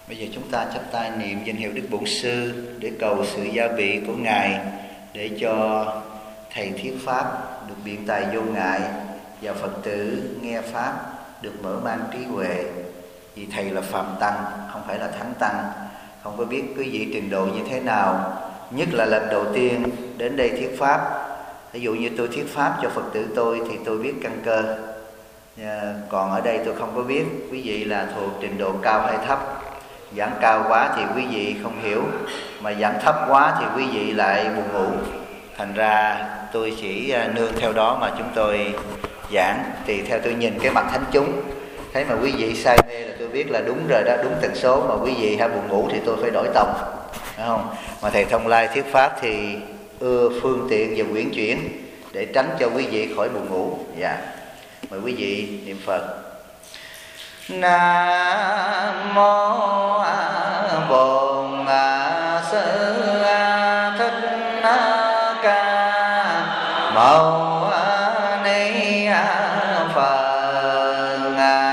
Bây giờ chúng ta chắp tay niệm danh hiệu Đức Bổn Sư để cầu sự gia bị của Ngài, để cho Thầy thuyết Pháp được biện tài vô ngại và Phật tử nghe Pháp được mở mang trí huệ. Vì Thầy là Phạm Tăng, không phải là Thánh Tăng, không có biết quý vị trình độ như thế nào. Nhất là lần đầu tiên đến đây thuyết Pháp. Ví dụ như tôi thuyết Pháp cho Phật tử tôi thì tôi biết căn cơ. Còn ở đây tôi không có biết quý vị là thuộc trình độ cao hay thấp. Giảng cao quá thì quý vị không hiểu, mà giảng thấp quá thì quý vị lại buồn ngủ. Thành ra tôi chỉ nương theo đó mà chúng tôi giảng. Thì theo tôi nhìn cái mặt thánh chúng, thấy mà quý vị say mê là tôi biết là đúng rồi đó, đúng tần số. Mà quý vị hay buồn ngủ thì tôi phải đổi tông, phải không? Mà Thầy Thông Lai thuyết Pháp thì ưa phương tiện và quyển chuyển để tránh cho quý vị khỏi buồn ngủ. Dạ, mời quý vị niệm Phật. Nam mô Bổn Sư Thích Ca Mâu Ni Phật.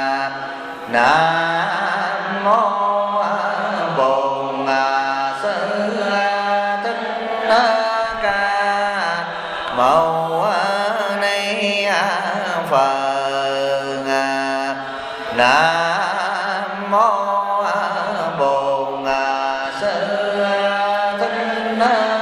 Nam mô Bổn Sư Thích Ca Mâu Ni Phật. Nam mô Bổn Sư Thích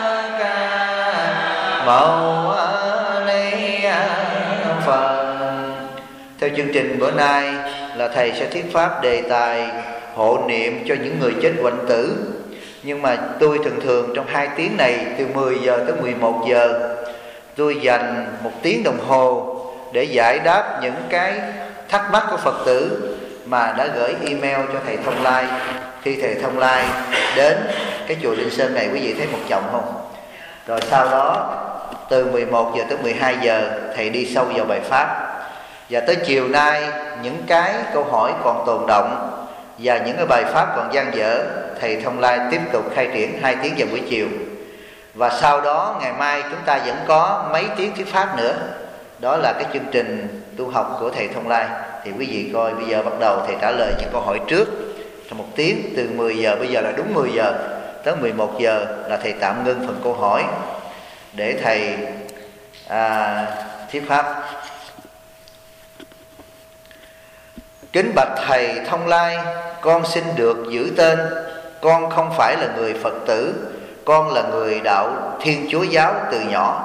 Ca Mâu Ni Phật. Theo chương trình bữa nay là Thầy sẽ thuyết Pháp đề tài hộ niệm cho những người chết oạnh tử. Nhưng mà tôi thường trong 2 tiếng này, từ 10 giờ tới 11 giờ, tôi dành 1 tiếng đồng hồ để giải đáp những cái thắc mắc của Phật tử mà đã gửi email cho Thầy Thông Lai. Khi Thầy Thông Lai đến cái chùa Linh Sơn này, quý vị thấy một chồng không? Rồi sau đó từ 11 giờ tới 12 giờ Thầy đi sâu vào bài Pháp. Và tới chiều nay những cái câu hỏi còn tồn động và những cái bài Pháp còn dang dở, Thầy Thông Lai tiếp tục khai triển 2 tiếng vào buổi chiều. Và sau đó ngày mai chúng ta vẫn có mấy tiếng thuyết Pháp nữa. Đó là cái chương trình tu học của Thầy Thông Lai. Thì quý vị coi, bây giờ bắt đầu Thầy trả lời những câu hỏi trước trong 1 tiếng. Từ 10 giờ, bây giờ là đúng 10 giờ tới 11 giờ là Thầy tạm ngưng phần câu hỏi để Thầy thuyết Pháp. Kính bạch Thầy Thông Lai, con xin được giữ tên. Con không phải là người Phật tử, con là người đạo Thiên Chúa giáo từ nhỏ.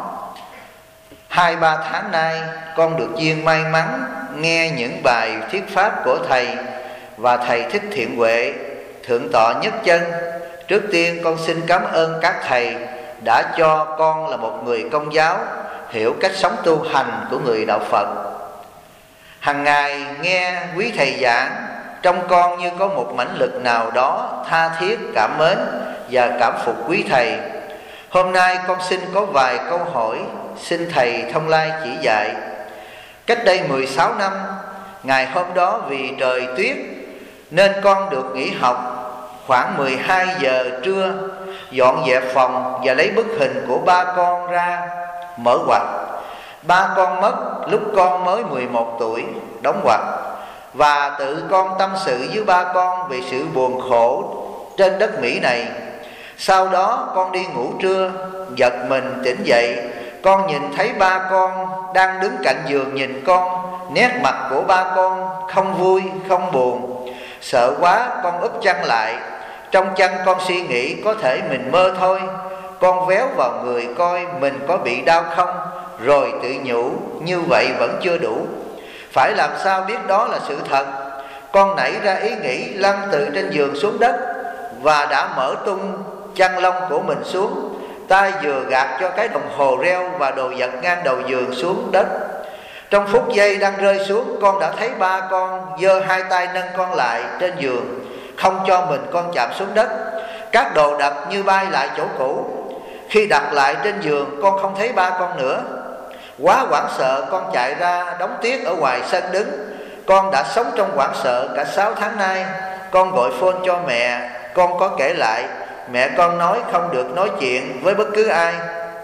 2-3 tháng nay con được duyên may mắn nghe những bài thuyết Pháp của Thầy và Thầy Thích Thiện Huệ, Thượng tọa Nhất Chân. Trước tiên con xin cảm ơn các thầy đã cho con là một người Công giáo hiểu cách sống tu hành của người đạo Phật. Hằng ngày nghe quý thầy giảng, trong con như có một mãnh lực nào đó tha thiết, cảm mến và cảm phục quý thầy. Hôm nay con xin có vài câu hỏi xin Thầy Thông Lai chỉ dạy. Cách đây 16 năm, ngày hôm đó vì trời tuyết nên con được nghỉ học. Khoảng 12 giờ trưa, dọn dẹp phòng và lấy bức hình của ba con ra mở ngoặc. Ba con mất lúc con mới 11 tuổi, đóng ngoặc. Và tự con tâm sự với ba con về sự buồn khổ trên đất Mỹ này. Sau đó con đi ngủ trưa, giật mình tỉnh dậy, con nhìn thấy ba con đang đứng cạnh giường nhìn con. Nét mặt của ba con không vui, không buồn. Sợ quá con úp chăn lại. Trong chăn con suy nghĩ có thể mình mơ thôi. Con véo vào người coi mình có bị đau không, rồi tự nhủ như vậy vẫn chưa đủ. Phải làm sao biết đó là sự thật. Con nảy ra ý nghĩ lăn từ trên giường xuống đất và đã mở tung chăn lông của mình xuống. tay vừa gạt cho cái đồng hồ reo và đồ vật ngang đầu giường xuống đất. Trong phút giây đang rơi xuống, con đã thấy ba con giơ hai tay nâng con lại trên giường, không cho mình con chạm xuống đất. Các đồ đạc như bay lại chỗ cũ. Khi đặt lại trên giường, con không thấy ba con nữa. Quá hoảng sợ, con chạy ra đóng tuyết ở ngoài sân đứng. Con đã sống trong hoảng sợ cả 6 tháng nay. Con gọi phone cho mẹ, con có kể lại. Mẹ con nói không được nói chuyện với bất cứ ai.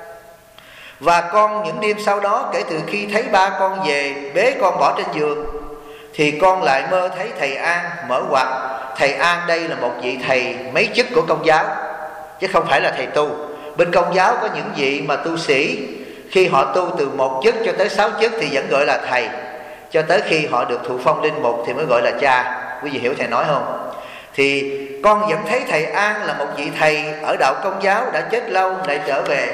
Và con những đêm sau đó, kể từ khi thấy ba con về bế con bỏ trên giường, thì con lại mơ thấy thầy An mở ngoặt thầy An đây là một vị thầy mấy chức của Công giáo, chứ không phải là thầy tu. Bên Công giáo có những vị mà tu sĩ, khi họ tu từ 1 chức cho tới 6 chức thì vẫn gọi là thầy, cho tới khi họ được thụ phong linh mục thì mới gọi là cha. Quý vị hiểu thầy nói không? Thì con vẫn thấy thầy An là một vị thầy ở đạo Công giáo đã chết lâu lại trở về.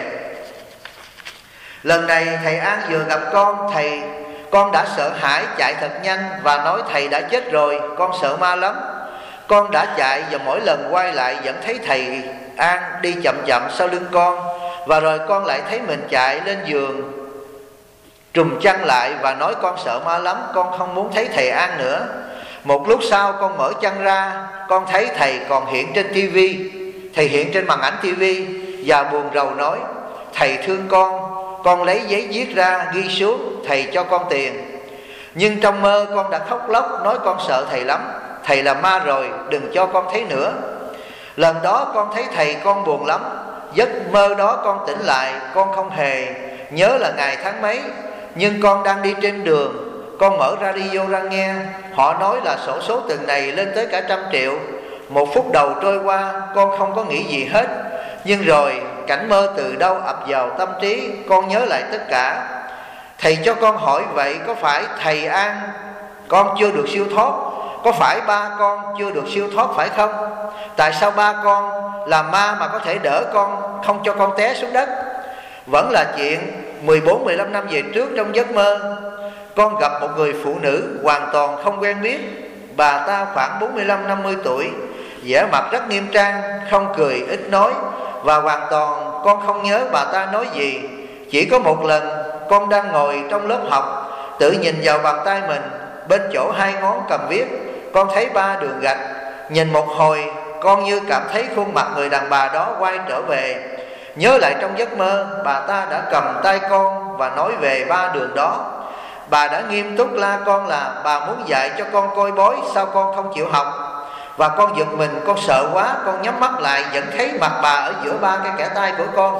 Lần này thầy An vừa gặp con đã sợ hãi chạy thật nhanh và nói thầy đã chết rồi, con sợ ma lắm. Con đã chạy và mỗi lần quay lại vẫn thấy thầy An đi chậm chậm sau lưng con. Và rồi con lại thấy mình chạy lên giường, trùm chăn lại và nói con sợ ma lắm, con không muốn thấy thầy An nữa. Một lúc sau con mở chăn ra, con thấy thầy còn hiện trên tivi, thầy hiện trên màn ảnh tivi và buồn rầu nói: thầy thương con lấy giấy viết ra ghi xuống, thầy cho con tiền. Nhưng trong mơ con đã khóc lóc nói con sợ thầy lắm, thầy là ma rồi, đừng cho con thấy nữa. Lần đó con thấy thầy con buồn lắm. Giấc mơ đó con tỉnh lại, con không hề nhớ là ngày tháng mấy. Nhưng con đang đi trên đường, con mở radio ra nghe, họ nói là xổ số từng này lên tới cả 100 triệu. 1 phút đầu trôi qua, con không có nghĩ gì hết. Nhưng rồi cảnh mơ từ đâu ập vào tâm trí, con nhớ lại tất cả. Thầy cho con hỏi vậy có phải thầy An con chưa được siêu thoát? Có phải ba con chưa được siêu thoát phải không? Tại sao ba con là ma mà có thể đỡ con, không cho con té xuống đất? Vẫn là chuyện 14-15 năm về trước, trong giấc mơ con gặp một người phụ nữ hoàn toàn không quen biết. Bà ta khoảng 45-50 tuổi, vẻ mặt rất nghiêm trang, không cười ít nói, và hoàn toàn con không nhớ bà ta nói gì. Chỉ có một lần con đang ngồi trong lớp học, tự nhìn vào bàn tay mình, bên chỗ 2 ngón cầm viết con thấy 3 đường gạch. Nhìn một hồi, con như cảm thấy khuôn mặt người đàn bà đó quay trở về. Nhớ lại trong giấc mơ, bà ta đã cầm tay con và nói về 3 đường đó. Bà đã nghiêm túc la con là bà muốn dạy cho con coi bói, sao con không chịu học. Và con giật mình, con sợ quá, con nhắm mắt lại vẫn thấy mặt bà ở giữa 3 cái kẽ tay của con.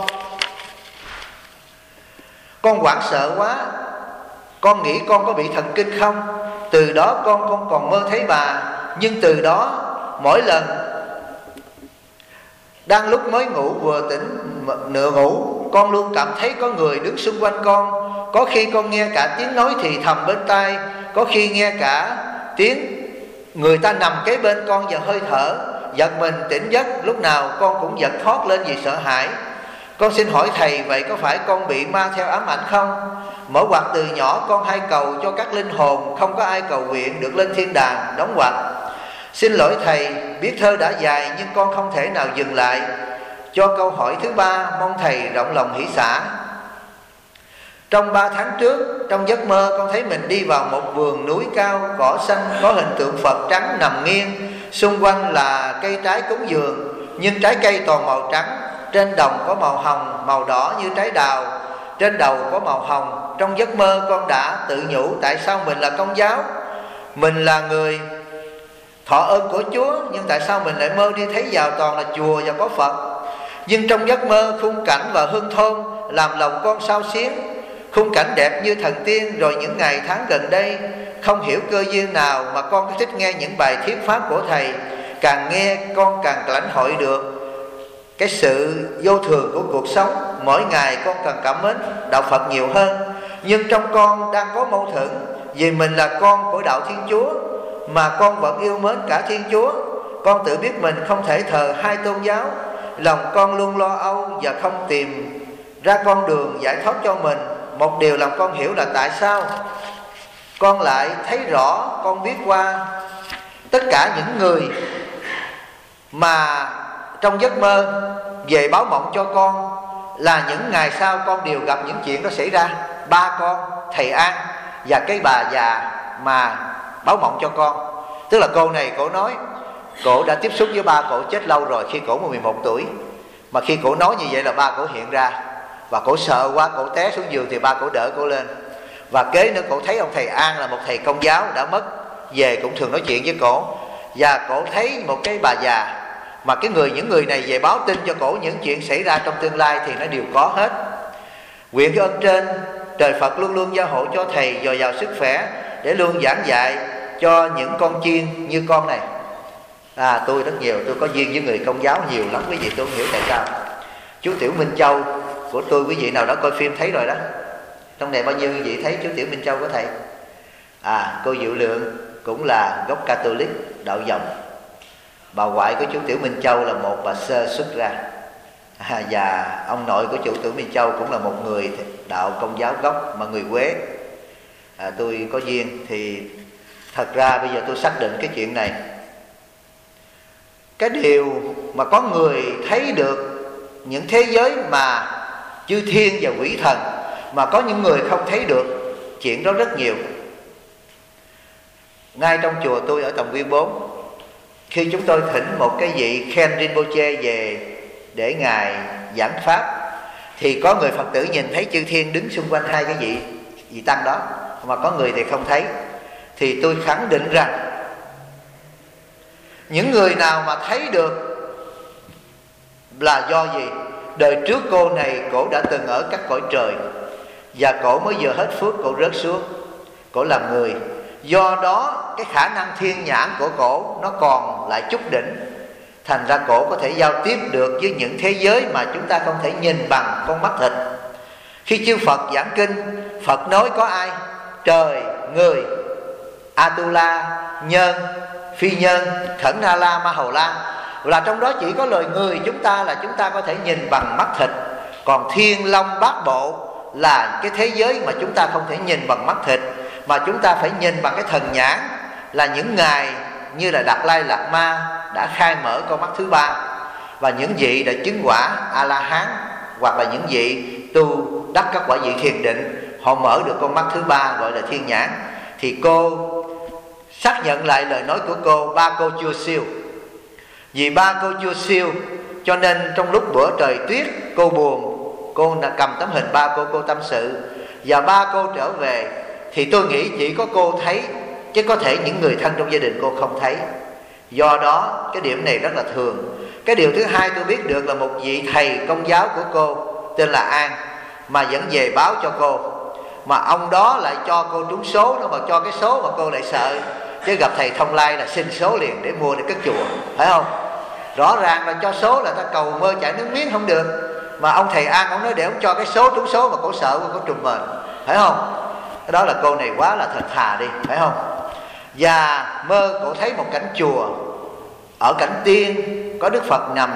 Con hoảng sợ quá, con nghĩ con có bị thần kinh không. Từ đó con không còn mơ thấy bà. Nhưng từ đó mỗi lần đang lúc mới ngủ vừa tỉnh nửa ngủ, con luôn cảm thấy có người đứng xung quanh con. Có khi con nghe cả tiếng nói thì thầm bên tai, có khi nghe cả tiếng người ta nằm kế bên con và hơi thở. Giật mình tỉnh giấc, lúc nào con cũng giật thoát lên vì sợ hãi. Con xin hỏi thầy, vậy có phải con bị ma theo ám ảnh không? Mở ngoặc từ nhỏ con hay cầu cho các linh hồn, không có ai cầu nguyện được lên thiên đàng, đóng ngoặc. Xin lỗi thầy, biết thơ đã dài nhưng con không thể nào dừng lại. Cho câu hỏi thứ 3, mong thầy rộng lòng hỷ xả. Trong 3 tháng trước, trong giấc mơ con thấy mình đi vào một vườn núi cao, cỏ xanh, có hình tượng Phật trắng nằm nghiêng. Xung quanh là cây trái cúng dường, nhưng trái cây toàn màu trắng. Trên đồng có màu hồng, màu đỏ như trái đào, trên đầu có màu hồng. Trong giấc mơ con đã tự nhủ tại sao mình là Công giáo, mình là người thọ ơn của Chúa, nhưng tại sao mình lại mơ đi thấy vào toàn là chùa và có Phật. Nhưng trong giấc mơ khung cảnh và hương thơm làm lòng con xao xuyến, khung cảnh đẹp như thần tiên. Rồi những ngày tháng gần đây, không hiểu cơ duyên nào mà con thích nghe những bài thuyết pháp của thầy. Càng nghe con càng lãnh hội được cái sự vô thường của cuộc sống. Mỗi ngày con càng cảm mến đạo Phật nhiều hơn. Nhưng trong con đang có mâu thuẫn, vì mình là con của đạo Thiên Chúa mà con vẫn yêu mến cả Thiên Chúa. Con tự biết mình không thể thờ 2 tôn giáo. Lòng con luôn lo âu và không tìm ra con đường giải thoát cho mình. Một điều làm con hiểu là tại sao con lại thấy rõ. Con biết qua tất cả những người mà trong giấc mơ về báo mộng cho con, là những ngày sau con đều gặp những chuyện đó xảy ra. Ba con, thầy An và cái bà già mà báo mộng cho con. Tức là cô này cổ nói cổ đã tiếp xúc với ba cổ chết lâu rồi, khi cổ 11 tuổi. Mà khi cổ nói như vậy là ba cổ hiện ra, và cổ sợ quá, cổ té xuống giường thì ba cổ đỡ cổ lên. Và kế nữa cổ thấy ông thầy An là một thầy Công giáo đã mất, về cũng thường nói chuyện với cổ. Và cổ thấy một cái bà già, mà những người này về báo tin cho cổ những chuyện xảy ra trong tương lai thì nó đều có hết. Nguyện cái ơn trên, trời Phật luôn luôn gia hộ cho thầy dồi dào sức khỏe để luôn giảng dạy cho những con chiên như con này. Tôi rất nhiều, tôi có duyên với người Công giáo nhiều lắm quý vị, tôi không hiểu tại sao. Chú Tiểu Minh Châu của tôi, quý vị nào đó coi phim thấy rồi đó. Trong này bao nhiêu quý vị thấy chú Tiểu Minh Châu của thầy? Cô Diệu Lượng cũng là gốc Catholic đạo dòng. Bà ngoại của chú Tiểu Minh Châu là một bà sơ xuất ra. Và ông nội của chú Tiểu Minh Châu cũng là một người đạo Công giáo gốc mà người Quế. Tôi có duyên thì thật ra bây giờ tôi xác định cái chuyện này. Cái điều mà có người thấy được những thế giới mà chư thiên và quỷ thần, mà có những người không thấy được, chuyện đó rất nhiều. Ngay trong chùa tôi ở Tòng Nguyên 4, khi chúng tôi thỉnh một cái vị Khen Rinpoche về để Ngài giảng Pháp, thì có người Phật tử nhìn thấy chư thiên đứng xung quanh hai cái vị tăng đó, mà có người thì không thấy. Thì tôi khẳng định rằng những người nào mà thấy được là do gì? Đời trước cô này cổ đã từng ở các cõi trời, và cổ mới vừa hết phước cổ rớt xuống, cổ làm người. Do đó cái khả năng thiên nhãn của cổ nó còn lại chút đỉnh, thành ra cổ có thể giao tiếp được với những thế giới mà chúng ta không thể nhìn bằng con mắt thịt. Khi chư Phật giảng kinh, Phật nói có ai? Trời, người, Atula, nhân, phi nhân, Khẩn Na La, Ma Hầu La. Là trong đó chỉ có lời người chúng ta là chúng ta có thể nhìn bằng mắt thịt. Còn thiên long bát bộ là cái thế giới mà chúng ta không thể nhìn bằng mắt thịt, mà chúng ta phải nhìn bằng cái thần nhãn. Là những ngài như là Đạt Lai Lạt Ma đã khai mở con mắt thứ ba, và những vị đã chứng quả A-la-hán, hoặc là những vị tu đắc các quả vị thiền định, họ mở được con mắt thứ ba gọi là thiên nhãn. Thì cô xác nhận lại lời nói của cô, ba cô chưa siêu. Vì ba cô chưa siêu cho nên trong lúc bữa trời tuyết cô buồn, cô đã cầm tấm hình ba cô tâm sự. Và ba cô trở về thì tôi nghĩ chỉ có cô thấy, chứ có thể những người thân trong gia đình cô không thấy. Do đó cái điểm này rất là thường. Cái điều thứ hai tôi biết được là một vị thầy Công giáo của cô tên là An, mà vẫn về báo cho cô, mà ông đó lại cho cô trúng số. Nó mà cho cái số mà cô lại sợ, chứ gặp thầy Thông Lai là xin số liền để mua để cất chùa, phải không? Rõ ràng là cho số là ta cầu mơ chảy nước miếng không được. Mà ông thầy An ông nói để ông cho cái số trúng số mà cổ sợ cô trùm mền, phải không? Cái đó là cô này quá là thật thà đi, phải không? Và mơ cổ thấy một cảnh chùa ở cảnh tiên, có Đức Phật nằm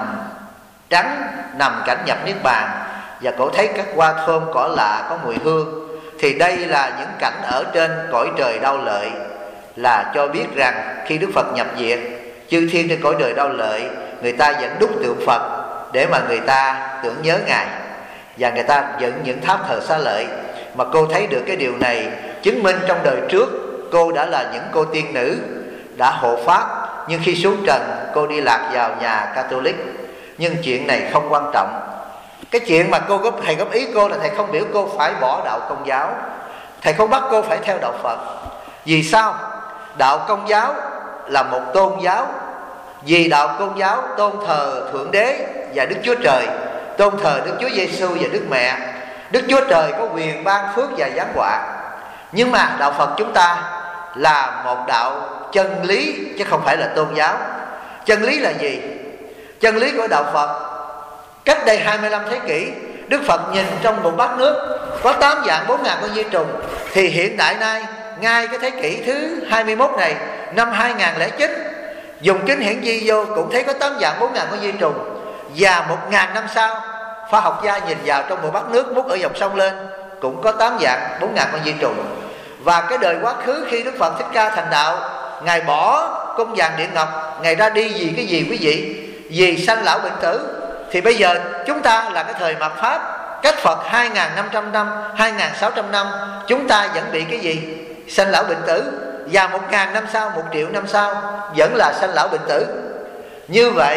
trắng, nằm cảnh nhập niết bàn, và cổ thấy các hoa thơm cỏ lạ có mùi hương. Thì đây là những cảnh ở trên cõi trời Đau Lợi, là cho biết rằng khi Đức Phật nhập diệt, chư thiên trên cõi đời Đau Lợi người ta vẫn đúc tượng Phật để mà người ta tưởng nhớ Ngài, và người ta dựng những tháp thờ xá lợi. Mà cô thấy được cái điều này, chứng minh trong đời trước cô đã là những cô tiên nữ đã hộ pháp, nhưng khi xuống trần cô đi lạc vào nhà Catholic. Nhưng chuyện này không quan trọng. Cái chuyện mà thầy góp ý cô là thầy không biểu cô phải bỏ đạo Công giáo, thầy không bắt cô phải theo đạo Phật. Vì sao? Đạo Công giáo là một tôn giáo. Vì đạo Công giáo tôn thờ Thượng Đế và Đức Chúa Trời, tôn thờ Đức Chúa Giêsu và Đức Mẹ. Đức Chúa Trời có quyền ban phước và giáng họa. Nhưng mà đạo Phật chúng ta là một đạo chân lý, chứ không phải là tôn giáo. Chân lý là gì? Chân lý của đạo Phật, cách đây 25 thế kỷ, Đức Phật nhìn trong một bát nước có 8 vạn 4 ngàn con vi trùng. Thì hiện đại nay, ngay cái thế kỷ thứ 21 này, năm 2009, dùng kính hiển vi vô cũng thấy có 8 vạn 4 ngàn con vi trùng. Và 1000 năm sau, khoa học gia nhìn vào trong một bát nước múc ở dòng sông lên, cũng có 8 vạn 4 ngàn con vi trùng. Và cái đời quá khứ khi Đức Phật Thích Ca thành đạo, Ngài bỏ cung vàng điện ngọc, Ngài ra đi vì cái gì quý vị? Vì sanh lão bệnh tử. Thì bây giờ chúng ta là cái thời mạt Pháp, cách Phật 2.500 năm, 2.600 năm, chúng ta vẫn bị cái gì? Sanh lão bệnh tử. Và 1.000 năm sau, 1 triệu năm sau vẫn là sanh lão bệnh tử. Như vậy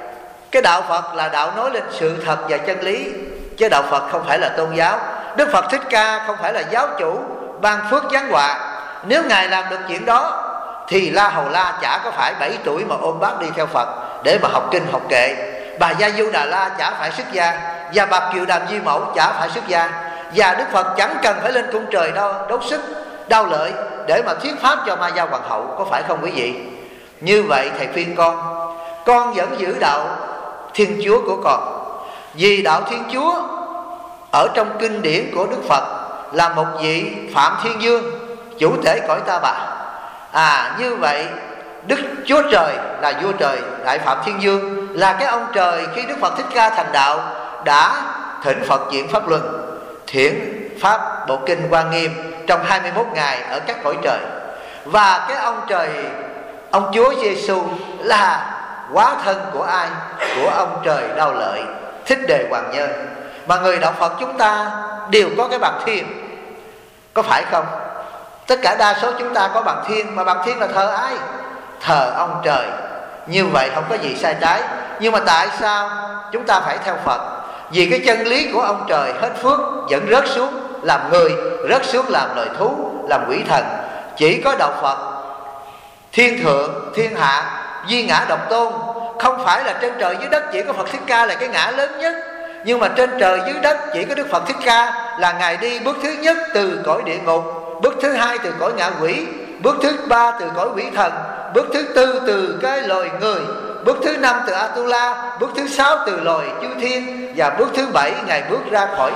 cái đạo Phật là đạo nói lên sự thật và chân lý, chứ đạo Phật không phải là tôn giáo. Đức Phật Thích Ca không phải là giáo chủ ban phước giáng họa. Nếu Ngài làm được chuyện đó thì La Hầu La chả có phải 7 tuổi mà ôm bát đi theo Phật để mà học kinh học kệ. Bà Gia Du Đà La chả phải xuất gia, và bà Kiều Đàm Di Mẫu chả phải xuất gia. Và Đức Phật chẳng cần phải lên cung trời đấu sức Đau Lợi để mà thuyết pháp cho Ma Gia Hoàng hậu, có phải không quý vị? Như vậy thầy khuyên con, con vẫn giữ đạo Thiên Chúa của con. Vì đạo Thiên Chúa ở trong kinh điển của Đức Phật là một vị Phạm Thiên Dương, chủ thể cõi Ta Bà. Như vậy Đức Chúa Trời là vua trời, Đại Phạm Thiên Dương là cái ông trời. Khi Đức Phật Thích Ca thành đạo đã thỉnh Phật viện Pháp Luân, thiện Pháp Bộ Kinh Hoa Nghiêm trong 21 ngày ở các cõi trời. Và cái ông trời, ông Chúa Giêsu là hóa thân của ai? Của ông trời Đau Lợi, Thích Đề Hoàng Nhân. Mà người đạo Phật chúng ta đều có cái bằng thiên, có phải không? Tất cả đa số chúng ta có bằng thiên. Mà bằng thiên là thờ ai? Thờ ông trời. Như vậy không có gì sai trái. Nhưng mà tại sao chúng ta phải theo Phật? Vì cái chân lý của ông trời hết phước vẫn rớt xuống làm người, rớt xuống làm loài thú, làm quỷ thần. Chỉ có đạo Phật thiên thượng, thiên hạ, duy ngã độc tôn. Không phải là trên trời dưới đất chỉ có Phật Thích Ca là cái ngã lớn nhất, nhưng mà trên trời dưới đất chỉ có Đức Phật Thích Ca là Ngài đi bước thứ nhất từ cõi địa ngục, bước thứ hai từ cõi ngạ quỷ, bước thứ ba từ cõi quỷ thần, bước thứ tư từ cái loài người, bước thứ năm từ Atula, bước thứ sáu từ loài chư thiên, và bước thứ bảy Ngài bước ra khỏi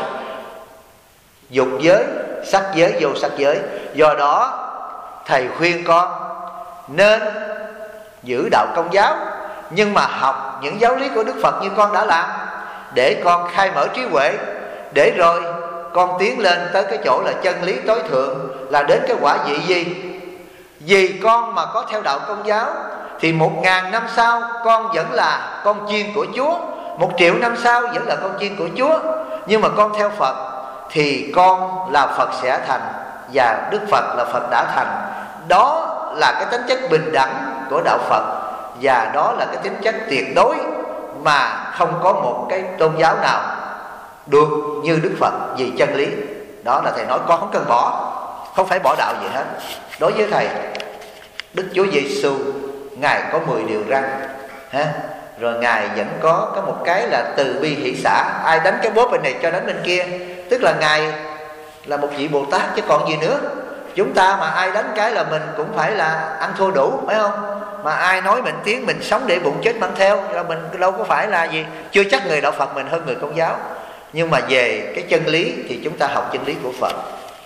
dục giới, sắc giới, vô sắc giới. Do đó Thầy khuyên con nên giữ đạo Công giáo, nhưng mà học những giáo lý của Đức Phật như con đã làm, để con khai mở trí huệ, để rồi con tiến lên tới cái chỗ là chân lý tối thượng, là đến cái quả vị gì. Vì con mà có theo đạo Công giáo thì 1000 năm sau con vẫn là con chiên của Chúa, 1 triệu năm sau vẫn là con chiên của Chúa. Nhưng mà con theo Phật thì con là Phật sẽ thành, và Đức Phật là Phật đã thành. Đó là cái tính chất bình đẳng của đạo Phật, và đó là cái tính chất tuyệt đối mà không có một cái tôn giáo nào được như Đức Phật vì chân lý. Đó là Thầy nói con không cần bỏ, không phải bỏ đạo gì hết. Đối với Thầy, Đức Chúa Giêsu Ngài có 10 điều răn, rồi Ngài vẫn có một cái là từ bi hỷ xả. Ai đánh cái bóp bên này cho đánh bên kia. Tức là Ngài là một vị Bồ Tát chứ còn gì nữa. Chúng ta mà ai đánh cái là mình cũng phải là ăn thua đủ, phải không? Mà ai nói mình tiếng mình sống để bụng chết mang theo, là mình đâu có phải là gì. Chưa chắc người đạo Phật mình hơn người Công giáo. Nhưng mà về cái chân lý thì chúng ta học chân lý của Phật.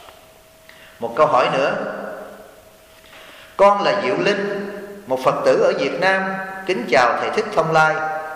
Một câu hỏi nữa. Con là Diệu Linh, một Phật tử ở Việt Nam, kính chào Thầy Thích Thông Lai.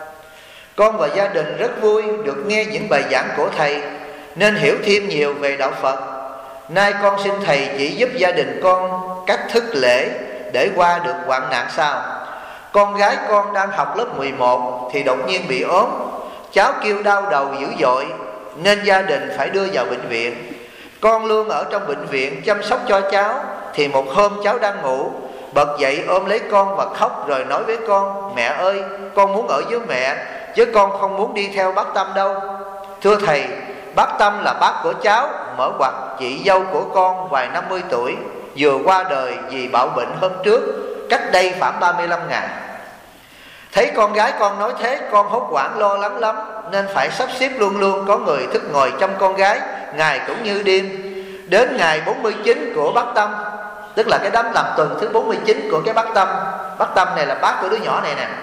Con và gia đình rất vui được nghe những bài giảng của Thầy, nên hiểu thêm nhiều về đạo Phật. Nay con xin Thầy chỉ giúp gia đình con cách thức lễ để qua được hoạn nạn sau. Con gái con đang học lớp 11 thì đột nhiên bị ốm. Cháu kêu đau đầu dữ dội nên gia đình phải đưa vào bệnh viện. Con luôn ở trong bệnh viện chăm sóc cho cháu. Thì một hôm cháu đang ngủ, bật dậy ôm lấy con và khóc, rồi nói với con: mẹ ơi, con muốn ở với mẹ, chứ con không muốn đi theo bác Tâm đâu. Thưa Thầy, bác Tâm là bác của cháu, mở ngoặt chị dâu của con vài 50 tuổi, vừa qua đời vì bạo bệnh hôm trước, cách đây khoảng 35 ngày. Thấy con gái con nói thế, con hốt hoảng lo lắng lắm, nên phải sắp xếp luôn luôn có người thức ngồi chăm con gái, ngày cũng như đêm. Đến ngày 49 của bác Tâm, tức là cái đám làm tuần thứ 49 của cái bác Tâm. Bác Tâm này là bác của đứa nhỏ này nè.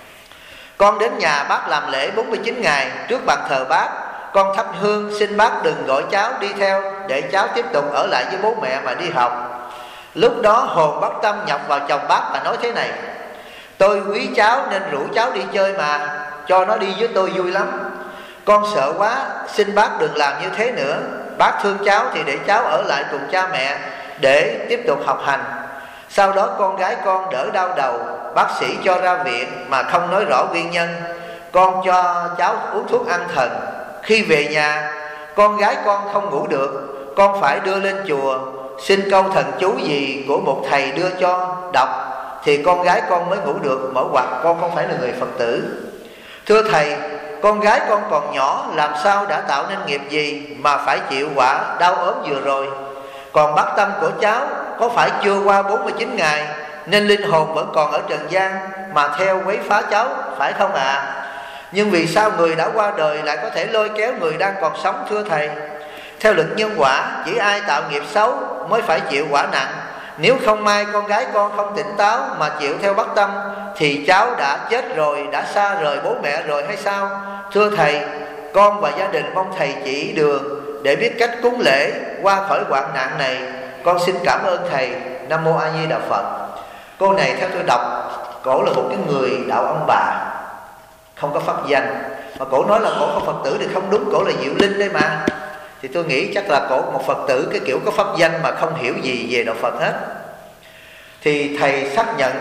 Con đến nhà bác làm lễ 49 ngày trước bàn thờ bác. Con thắp hương xin bác đừng gọi cháu đi theo, để cháu tiếp tục ở lại với bố mẹ mà đi học. Lúc đó hồn bác Tâm nhập vào chồng bác và nói thế này: tôi quý cháu nên rủ cháu đi chơi mà, cho nó đi với tôi vui lắm. Con sợ quá, xin bác đừng làm như thế nữa. Bác thương cháu thì để cháu ở lại cùng cha mẹ để tiếp tục học hành. Sau đó con gái con đỡ đau đầu, bác sĩ cho ra viện mà không nói rõ nguyên nhân. Con cho cháu uống thuốc an thần. Khi về nhà, con gái con không ngủ được. Con phải đưa lên chùa xin câu thần chú gì của một thầy đưa cho đọc, thì con gái con mới ngủ được, mở ngoặt con không phải là người Phật tử. Thưa Thầy, con gái con còn nhỏ, làm sao đã tạo nên nghiệp gì mà phải chịu quả đau ốm vừa rồi? Còn bác Tâm của cháu có phải chưa qua 49 ngày nên linh hồn vẫn còn ở trần gian mà theo quấy phá cháu, phải không ạ? Nhưng vì sao người đã qua đời lại có thể lôi kéo người đang còn sống, thưa Thầy? Theo luật nhân quả, chỉ ai tạo nghiệp xấu mới phải chịu quả nặng. nếu không may con gái con không tỉnh táo mà chịu theo bất tâm thì cháu đã chết rồi, đã xa rời bố mẹ rồi hay sao? Thưa thầy, con và gia đình mong thầy chỉ đường để biết cách cúng lễ qua khỏi hoạn nạn này. Con xin cảm ơn thầy. Nam mô A Di Đà Phật. Cô này theo tôi đọc, cổ là một cái người đạo ông bà, không có pháp danh, mà cổ nói là cổ không Phật tử thì không đúng, cổ là Diệu Linh đấy mà. Thì tôi nghĩ chắc là cổ một Phật tử cái kiểu có pháp danh mà không hiểu gì về đạo Phật hết. Thì thầy xác nhận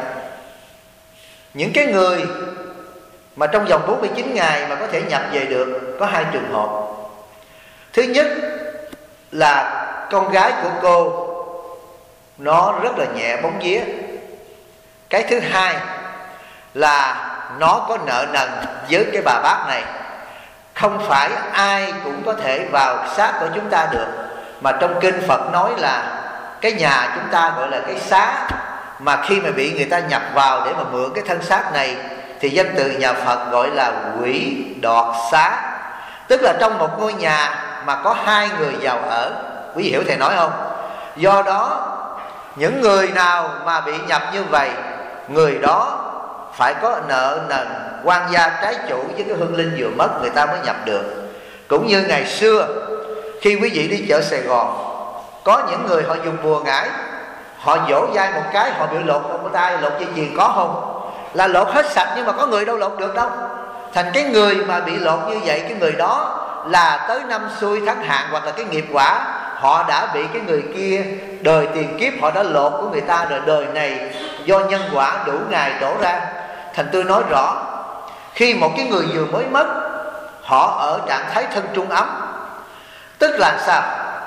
những cái người mà trong vòng 49 ngày mà có thể nhập về được có 2 trường hợp. Thứ nhất là con gái của cô nó rất là nhẹ bóng vía. Cái thứ hai là nó có nợ nần với cái bà bác này. Không phải ai cũng có thể vào xác của chúng ta được, mà trong kinh Phật nói là cái nhà chúng ta gọi là cái xá, mà khi mà bị người ta nhập vào để mà mượn cái thân xác này thì danh từ nhà Phật gọi là quỷ đoạt xá. Tức là trong một ngôi nhà mà có 2 người vào ở. Quý vị hiểu thầy nói không? Do đó những người nào mà bị nhập như vậy, người đó phải có nợ nần quan gia trái chủ với cái hương linh vừa mất, người ta mới nhập được. Cũng như ngày xưa khi quý vị đi chợ Sài Gòn, có những người họ dùng bùa ngải, họ vỗ vai một cái họ bị lột một tay, lột dây chuyền, có không? Là lột hết sạch, nhưng mà có người đâu lột được đâu. Thành cái người mà bị lột như vậy, cái người đó là tới năm xui tháng hạn hoặc là cái nghiệp quả, họ đã bị cái người kia đời tiền kiếp họ đã lột của người ta rồi, đời này do nhân quả đủ ngày đổ ra. Thành tôi nói rõ, khi một cái người vừa mới mất, họ ở trạng thái thân trung ấm. Tức là sao?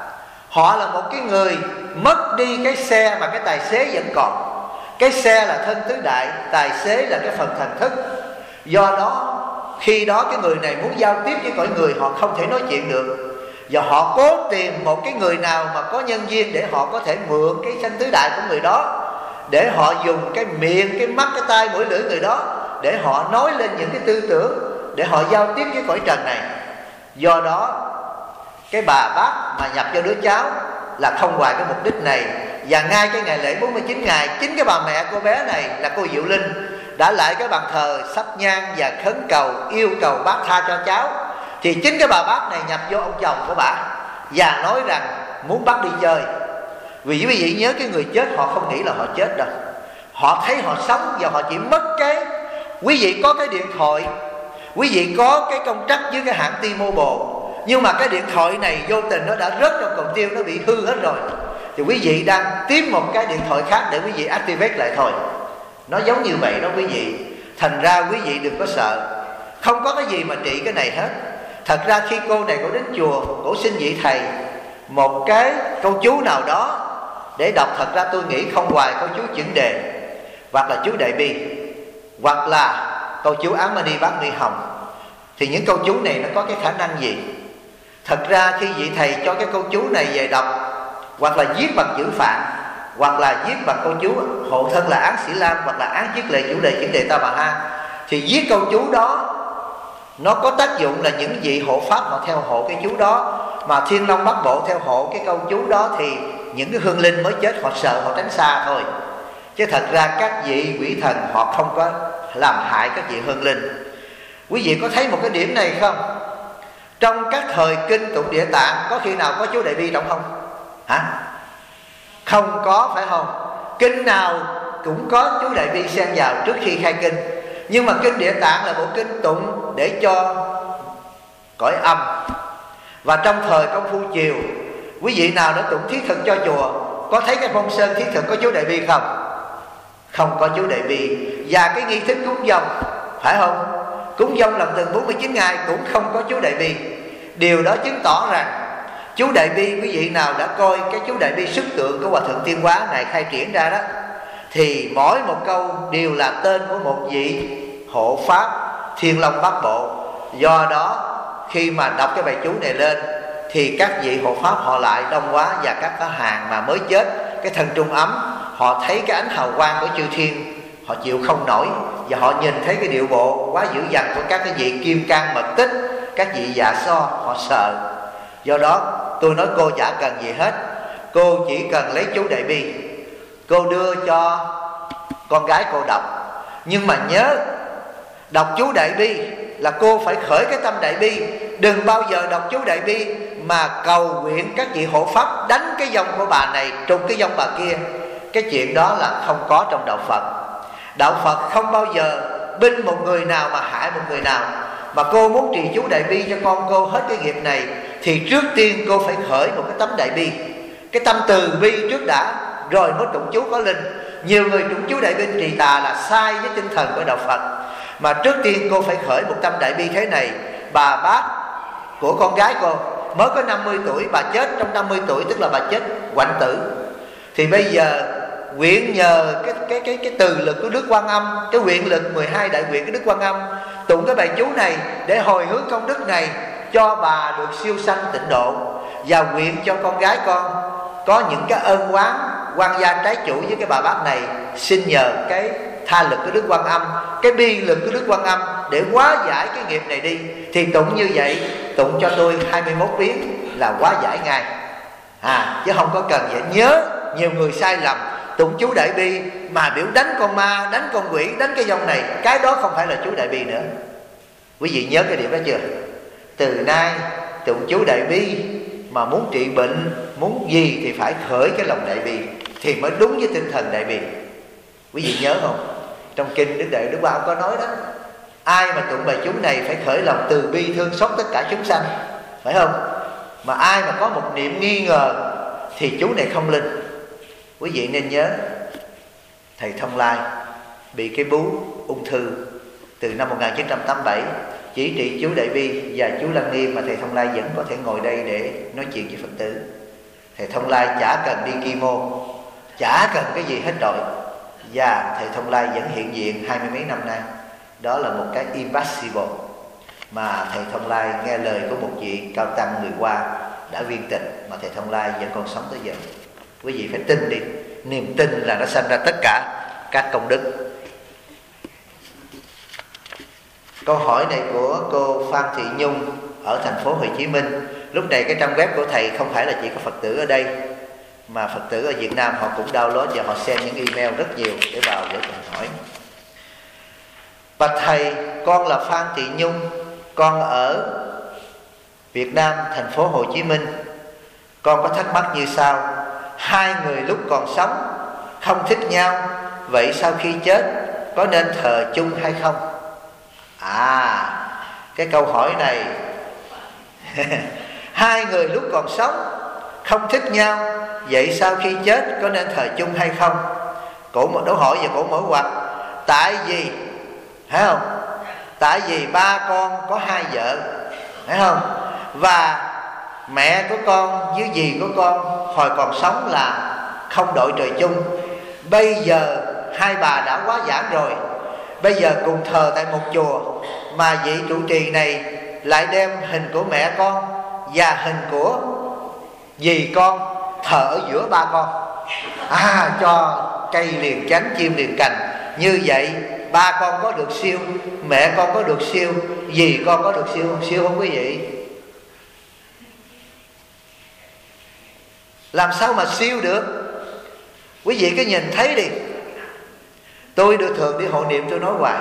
Họ là một cái người mất đi cái xe mà cái tài xế vẫn còn. Cái xe là thân tứ đại, tài xế là cái phần thần thức. Do đó khi đó cái người này muốn giao tiếp với cõi người, họ không thể nói chuyện được. Và họ cố tìm một cái người nào mà có nhân duyên để họ có thể mượn cái sanh tứ đại của người đó, để họ dùng cái miệng, cái mắt, cái tai, mũi, lưỡi người đó để họ nói lên những cái tư tưởng, để họ giao tiếp với cõi trần này. Do đó cái bà bác mà nhập cho đứa cháu là không hoài cái mục đích này. Và ngay cái ngày lễ 49 ngày, chính cái bà mẹ cô bé này là cô Diệu Linh đã lại cái bàn thờ sắp nhang và khấn cầu, yêu cầu bác tha cho cháu. Thì chính cái bà bác này nhập vô ông chồng của bà và nói rằng muốn bắt đi chơi. Vì quý vị nhớ, cái người chết họ không nghĩ là họ chết đâu, họ thấy họ sống và họ chỉ mất cái. Quý vị có cái điện thoại, quý vị có cái công trắc với cái hãng T-Mobile, nhưng mà cái điện thoại này vô tình nó đã rớt trong cọng tiêu, nó bị hư hết rồi. Thì quý vị đang tìm một cái điện thoại khác để quý vị activate lại thôi. Nó giống như vậy đó quý vị. Thành ra quý vị đừng có sợ, không có cái gì mà trị cái này hết. Thật ra khi cô này cô đến chùa, cô xin vị thầy một cái câu chú nào đó để đọc. Thật ra tôi nghĩ không hoài câu chú Chuẩn Đề, hoặc là chú Đại Bi, hoặc là câu chú Ám Mani Bát Ni Hồng. Thì những câu chú này nó có cái khả năng gì? Thật ra khi vị thầy cho cái câu chú này về đọc, hoặc là viết bằng chữ Phạn, hoặc là viết bằng câu chú hộ thân là Án Sĩ Lam, hoặc là Án Chiết Lệ Chủ Đề Chuẩn Đề Ta Bà Ha, thì viết câu chú đó nó có tác dụng là những vị hộ pháp họ theo hộ cái chú đó, mà Thiên Long Bát Bộ theo hộ cái câu chú đó, thì những cái hương linh mới chết họ sợ, họ tránh xa thôi. Chứ thật ra các vị quỷ thần họ không có làm hại các vị hương linh. Quý vị có thấy một cái điểm này không? Trong các thời kinh tụng Địa Tạng có khi nào có chú Đại Bi trong không? Hả? Không có, phải không? Kinh nào cũng có chú Đại Bi xen vào trước khi khai kinh. Nhưng mà kinh Địa Tạng là bộ kinh tụng để cho cõi âm. Và trong thời Công Phu Chiều, quý vị nào đã tụng thiết thực cho chùa, có thấy cái phong sơn thiết thực có chú Đại Bi không? Không có chú Đại Bi. Và cái nghi thức cúng dông, phải không? Cúng dông làm từng 49 ngày cũng không có chú Đại Bi. Điều đó chứng tỏ rằng chú Đại Bi, quý vị nào đã coi cái chú Đại Bi sức tượng của Hòa Thượng Tiên Hóa Ngài khai triển ra đó, thì mỗi một câu đều là tên của một vị hộ pháp Thiên Long Bát Bộ. Do đó khi mà đọc cái bài chú này lên thì các vị hộ pháp họ lại đông quá, và các cái hàng mà mới chết, cái thân trung ấm, họ thấy cái ánh hào quang của chư thiên, họ chịu không nổi, và họ nhìn thấy cái điệu bộ quá dữ dằn của các cái vị kim cang mật tích, các vị dạ so, họ sợ. Do đó tôi nói cô chả cần gì hết, cô chỉ cần lấy chú Đại Bi, cô đưa cho con gái cô đọc. Nhưng mà nhớ, đọc chú Đại Bi là cô phải khởi cái tâm Đại Bi. Đừng bao giờ đọc chú Đại Bi mà cầu nguyện các vị hộ pháp đánh cái vong của bà này trùng cái vong bà kia. Cái chuyện đó là không có trong đạo Phật. Đạo Phật không bao giờ binh một người nào mà hại một người nào. Mà cô muốn trì chú Đại Bi cho con cô hết cái nghiệp này, thì trước tiên cô phải khởi một cái tấm Đại Bi, cái tâm từ bi trước đã, rồi mới tụng chú có linh. Nhiều người tụng chú Đại Bi trì tà là sai với tinh thần của đạo Phật. Mà trước tiên cô phải khởi một tâm Đại Bi thế này. Bà bác của con gái cô mới có 50 tuổi, bà chết trong 50 tuổi, tức là bà chết hoạnh tử. Thì bây giờ nguyện nhờ cái từ lực của Đức Quan Âm, cái nguyện lực 12 đại nguyện của Đức Quan Âm, tụng cái bài chú này để hồi hướng công đức này cho bà được siêu sanh tịnh độ. Và nguyện cho con gái con có những cái ơn oán quan gia trái chủ với cái bà bác này, xin nhờ cái tha lực của Đức Quan Âm, cái bi lực của Đức Quan Âm để hóa giải cái nghiệp này đi. Thì tụng như vậy, tụng cho tôi 21 biến là hóa giải ngay, chứ không có cần vậy. Nhớ, nhiều người sai lầm tụng chú Đại Bi mà biểu đánh con ma, đánh con quỷ, đánh cái vong này, cái đó không phải là chú Đại Bi nữa. Quý vị nhớ cái điểm đó chưa? Từ nay tụng chú Đại Bi mà muốn trị bệnh, muốn gì thì phải khởi cái lòng Đại Bi thì mới đúng với tinh thần Đại Bi. Quý vị nhớ không? Trong kinh Đức Bà có nói đó, ai mà tụng bài chú này phải khởi lòng từ bi thương xót tất cả chúng sanh, phải không? Mà ai mà có một niệm nghi ngờ thì chú này không linh. Quý vị nên nhớ, thầy Thông Lai bị cái bú ung thư từ năm 1987, chỉ trị chú Đại Bi và chú Lăng Nghiêm mà thầy Thông Lai vẫn có thể ngồi đây để nói chuyện với Phật tử. Thầy Thông Lai chả cần đi chemo, chả cần cái gì hết rồi, và thầy Thông Lai vẫn hiện diện 20 mấy năm nay. Đó là một cái impossible mà thầy Thông Lai nghe lời của một vị cao tăng người Hoa đã viên tịch mà thầy Thông Lai vẫn còn sống tới giờ. Quý vị phải tin đi, niềm tin là nó sanh ra tất cả các công đức. Câu hỏi này của cô Phan Thị Nhung ở thành phố Hồ Chí Minh. Lúc này cái trang web của thầy không phải là chỉ có Phật tử ở đây, mà Phật tử ở Việt Nam họ cũng download và họ send những email rất nhiều để vào để cùng hỏi. Bạch thầy, con là Phan Thị Nhung, con ở Việt Nam, thành phố Hồ Chí Minh. Con có thắc mắc như sau: hai người lúc còn sống không thích nhau, vậy sau khi chết có nên thờ chung hay không? Cái câu hỏi này hai người lúc còn sống không thích nhau, vậy sau khi chết có nên thờ chung hay không? Cổ một đố hỏi và cổ mở ngoặt. Tại vì, thấy không? Tại vì ba con có hai vợ, thấy không? Và mẹ của con với dì của con hồi còn sống là không đội trời chung. Bây giờ hai bà đã quá giảng rồi, bây giờ cùng thờ tại một chùa, mà vị trụ trì này lại đem hình của mẹ con và hình của dì con thờ ở giữa ba con. Cho cây liền chánh, chim liền cành. Như vậy ba con có được siêu, mẹ con có được siêu, dì con có được siêu không? Siêu không quý vị? Làm sao mà siêu được? Quý vị cứ nhìn thấy đi. Tôi được thường đi hộ niệm, tôi nói hoài.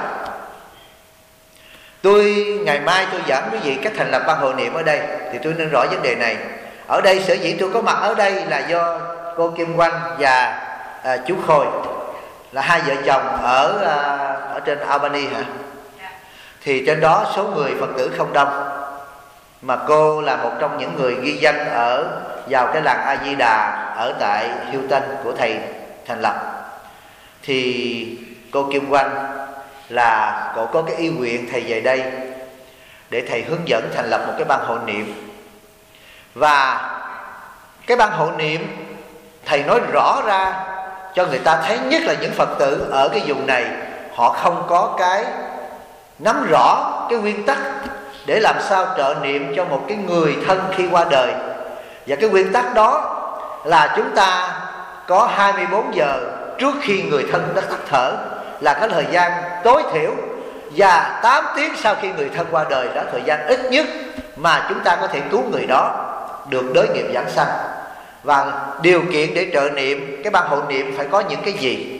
Ngày mai tôi dẫn quý vị cách thành lập ban hộ niệm ở đây, thì tôi nên rõ vấn đề này. Ở đây sở dĩ tôi có mặt ở đây là do cô Kim Oanh và chú Khôi là hai vợ chồng ở trên Albany hả? Thì trên đó số người Phật tử không đông, mà cô là một trong những người ghi danh vào cái làng A Di Đà ở tại Hilton của thầy thành lập. Thì cô Kim Oanh là cô có cái ý nguyện thầy về đây để thầy hướng dẫn thành lập một cái ban hộ niệm. Và cái ban hộ niệm thầy nói rõ ra cho người ta thấy, nhất là những Phật tử ở cái vùng này, họ không có cái nắm rõ cái nguyên tắc để làm sao trợ niệm cho một cái người thân khi qua đời. Và cái nguyên tắc đó là chúng ta có 24 giờ trước khi người thân đã tắt thở là cái thời gian tối thiểu, và 8 tiếng sau khi người thân qua đời là thời gian ít nhất mà chúng ta có thể cứu người đó được đới nghiệp giảng sanh. Và điều kiện để trợ niệm, cái ban hộ niệm phải có những cái gì.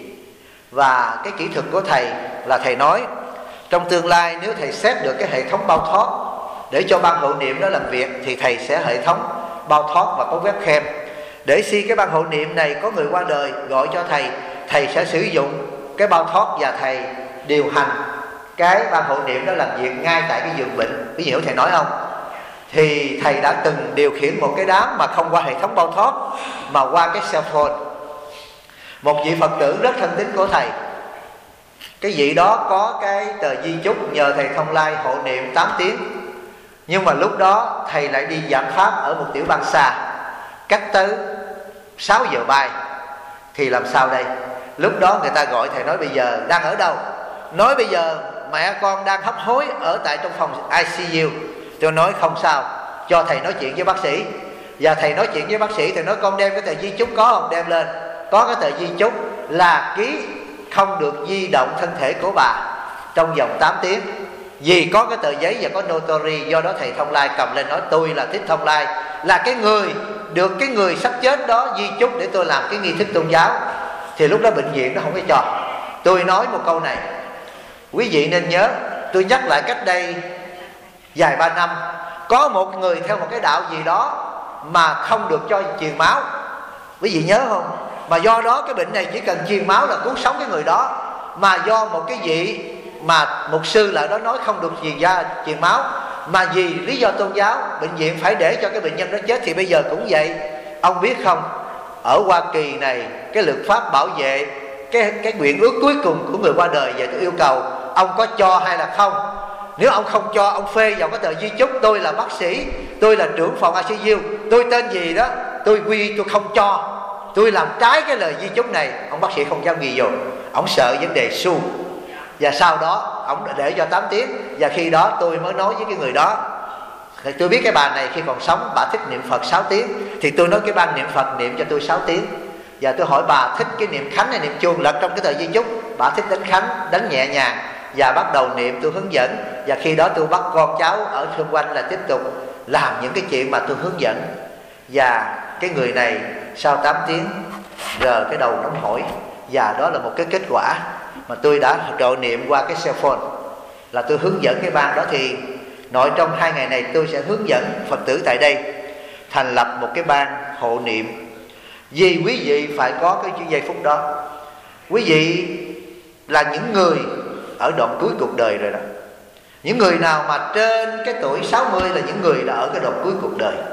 Và cái kỹ thuật của thầy là thầy nói trong tương lai nếu thầy xét được cái hệ thống bao thoát để cho ban hộ niệm đó làm việc, thì thầy sẽ hệ thống bao thoát và có webcam. Để khi cái ban hộ niệm này có người qua đời gọi cho thầy, thầy sẽ sử dụng cái bao thoát và thầy điều hành cái ban hộ niệm đó làm việc ngay tại cái giường bệnh. Ví dụ thầy nói không? Thì thầy đã từng điều khiển một cái đám mà không qua hệ thống bao thoát mà qua cái cell phone. Một vị Phật tử rất thân tín của thầy, cái vị đó có cái tờ di chúc nhờ thầy thông lai hộ niệm 8 tiếng. Nhưng mà lúc đó thầy lại đi giảng pháp ở một tiểu bang xa, cách tới 6 giờ bay. Thì làm sao đây? Lúc đó người ta gọi thầy nói bây giờ đang ở đâu? Nói bây giờ mẹ con đang hấp hối ở tại trong phòng ICU. Tôi nói không sao, cho thầy nói chuyện với bác sĩ. Và thầy nói chuyện với bác sĩ, thầy nói con đem cái tờ di chúc có không? Đem lên. Có cái tờ di chúc là ký không được di động thân thể của bà trong vòng 8 tiếng. Vì có cái tờ giấy và có notary. Do đó thầy thông lai cầm lên nói tôi là Thích Thông Lai, là cái người được cái người sắp chết đó di chúc để tôi làm cái nghi thức tôn giáo. Thì lúc đó bệnh viện nó không có cho. Tôi nói một câu này, quý vị nên nhớ, tôi nhắc lại cách đây vài ba năm, có một người theo một cái đạo gì đó mà không được cho truyền máu. Quý vị nhớ không? Mà do đó cái bệnh này chỉ cần truyền máu là cứu sống cái người đó. Mà do một cái vị mà mục sư lại đó nói không được truyền máu, mà vì lý do tôn giáo bệnh viện phải để cho cái bệnh nhân đó chết. Thì bây giờ cũng vậy. Ông biết không, ở Hoa Kỳ này cái luật pháp bảo vệ cái nguyện ước cuối cùng của người qua đời, và tôi yêu cầu ông có cho hay là không. Nếu ông không cho, ông phê vào cái tờ di chúc tôi là bác sĩ, tôi là trưởng phòng ICU, tôi tên gì đó, tôi không cho, tôi làm trái cái lời di chúc này. Ông bác sĩ không dám ghi vô, ông sợ vấn đề xu. Và sau đó ông để cho 8 tiếng. Và khi đó tôi mới nói với cái người đó, thì tôi biết cái bà này khi còn sống bà thích niệm Phật 6 tiếng. Thì tôi nói cái ban niệm Phật niệm cho tôi 6 tiếng. Và tôi hỏi bà thích cái niệm khánh hay niệm chuông, lật trong cái tờ di chúc bà thích đánh khánh, đánh nhẹ nhàng. Và bắt đầu niệm, tôi hướng dẫn. Và khi đó tôi bắt con cháu ở xung quanh là tiếp tục làm những cái chuyện mà tôi hướng dẫn. Và cái người này sau 8 tiếng rờ cái đầu nóng hổi. Và đó là một cái kết quả mà tôi đã trợ niệm qua cái cell phone. Là tôi hướng dẫn cái ban đó. Thì nội trong 2 ngày này tôi sẽ hướng dẫn Phật tử tại đây thành lập một cái ban hộ niệm. Vì quý vị phải có cái giây phút đó. Quý vị là những người ở đoạn cuối cuộc đời rồi đó. Những người nào mà trên cái tuổi 60 là những người đã ở cái đoạn cuối cuộc đời.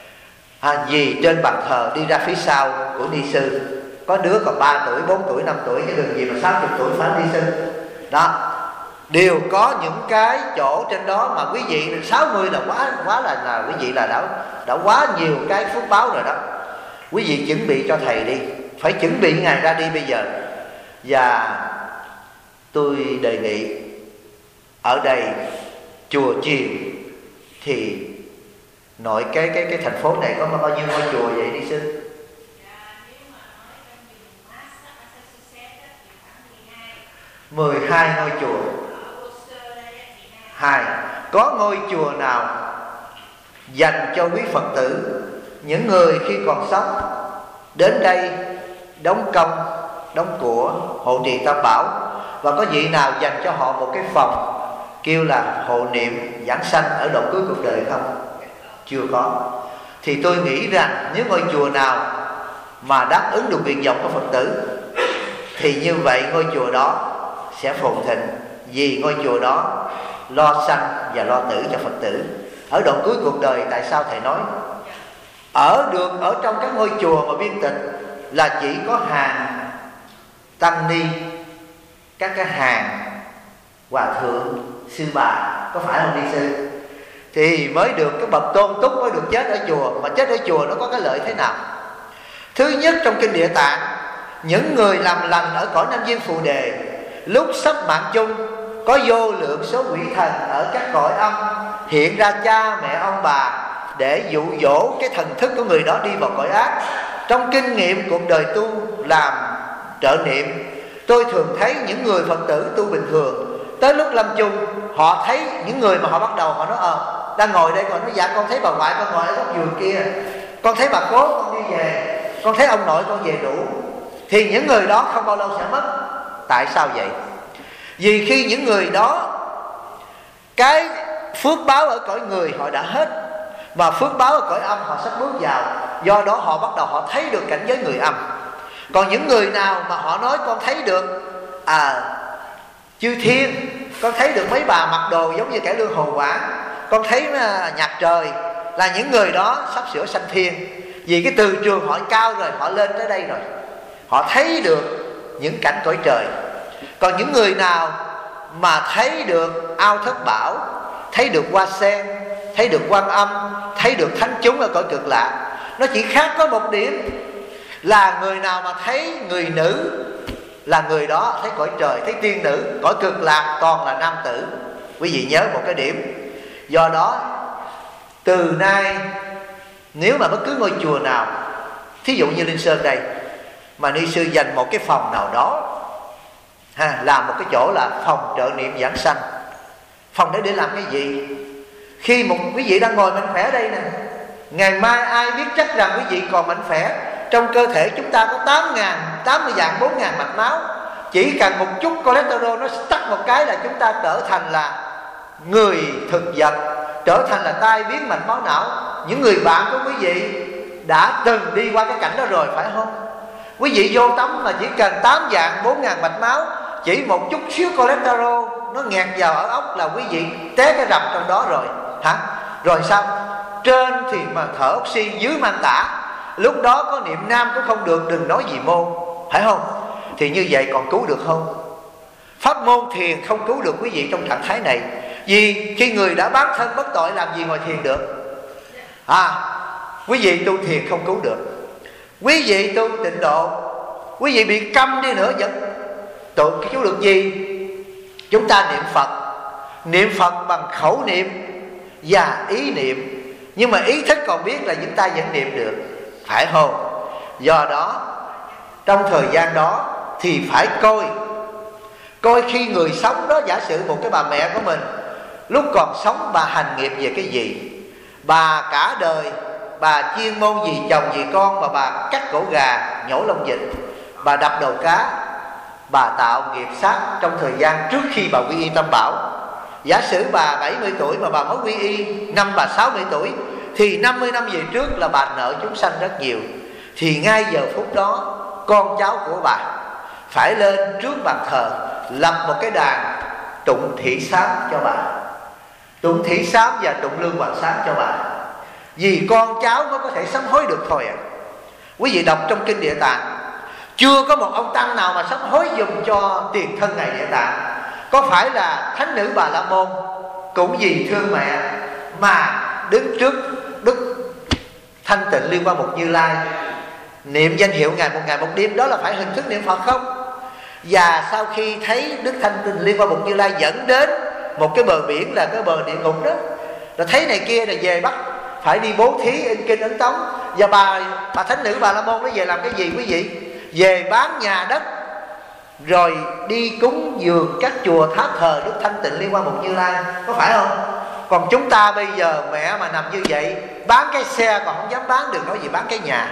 Vì trên bàn thờ đi ra phía sau của ni sư, có đứa còn 3 tuổi, 4 tuổi, 5 tuổi, cái đường gì mà 60 tuổi phải ni sư đó. Đều có những cái chỗ trên đó mà quý vị 60 là quá là quý vị là đã quá nhiều cái phước báo rồi đó. Quý vị chuẩn bị cho thầy đi, phải chuẩn bị ngày ra đi bây giờ. Và tôi đề nghị ở đây chùa chiền thì nội cái thành phố này có bao nhiêu ngôi chùa vậy đi sư? 12 ngôi chùa. 2. Có ngôi chùa nào dành cho quý Phật tử, những người khi còn sống đến đây đóng công, đóng của, hộ trì tam bảo, và có vị nào dành cho họ một cái phòng kêu là hộ niệm giảng sanh ở đoạn cuối cuộc đời không? Chưa có. Thì tôi nghĩ rằng nếu ngôi chùa nào mà đáp ứng được nguyện vọng của Phật tử thì như vậy ngôi chùa đó sẽ phồn thịnh. Vì ngôi chùa đó lo sanh và lo tử cho Phật tử ở đoạn cuối cuộc đời. Tại sao thầy nói ở trong các ngôi chùa mà biên tịch là chỉ có hàng tăng ni, các cái hàng hòa thượng, sư bà, có phải không đi sư? Thì mới được cái bậc tôn túc, mới được chết ở chùa. Mà chết ở chùa nó có cái lợi thế nào? Thứ nhất, trong kinh Địa Tạng, những người làm lành ở cõi Nam Viên Phù Đề lúc sắp mạng chung, có vô lượng số quỷ thần ở các cõi âm hiện ra cha mẹ ông bà để dụ dỗ cái thần thức của người đó đi vào cõi ác. Trong kinh nghiệm cuộc đời tu làm trợ niệm, tôi thường thấy những người Phật tử tu bình thường tới lúc lâm chung, họ thấy những người mà họ bắt đầu họ nói đang ngồi đây, còn nói dạ con thấy bà ngoại con ngồi ở góc vườn kia, con thấy bà cố con đi về, con thấy ông nội con về đủ, thì những người đó không bao lâu sẽ mất. Tại sao vậy? Vì khi những người đó, cái phước báo ở cõi người họ đã hết, mà phước báo ở cõi âm họ sắp bước vào. Do đó họ bắt đầu họ thấy được cảnh giới người âm. Còn những người nào mà họ nói con thấy được chư thiên, con thấy được mấy bà mặc đồ giống như kẻ lương hồ quảng, con thấy nhạc trời, là những người đó sắp sửa sanh thiên. Vì cái từ trường họ cao rồi, họ lên tới đây rồi, họ thấy được những cảnh cõi trời. Còn những người nào mà thấy được ao thất bảo, thấy được hoa sen, thấy được quan âm, thấy được thánh chúng ở cõi cực lạc, nó chỉ khác có một điểm là người nào mà thấy người nữ là người đó thấy cõi trời, thấy tiên nữ. Cõi cực lạc toàn là nam tử. Quý vị nhớ một cái điểm. Do đó từ nay nếu mà bất cứ ngôi chùa nào, thí dụ như Linh Sơn đây, mà ni sư dành một cái phòng nào đó làm một cái chỗ là phòng trợ niệm giảng sanh. Phòng đấy để làm cái gì? Khi một quý vị đang ngồi mạnh khỏe đây nè, ngày mai ai biết chắc rằng quý vị còn mạnh khỏe. Trong cơ thể chúng ta có 80 vạn 4.000 mạch máu. Chỉ cần một chút cholesterol nó tắt một cái là chúng ta trở thành là người thực vật, trở thành là tai biến mạch máu não. Những người bạn của quý vị đã từng đi qua cái cảnh đó rồi, phải không? Quý vị vô tắm mà chỉ cần 8 vạn 4.000 mạch máu, chỉ một chút xíu cholesterol nó nghẹt vào ở ốc là quý vị té cái rập trong đó rồi. Rồi sao? Trên thì mà thở oxy, dưới mang tả. Lúc đó có niệm nam cũng không được, đừng nói gì môn, phải không? Thì như vậy còn cứu được không? Pháp môn thiền không cứu được quý vị trong trạng thái này. Vì khi người đã bán thân bất tội làm gì ngồi thiền được? Quý vị tu thiền không cứu được. Quý vị tu tịnh độ, quý vị bị câm đi nữa vẫn cứu được gì? Chúng ta niệm Phật. Niệm Phật bằng khẩu niệm và ý niệm. Nhưng mà ý thức còn biết là chúng ta vẫn niệm được, phải không? Do đó trong thời gian đó thì phải coi khi người sống đó. Giả sử một cái bà mẹ của mình lúc còn sống bà hành nghiệp về cái gì, bà cả đời bà chuyên môn gì chồng gì con, mà bà cắt cổ gà, nhổ lông vịt, bà đập đầu cá, bà tạo nghiệp sát trong thời gian trước khi bà quy y Tam Bảo. Giả sử bà 70 tuổi mà bà mới quy y, năm bà 60 tuổi, thì 50 năm về trước là bà nợ chúng sanh rất nhiều. Thì ngay giờ phút đó con cháu của bà phải lên trước bàn thờ, lập một cái đàn tụng thỉ sám cho bà, tụng thỉ sám và tụng lương hoàng sám cho bà. Vì con cháu mới có thể sám hối được thôi ạ. Quý vị đọc trong kinh Địa Tạng, chưa có một ông tăng nào mà sám hối dùng cho tiền thân Ngài Địa Tạng. Có phải là thánh nữ Bà La Môn cũng vì thương mẹ mà đứng trước Đức Thanh Tịnh Liên Hoa Mục Như Lai niệm danh hiệu ngày một đêm, đó là phải hình thức niệm Phật không? Và sau khi thấy Đức Thanh Tịnh Liên Hoa Mục Như Lai dẫn đến một cái bờ biển là cái bờ địa ngục đó, rồi thấy này kia là về bắt phải đi bố thí in kinh ấn tống. Và bà thánh nữ Bà La Môn nó về làm cái gì quý vị? Về bán nhà đất rồi đi cúng dường các chùa tháp thờ Đức Thanh Tịnh Liên Hoa Mục Như Lai, có phải không? Còn chúng ta bây giờ mẹ mà nằm như vậy, bán cái xe còn không dám bán, đừng nói gì bán cái nhà.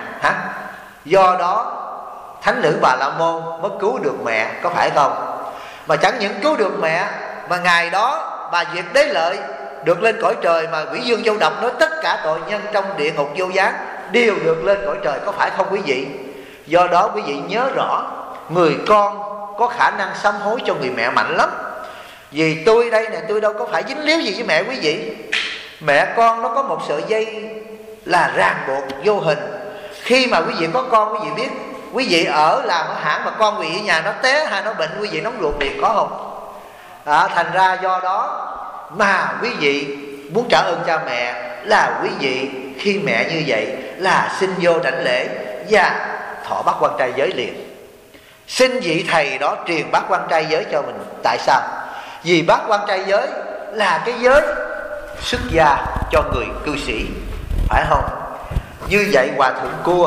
Do đó thánh nữ Bà La Môn mới cứu được mẹ, có phải không? Mà chẳng những cứu được mẹ, mà ngày đó bà Diệt Đế Lợi được lên cõi trời, mà Quỷ Dương Vô Độc nói tất cả tội nhân trong địa ngục vô gián đều được lên cõi trời, có phải không quý vị? Do đó quý vị nhớ rõ, người con có khả năng sám hối cho người mẹ mạnh lắm. Vì tôi đây nè, tôi đâu có phải dính líu gì với mẹ quý vị. Mẹ con nó có một sợi dây là ràng buộc vô hình. Khi mà quý vị có con, quý vị biết, quý vị ở làm ở hãng mà con quý vị ở nhà nó té hay nó bệnh, quý vị nóng ruột liền, có không? Thành ra do đó mà quý vị muốn trả ơn cha mẹ là quý vị khi mẹ như vậy là xin vô đảnh lễ và thọ bát quan trai giới liền. Xin vị thầy đó truyền bát quan trai giới cho mình. Tại sao? Vì bát quan trai giới là cái giới xuất gia cho người cư sĩ, phải không? Như vậy Hòa Thượng Cua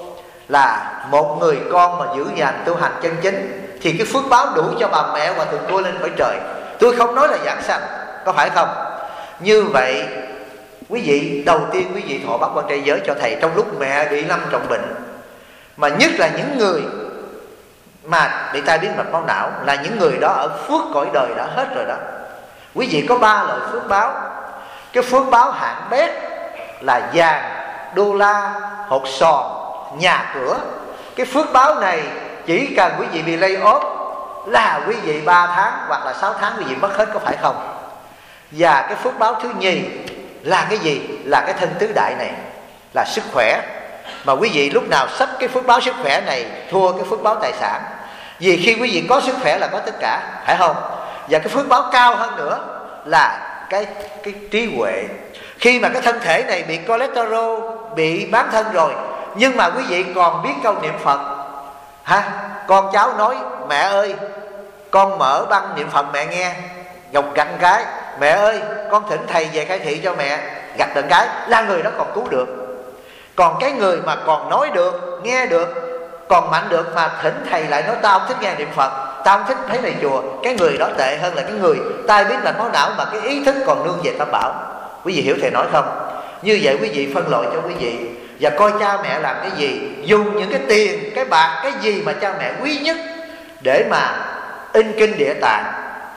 là một người con mà giữ gìn tu hành chân chính, thì cái phước báo đủ cho bà mẹ Hòa Thượng Cua lên cõi trời. Tôi không nói là giảng sanh, có phải không? Như vậy quý vị đầu tiên quý vị thọ bát quan trai giới cho thầy trong lúc mẹ bị lâm trọng bệnh. mà nhất là những người mà bị tai biến mạch máu não, là những người đó ở phước cõi đời đã hết rồi đó. Quý vị có 3 loại phước báo. Cái phước báo hạng bét là vàng, đô la, hột sòn, nhà cửa. Cái phước báo này chỉ cần quý vị bị lay ốm là quý vị 3 tháng hoặc là 6 tháng quý vị mất hết, có phải không? Và cái phước báo thứ nhì là cái gì? Là cái thân tứ đại này, là sức khỏe. Mà quý vị lúc nào sắp cái phước báo sức khỏe này thua cái phước báo tài sản. Vì khi quý vị có sức khỏe là có tất cả, phải không? Và cái phước báo cao hơn nữa là cái trí huệ. Khi mà cái thân thể này bị cholesterol, bị bán thân rồi, nhưng mà quý vị còn biết câu niệm Phật ha. Con cháu nói mẹ ơi, con mở băng niệm Phật mẹ nghe, gặt cái. Mẹ ơi, con thỉnh thầy về khai thị cho mẹ, gặt từng cái, là người đó còn cứu được. Còn cái người mà còn nói được, nghe được, còn mạnh được mà thỉnh thầy lại nói tao không thích nghe niệm Phật, tao không thích thấy này chùa, cái người đó tệ hơn là cái người tai biến mạch máu não mà cái ý thức còn nương về Tam Bảo. Quý vị hiểu thầy nói không? Như vậy quý vị phân loại cho quý vị, và coi cha mẹ làm cái gì, dùng những cái tiền, cái bạc, cái gì mà cha mẹ quý nhất để mà in kinh Địa Tạng,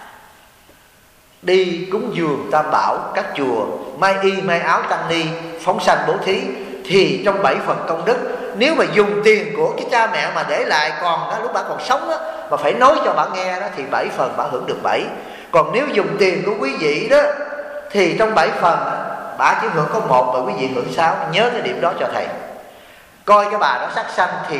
đi cúng dường Tam Bảo, các chùa, mai y mai áo tăng ni, phóng sanh bố thí, thì trong 7 phần công đức. Nếu mà dùng tiền của cái cha mẹ mà để lại còn đó, lúc bà còn sống đó, mà phải nói cho bà nghe đó, thì 7 phần bà hưởng được 7. Còn nếu dùng tiền của quý vị đó, thì trong 7 phần bà chỉ hưởng có 1 và quý vị hưởng 6. Nhớ cái điểm đó cho thầy. Coi cái bà đó sát sanh thì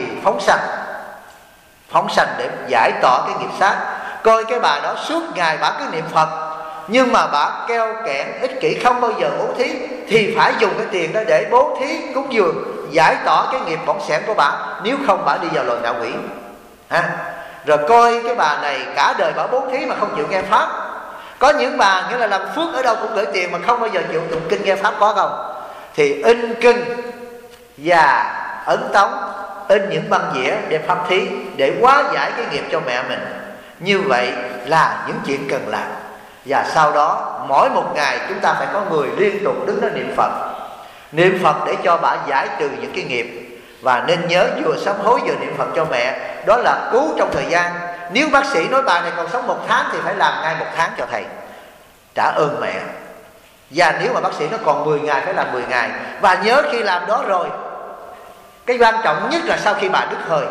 phóng sanh để giải tỏa cái nghiệp sát. Coi cái bà đó suốt ngày bà cứ niệm Phật, nhưng mà bà keo kẹt ích kỷ không bao giờ bố thí, thì phải dùng cái tiền đó để bố thí cúng dường, giải tỏa cái nghiệp bỏng sẻn của bà. Nếu không bà đi vào loài ngạ quỷ ha. Rồi coi cái bà này cả đời bà bố thí mà không chịu nghe pháp. Có những bà nghĩa là làm phước ở đâu cũng gửi tiền mà không bao giờ chịu tụng kinh nghe pháp, có không? Thì in kinh và ấn tống, in những băng dĩa đem pháp thí để hóa giải cái nghiệp cho mẹ mình. Như vậy là những chuyện cần làm. Và sau đó mỗi một ngày chúng ta phải có người liên tục đứng đó niệm Phật để cho bà giải trừ những cái nghiệp. Và nên nhớ vừa sám hối vừa niệm Phật cho mẹ, đó là cứu trong thời gian. Nếu bác sĩ nói bà này còn sống 1 tháng thì phải làm ngay 1 tháng cho thầy, trả ơn mẹ. Và nếu mà bác sĩ nó còn 10 ngày phải làm 10 ngày. Và nhớ khi làm đó rồi, cái quan trọng nhất là sau khi bà đứt hơi.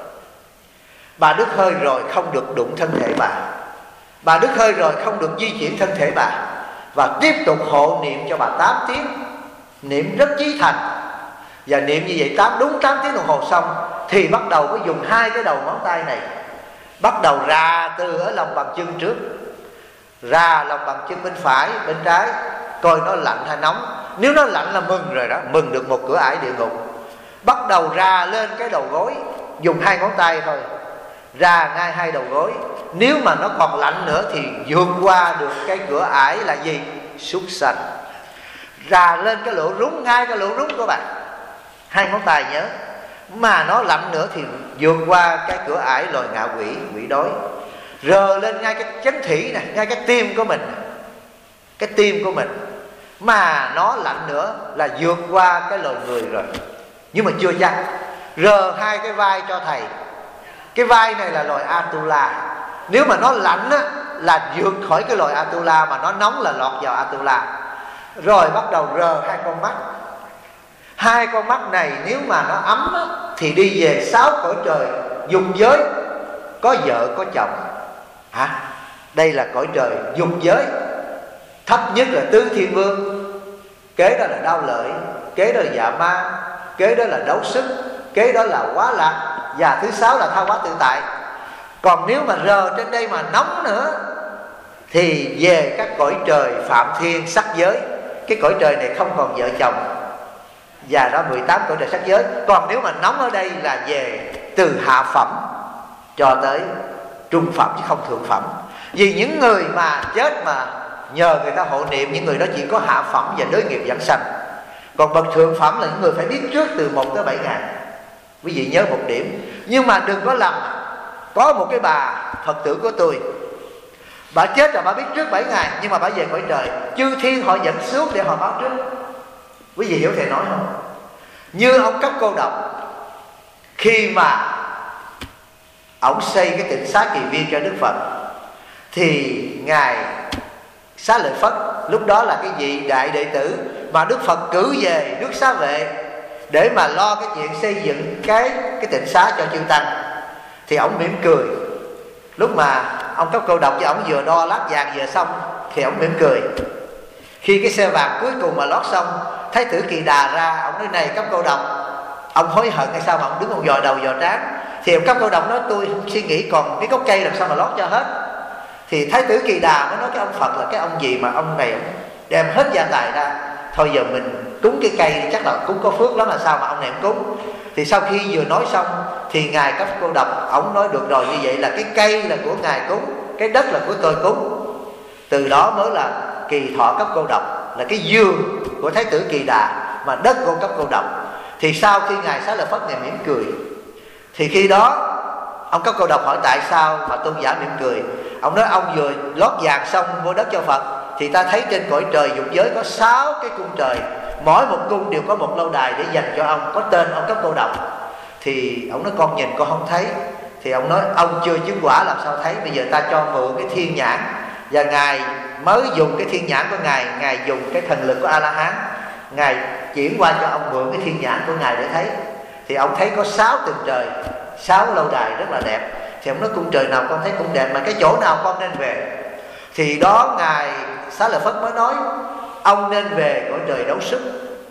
Bà đứt hơi rồi không được đụng thân thể bà đứt hơi rồi không được di chuyển thân thể bà, và tiếp tục hộ niệm cho bà 8 tiếng, niệm rất chí thành. Và niệm như vậy đúng 8 tiếng đồng hồ xong, thì bắt đầu có dùng 2 cái đầu ngón tay này, bắt đầu ra từ ở lòng bàn chân trước, ra lòng bàn chân bên phải, bên trái, coi nó lạnh hay nóng. Nếu nó lạnh là mừng rồi đó, mừng được một cửa ải địa ngục. Bắt đầu ra lên cái đầu gối, dùng 2 ngón tay thôi, ra ngay 2 đầu gối. Nếu mà nó còn lạnh nữa thì vượt qua được cái cửa ải là gì? Súc sanh. Ra lên cái lỗ rúng, ngay cái lỗ rúng của bạn, 2 ngón tay nhớ. Mà nó lạnh nữa thì vượt qua cái cửa ải loài ngạ quỷ, quỷ đói. Rờ lên ngay cái chánh thủy này, ngay cái tim của mình, cái tim của mình. Mà nó lạnh nữa là vượt qua cái loài người rồi. Nhưng mà chưa chắc. Rờ 2 cái vai cho thầy. Cái vai này là loài Atula. Nếu mà nó lạnh á, là vượt khỏi cái loài Atula, mà nó nóng là lọt vào Atula. Rồi bắt đầu rờ 2 con mắt. 2 con mắt này nếu mà nó ấm á, thì đi về 6 cõi trời dục giới, có vợ có chồng. Đây là cõi trời dục giới. Thấp nhất là Tứ Thiên Vương, kế đó là Đao Lợi, kế đó là Dạ Ma, kế đó là Đấu Sức, kế đó là Quá Lạc, và thứ 6 là Tha Hóa Tự Tại. Còn nếu mà rờ trên đây mà nóng nữa thì về các cõi trời Phạm Thiên sắc giới. Cái cõi trời này không còn vợ chồng, và đó 18 cõi trời sắc giới. Còn nếu mà nóng ở đây là về từ hạ phẩm cho tới trung phẩm, chứ không thượng phẩm. Vì những người mà chết mà nhờ người ta hộ niệm, những người đó chỉ có hạ phẩm và đới nghiệp giảng sanh. Còn bậc thượng phẩm là những người phải biết trước từ 1 tới 7 ngày. Quý vị nhớ một điểm. Nhưng mà đừng có lầm. Có một cái bà Phật tử của tôi, bà chết rồi bà biết trước 7 ngày, nhưng mà bà về cõi trời, chư thiên họ dẫn xuống để họ báo trước. Quý vị hiểu thầy nói không? Như ông Cấp Cô Độc, khi mà ổng xây cái tịnh xá Kỳ Viên cho Đức Phật, thì ngài Xá Lợi Phất lúc đó là cái vị đại đệ tử mà Đức Phật cử về nước Xá Vệ để mà lo cái chuyện xây dựng cái tịnh xá cho chư tăng, thì ổng mỉm cười. Lúc mà ông Cấp Cô Độc với ổng vừa đo lát vàng vừa xong thì ổng mỉm cười. Khi cái xe vàng cuối cùng mà lót xong, Thái tử Kỳ Đà ra, ông nói: này Cấp Cô Độc, ông hối hận hay sao mà ông đứng ông dò đầu dò trán? Thì ông Cấp Cô Độc nói: tôi suy nghĩ còn cái gốc cây làm sao mà lót cho hết. Thì Thái tử Kỳ Đà mới nói: cái ông Phật là cái ông gì mà ông này ông đem hết gia tài ra, thôi giờ mình cúng cái cây chắc là cúng có phước lắm, là sao mà ông này ông cúng. Thì sau khi vừa nói xong thì ngài Cấp Cô Độc ổng nói: được rồi, như vậy là cái cây là của ngài cúng, cái đất là của tôi cúng. Từ đó mới là Kỳ Thọ Cấp Cô Độc, là cái vườn của Thái tử Kỳ Đà mà đất của Cấp Cô Độc. Thì sau khi ngài Xá Lợi Phất ngài mỉm cười, thì khi đó ông Cấp Cô Độc hỏi tại sao mà tôn giả mỉm cười. Ông nói: ông vừa lót vàng xong vô đất cho Phật, thì ta thấy trên cõi trời dục giới có 6 cái cung trời, mỗi một cung đều có một lâu đài để dành cho ông, có tên ông Cấp Cô Độc. Thì ông nói: con nhìn con không thấy. Thì ông nói: ông chưa chứng quả làm sao thấy, bây giờ ta cho mượn cái thiên nhãn. Và ngài mới dùng cái thiên nhãn của ngài, ngài dùng cái thần lực của A La Hán, ngài chuyển qua cho ông mượn cái thiên nhãn của ngài để thấy. Thì ông thấy có 6 tầng trời, 6 lâu đài rất là đẹp. Thì ông nói: cung trời nào con thấy cũng đẹp, mà cái chỗ nào con nên về? Thì đó ngài Xá Lợi Phất mới nói: ông nên về cõi trời Đấu Sức,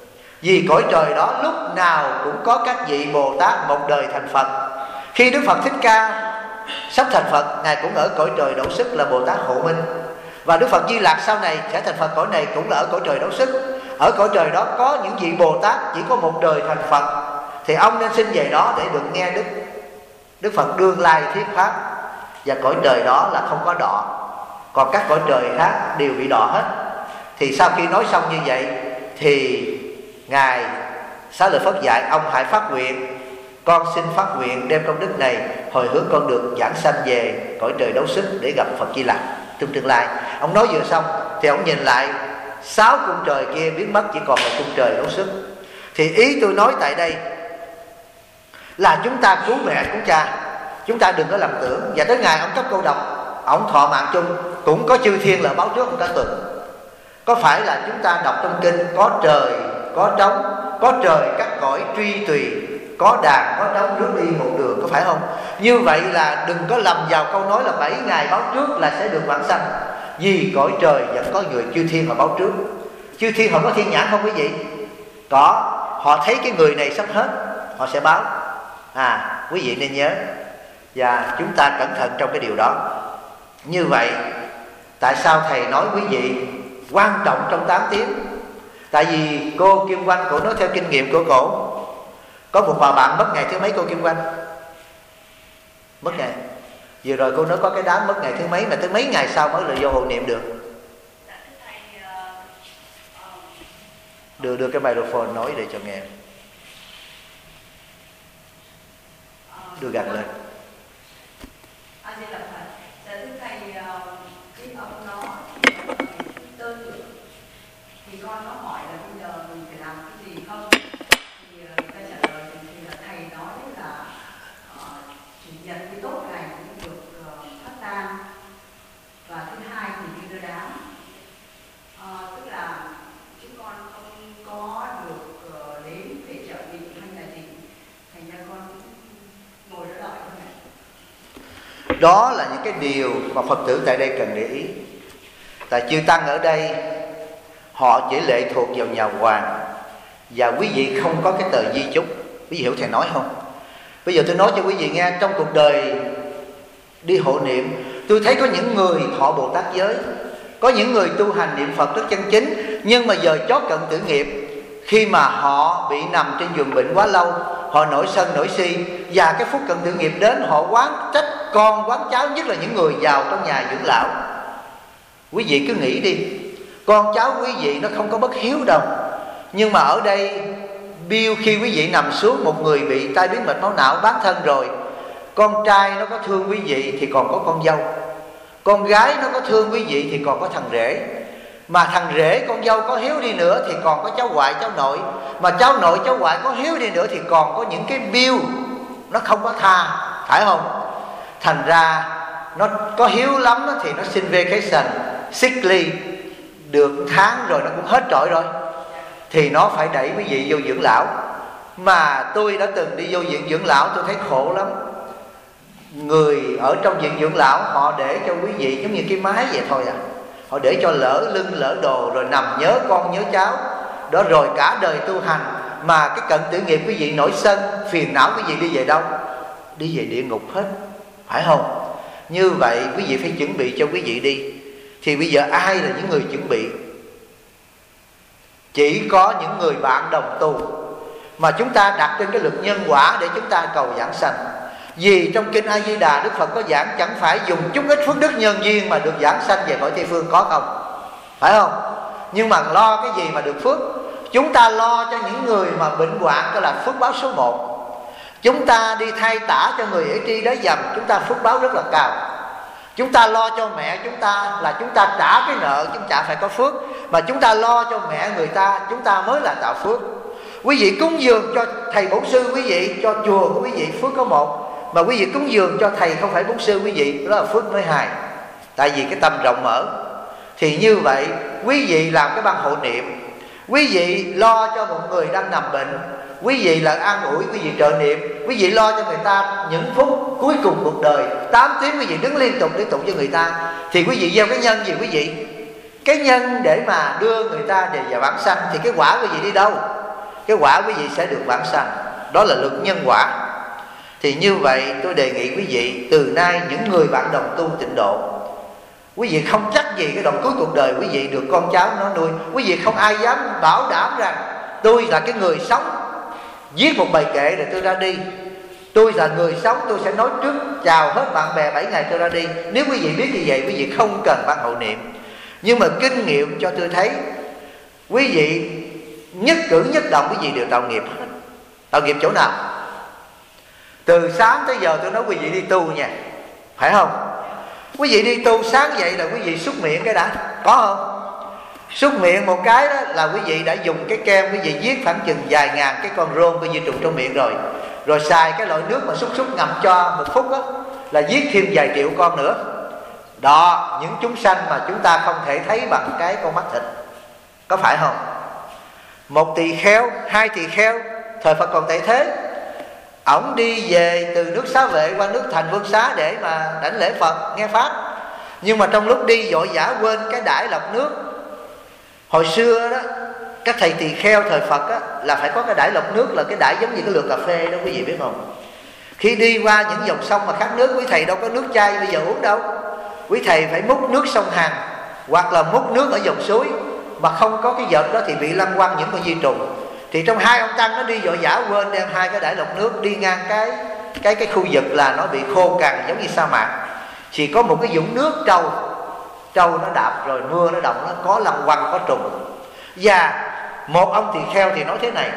vì cõi trời đó lúc nào cũng có các vị Bồ Tát một đời thành Phật. Khi Đức Phật Thích Ca sắp thành Phật, ngài cũng ở cõi trời Đấu Sức là Bồ Tát Hộ Minh. Và Đức Phật Di Lặc sau này sẽ thành Phật cõi này cũng là ở cõi trời Đấu Sức. Ở cõi trời đó có những vị Bồ Tát chỉ có một đời thành Phật, thì ông nên xin về đó để được nghe Đức Phật đương lai thuyết pháp. Và cõi trời đó là không có đọa, còn các cõi trời khác đều bị đọa hết. Thì sau khi nói xong như vậy thì ngài Xá Lợi Phất dạy ông hãy phát nguyện: con xin phát nguyện đem công đức này hồi hướng con được giảng sanh về cõi trời Đấu Sức để gặp Phật Di Lặc trong tương lai. Ông nói vừa xong thì ông nhìn lại 6 cung trời kia biến mất, chỉ còn là cung trời Đấu Sức. Thì ý tôi nói tại đây là chúng ta cứu mẹ cứu cha, chúng ta đừng có lầm tưởng. Và tới ngày ông Cấp Cô Độc ông thọ mạng chung, cũng có chư thiên là báo trước ông cả tuần. Có phải là chúng ta đọc trong kinh có trời có trống, có trời các cõi truy tùy, có đàn có trống rước đi một đường, có phải không? Như vậy là đừng có lầm vào câu nói là 7 ngày báo trước là sẽ được vãng sanh. Vì cõi trời vẫn có người chư thiên họ báo trước. Chư thiên họ có thiên nhãn không quý vị? Có, họ thấy cái người này sắp hết, họ sẽ báo. Quý vị nên nhớ, và chúng ta cẩn thận trong cái điều đó. Như vậy tại sao thầy nói quý vị quan trọng trong 8 tiếng? Tại vì cô Kim Oanh cổ nói theo kinh nghiệm của cổ, có một bà bạn mất ngày thứ mấy cô Kim Oanh? Mất ngày. Vừa rồi cô nói có cái đám mất ngày thứ mấy, mà tới mấy ngày sau mới là vô hộ niệm được. Đưa cái microphone nói để cho nghe. Đưa gần lên. Thì con có hỏi là bây giờ mình phải làm cái gì không? Thì ta trả lời thì là thầy nói là chủ nhật cái tốt này cũng được phát tang, và thứ hai thì đi đưa đám. Tức là chúng con không có được đến để trợ bị hay là gì, thành ra con ngồi đó đợi thôi. Đó là những cái điều mà Phật tử tại đây cần để ý. Tại chư tăng ở đây họ chỉ lệ thuộc vào nhà hoàng, và quý vị không có cái tờ di chúc. Quý vị hiểu thầy nói không? Bây giờ tôi nói cho quý vị nghe, trong cuộc đời đi hộ niệm, tôi thấy có những người thọ Bồ Tát giới, có những người tu hành niệm Phật rất chân chính, nhưng mà giờ chót cận tử nghiệp, khi mà họ bị nằm trên giường bệnh quá lâu, họ nổi sân nổi si, và cái phút cận tử nghiệp đến họ oán trách con oán cháu, nhất là những người giàu trong nhà dưỡng lão. Quý vị cứ nghĩ đi, con cháu quý vị nó không có bất hiếu đâu, nhưng mà ở đây biêu khi quý vị nằm xuống, một người bị tai biến mạch máu não bán thân rồi, con trai nó có thương quý vị thì còn có con dâu, con gái nó có thương quý vị thì còn có thằng rể, mà thằng rể con dâu có hiếu đi nữa thì còn có cháu ngoại cháu nội, mà cháu nội cháu ngoại có hiếu đi nữa thì còn có những cái bill nó không có tha, phải không? Thành ra nó có hiếu lắm đó, thì nó xin vacation, sick leave được tháng rồi nó cũng hết trọi rồi, thì nó phải đẩy quý vị vô dưỡng lão. Mà tôi đã từng đi vô viện dưỡng lão, tôi thấy khổ lắm. Người ở trong viện dưỡng lão họ để cho quý vị giống như cái máy vậy thôi à. Họ để cho lỡ lưng lỡ đồ, rồi nằm nhớ con nhớ cháu đó, rồi cả đời tu hành. Mà cái cận tử nghiệp quý vị nổi sân phiền não, quý vị đi về đâu? Đi về địa ngục hết, phải không? Như vậy quý vị phải chuẩn bị cho quý vị đi. Thì bây giờ ai là những người chuẩn bị? Chỉ có những người bạn đồng tu mà chúng ta đặt trên cái luật nhân quả để chúng ta cầu giảng sanh. Vì trong kinh A Di Đà, Đức Phật có giảng chẳng phải dùng chút ít phước đức nhân duyên mà được giảng sanh về cõi Tây Phương, có không? Phải không? Nhưng mà lo cái gì mà được phước? Chúng ta lo cho những người mà bệnh hoạn, đó là phước báo số 1. Chúng ta đi thay tả cho người ế tri đói dầm, chúng ta phước báo rất là cao. Chúng ta lo cho mẹ chúng ta là chúng ta trả cái nợ, chúng ta phải có phước. Mà chúng ta lo cho mẹ người ta, chúng ta mới là tạo phước. Quý vị cúng dường cho thầy bổn sư quý vị, cho chùa của quý vị, phước có 1. Mà quý vị cúng dường cho thầy không phải bổn sư quý vị, đó là phước mới 2. Tại vì cái tâm rộng mở. Thì như vậy quý vị làm cái ban hộ niệm, quý vị lo cho một người đang nằm bệnh, quý vị là an ủi, quý vị trợ niệm, quý vị lo cho người ta những phút cuối cùng cuộc đời, 8 tiếng quý vị đứng liên tục cho người ta. Thì quý vị gieo cái nhân gì quý vị? Cái nhân để mà đưa người ta về vãng sanh. Thì cái quả quý vị đi đâu? Cái quả quý vị sẽ được vãng sanh. Đó là luật nhân quả. Thì như vậy tôi đề nghị quý vị, từ nay những người bạn đồng tu tịnh độ, quý vị không chắc gì cái đoạn cuối cuộc đời quý vị được con cháu nó nuôi. Quý vị không ai dám bảo đảm rằng tôi là cái người sống, viết một bài kệ rồi tôi ra đi. Tôi là người sống, tôi sẽ nói trước chào hết bạn bè 7 ngày tôi ra đi. Nếu quý vị biết như vậy, quý vị không cần ban hộ niệm. Nhưng mà kinh nghiệm cho tôi thấy, quý vị nhất cử nhất động quý vị đều tạo nghiệp hết. Tạo nghiệp chỗ nào? Từ sáng tới giờ tôi nói quý vị đi tu nha, phải không? Quý vị đi tu sáng dậy là quý vị xúc miệng cái đã, có không? Xúc miệng một cái đó là quý vị đã dùng cái kem, quý vị viết khoảng chừng vài ngàn cái con rôn quý vị trùng trong miệng rồi. Rồi xài cái loại nước mà xúc ngậm cho 1 phút đó, là viết thêm vài triệu con nữa. Đó, những chúng sanh mà chúng ta không thể thấy bằng cái con mắt thịt, có phải không? 1 tỳ kheo, 2 tỳ kheo thời Phật còn tại thế, ổng đi về từ nước Xá Vệ qua nước Thành Vương Xá để mà đảnh lễ Phật, nghe pháp. Nhưng mà trong lúc đi vội vã quên cái đãi lọc nước. Hồi xưa đó, các thầy tỳ kheo thời Phật á, là phải có cái đãi lọc nước, là cái đãi giống như cái lược cà phê đó, quý vị biết không? Khi đi qua những dòng sông mà khát nước, quý thầy đâu có nước chai bây giờ uống đâu. Quý thầy phải múc nước sông Hàn, hoặc là múc nước ở dòng suối. Mà không có cái vợt đó thì bị lăng quăng những con vi trùng. Thì trong 2 ông tăng nó đi vội vã quên đem 2 cái đãi lọc nước, đi ngang cái khu vực là nó bị khô cằn giống như sa mạc. Chỉ có một cái vũng nước trâu nó đạp rồi mưa nó động, nó có lăng quăng, có trùng. Và một ông tỳ kheo thì nói thế này: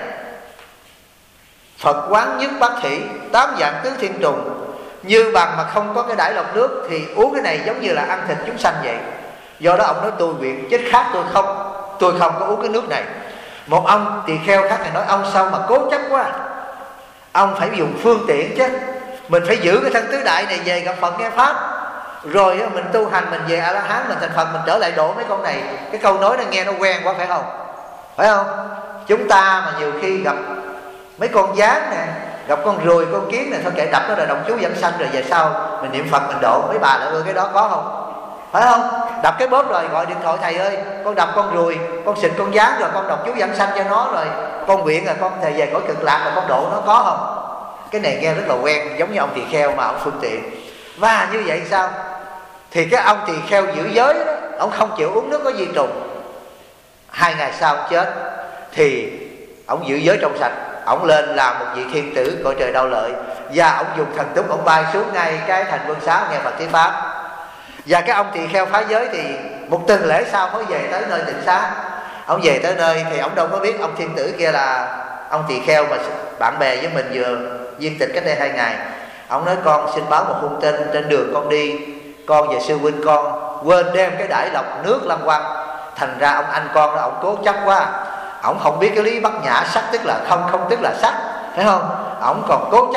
Phật quán nhất bát thủy, 8 dạng tứ thiên trùng, như bằng mà không có cái đãi lọc nước thì uống cái này giống như là ăn thịt chúng sanh vậy. Do đó ông nói tôi nguyện chết khác tôi không có uống cái nước này. Một ông tỳ kheo khác này nói: ông sao mà cố chấp quá, ông phải dùng phương tiện chứ. Mình phải giữ cái thân tứ đại này về gặp Phật nghe pháp, rồi mình tu hành, mình về A-la-hán, mình thành Phật, mình trở lại độ mấy con này. Cái câu nói này nghe nó quen quá phải không? Phải không? Chúng ta mà nhiều khi gặp mấy con gián nè, gặp con ruồi, con kiến này, thôi kệ đập nó rồi đồng chú dẫn sanh, rồi về sau mình niệm Phật mình độ. Mấy bà lại ơi cái đó có không? Phải không? Đập cái bóp rồi gọi điện thoại: thầy ơi, con đập con ruồi, con xịt con gián rồi con đọc chú dẫn sanh cho nó, rồi con nguyện là con thầy về cõi cực lạc, rồi con độ nó, có không? Cái này nghe rất là quen, giống như ông tỳ kheo mà ông phương tiện. Và như vậy sao? Thì cái ông tỳ kheo giữ giới đó, ông không chịu uống nước có vi trùng. 2 ngày sau ông chết. Thì ông giữ giới trong sạch, ông lên làm một vị thiên tử cõi trời Đau Lợi. Và ông dùng thần túc, ông bay xuống ngay cái Thành Vương Xá nghe Phật thuyết pháp. Và cái ông tỳ kheo phá giới thì một tuần lễ sau mới về tới nơi tịnh xá. Ông về tới nơi thì ông đâu có biết ông thiên tử kia là ông tỳ kheo mà bạn bè với mình vừa viên tịch cách đây 2 ngày. Ông nói: con xin báo một hung tin, trên đường con đi, con và sư huynh con quên đem cái đãi lọc nước lăng quăng. Thành ra ông anh con đó, ông cố chấp quá, ông không biết cái lý bất nhã, sắc tức là không, không tức là sắc, phải không? Ông còn cố chấp,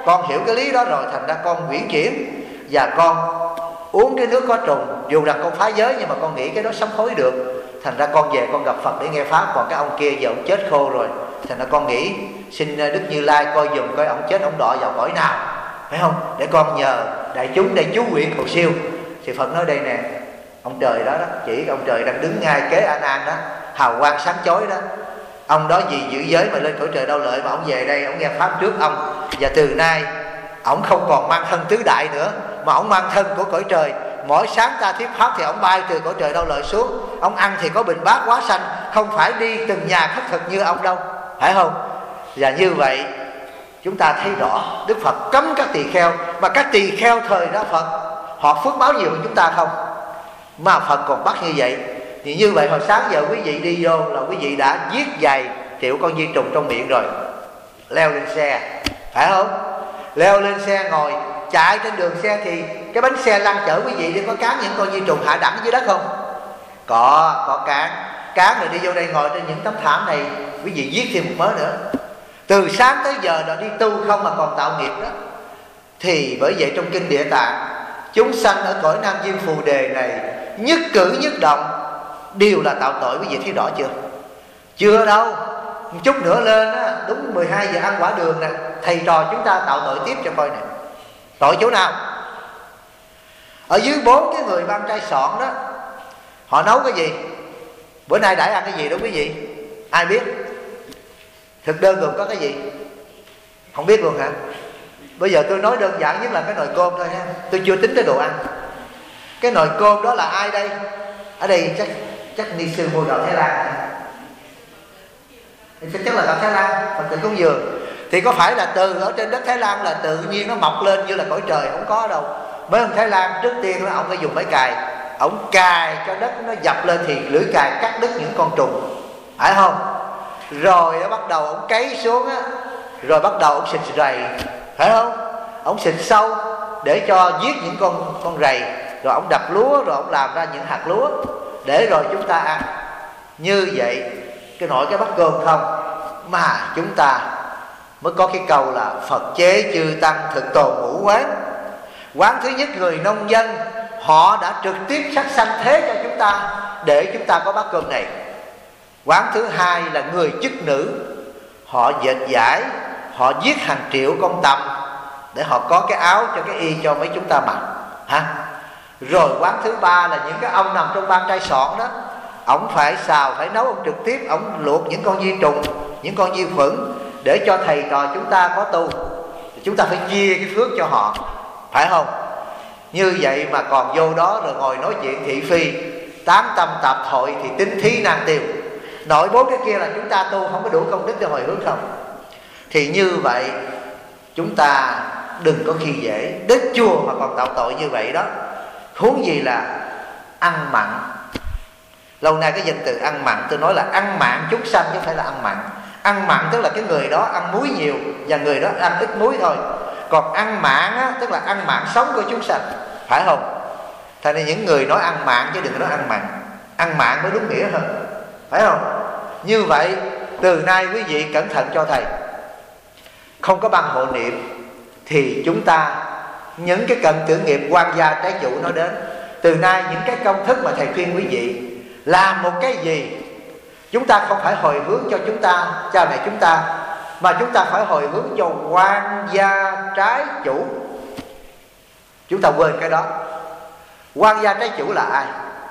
con hiểu cái lý đó rồi, thành ra con uyển chuyển và con uống cái nước có trùng, dù rằng con phá giới nhưng mà con nghĩ cái đó sám hối được, thành ra con về con gặp Phật để nghe pháp. Còn cái ông kia giờ ông chết khô rồi, thành ra con nghĩ xin Đức Như Lai coi dùm coi ông chết ông đọa vào cõi nào, phải không, để con nhờ đại chúng đây chú nguyện cầu siêu. Thì Phật nói đây nè, ông trời đó đó, chỉ ông trời đang đứng ngay kế A Nan đó, hào quang sáng chói đó. Ông đó vì giữ giới mà lên cõi trời Đau Lợi, mà ông về đây ông nghe pháp trước ông, và từ nay ông không còn mang thân tứ đại nữa, mà ông mang thân của cõi trời. Mỗi sáng ta thuyết pháp thì ông bay từ cõi trời Đau Lợi xuống, ông ăn thì có bình bát quá xanh, không phải đi từng nhà khất thực như ông đâu, phải không? Và như vậy chúng ta thấy rõ Đức Phật cấm các tỳ kheo, mà các tỳ kheo thời đó Phật họ phước báo nhiều hơn chúng ta không, mà Phật còn bắt như vậy. Thì như vậy hồi sáng giờ quý vị đi vô là quý vị đã giết vài triệu con vi trùng trong miệng rồi, leo lên xe, phải không? Leo lên xe ngồi chạy trên đường xe thì cái bánh xe lăn chở quý vị đi, có cán những con vi trùng hạ đẳng dưới đất không? Có cán rồi đi vô đây ngồi trên những tấm thảm này, quý vị giết thêm một mớ nữa. Từ sáng tới giờ là đi tu không mà còn tạo nghiệp đó. Thì bởi vậy trong kinh Địa Tạng, chúng sanh ở cõi Nam Diêm Phù Đề này nhất cử nhất động đều là tạo tội. Quý vị thấy rõ chưa? Chưa đâu, một chút nữa lên á, đúng 12 giờ ăn quả đường nè, thầy trò chúng ta tạo tội tiếp cho coi nè. Tội chỗ nào? Ở dưới 4 cái người ban trai sọn đó, họ nấu cái gì? Bữa nay đãi ăn cái gì đó quý vị? Ai biết? Thực đơn gồm có cái gì? Không biết luôn hả? Bây giờ tôi nói đơn giản nhất là cái nồi cơm thôi ha, tôi chưa tính tới đồ ăn. Cái nồi cơm đó là ai đây? Ở đây chắc ni sư mua gạo Thái Lan, chắc là gạo Thái Lan, Phật tử cúng dường. Thì có phải là từ ở trên đất Thái Lan là tự nhiên nó mọc lên như là cõi trời? Không có đâu. Mấy ông Thái Lan trước tiên ông phải dùng máy cài, ông cài cho đất nó dập lên thì lưỡi cài cắt đứt những con trùng, phải không? Rồi nó bắt đầu ông cấy xuống á, rồi bắt đầu ông xịt rầy, phải không? Ông xịt sâu để cho giết những con rầy, rồi ông đập lúa, rồi ông làm ra những hạt lúa để rồi chúng ta ăn. Như vậy cái nổi cái bát cơm không mà chúng ta mới có cái câu là Phật chế chư tăng thực tồn ngũ quán. Quán thứ nhất, người nông dân họ đã trực tiếp sắc sanh thế cho chúng ta để chúng ta có bát cơm này. Quán thứ hai là người chức nữ, họ dệt vải, họ giết hàng triệu con tằm để họ có cái áo cho cái y cho mấy chúng ta mặc ha. Rồi quán thứ ba là những cái ông nằm trong ban trai sọn đó, ổng phải xào, phải nấu, ông trực tiếp ổng luộc những con vi trùng, những con vi khuẩn để cho thầy trò chúng ta có tu. Chúng ta phải chia cái phước cho họ, phải không? Như vậy mà còn vô đó rồi ngồi nói chuyện thị phi, tán tâm tạp thoại thì tính thí nan tiêu. Nội 4 cái kia là chúng ta tu không có đủ công đức để hồi hướng không? Thì như vậy chúng ta đừng có khi dễ đến chùa mà còn tạo tội như vậy đó. Huống gì là ăn mặn. Lâu nay cái danh từ ăn mặn tôi nói là ăn mặn chúng sanh chứ không phải là ăn mặn. Ăn mặn tức là cái người đó ăn muối nhiều và người đó ăn ít muối thôi. Còn ăn mặn á, tức là ăn mặn sống của chúng sanh, phải không? Thế nên những người nói ăn mặn chứ đừng nói ăn mặn. Ăn mặn mới đúng nghĩa hơn, phải không? Như vậy từ nay quý vị cẩn thận cho thầy. Không có băng hộ niệm thì chúng ta những cái cần tưởng nghiệp quan gia trái chủ nó đến. Từ nay những cái công thức mà thầy khuyên quý vị làm một cái gì, chúng ta không phải hồi hướng cho chúng ta, cha mẹ chúng ta, mà chúng ta phải hồi hướng cho quan gia trái chủ. Chúng ta quên cái đó. Quan gia trái chủ là ai?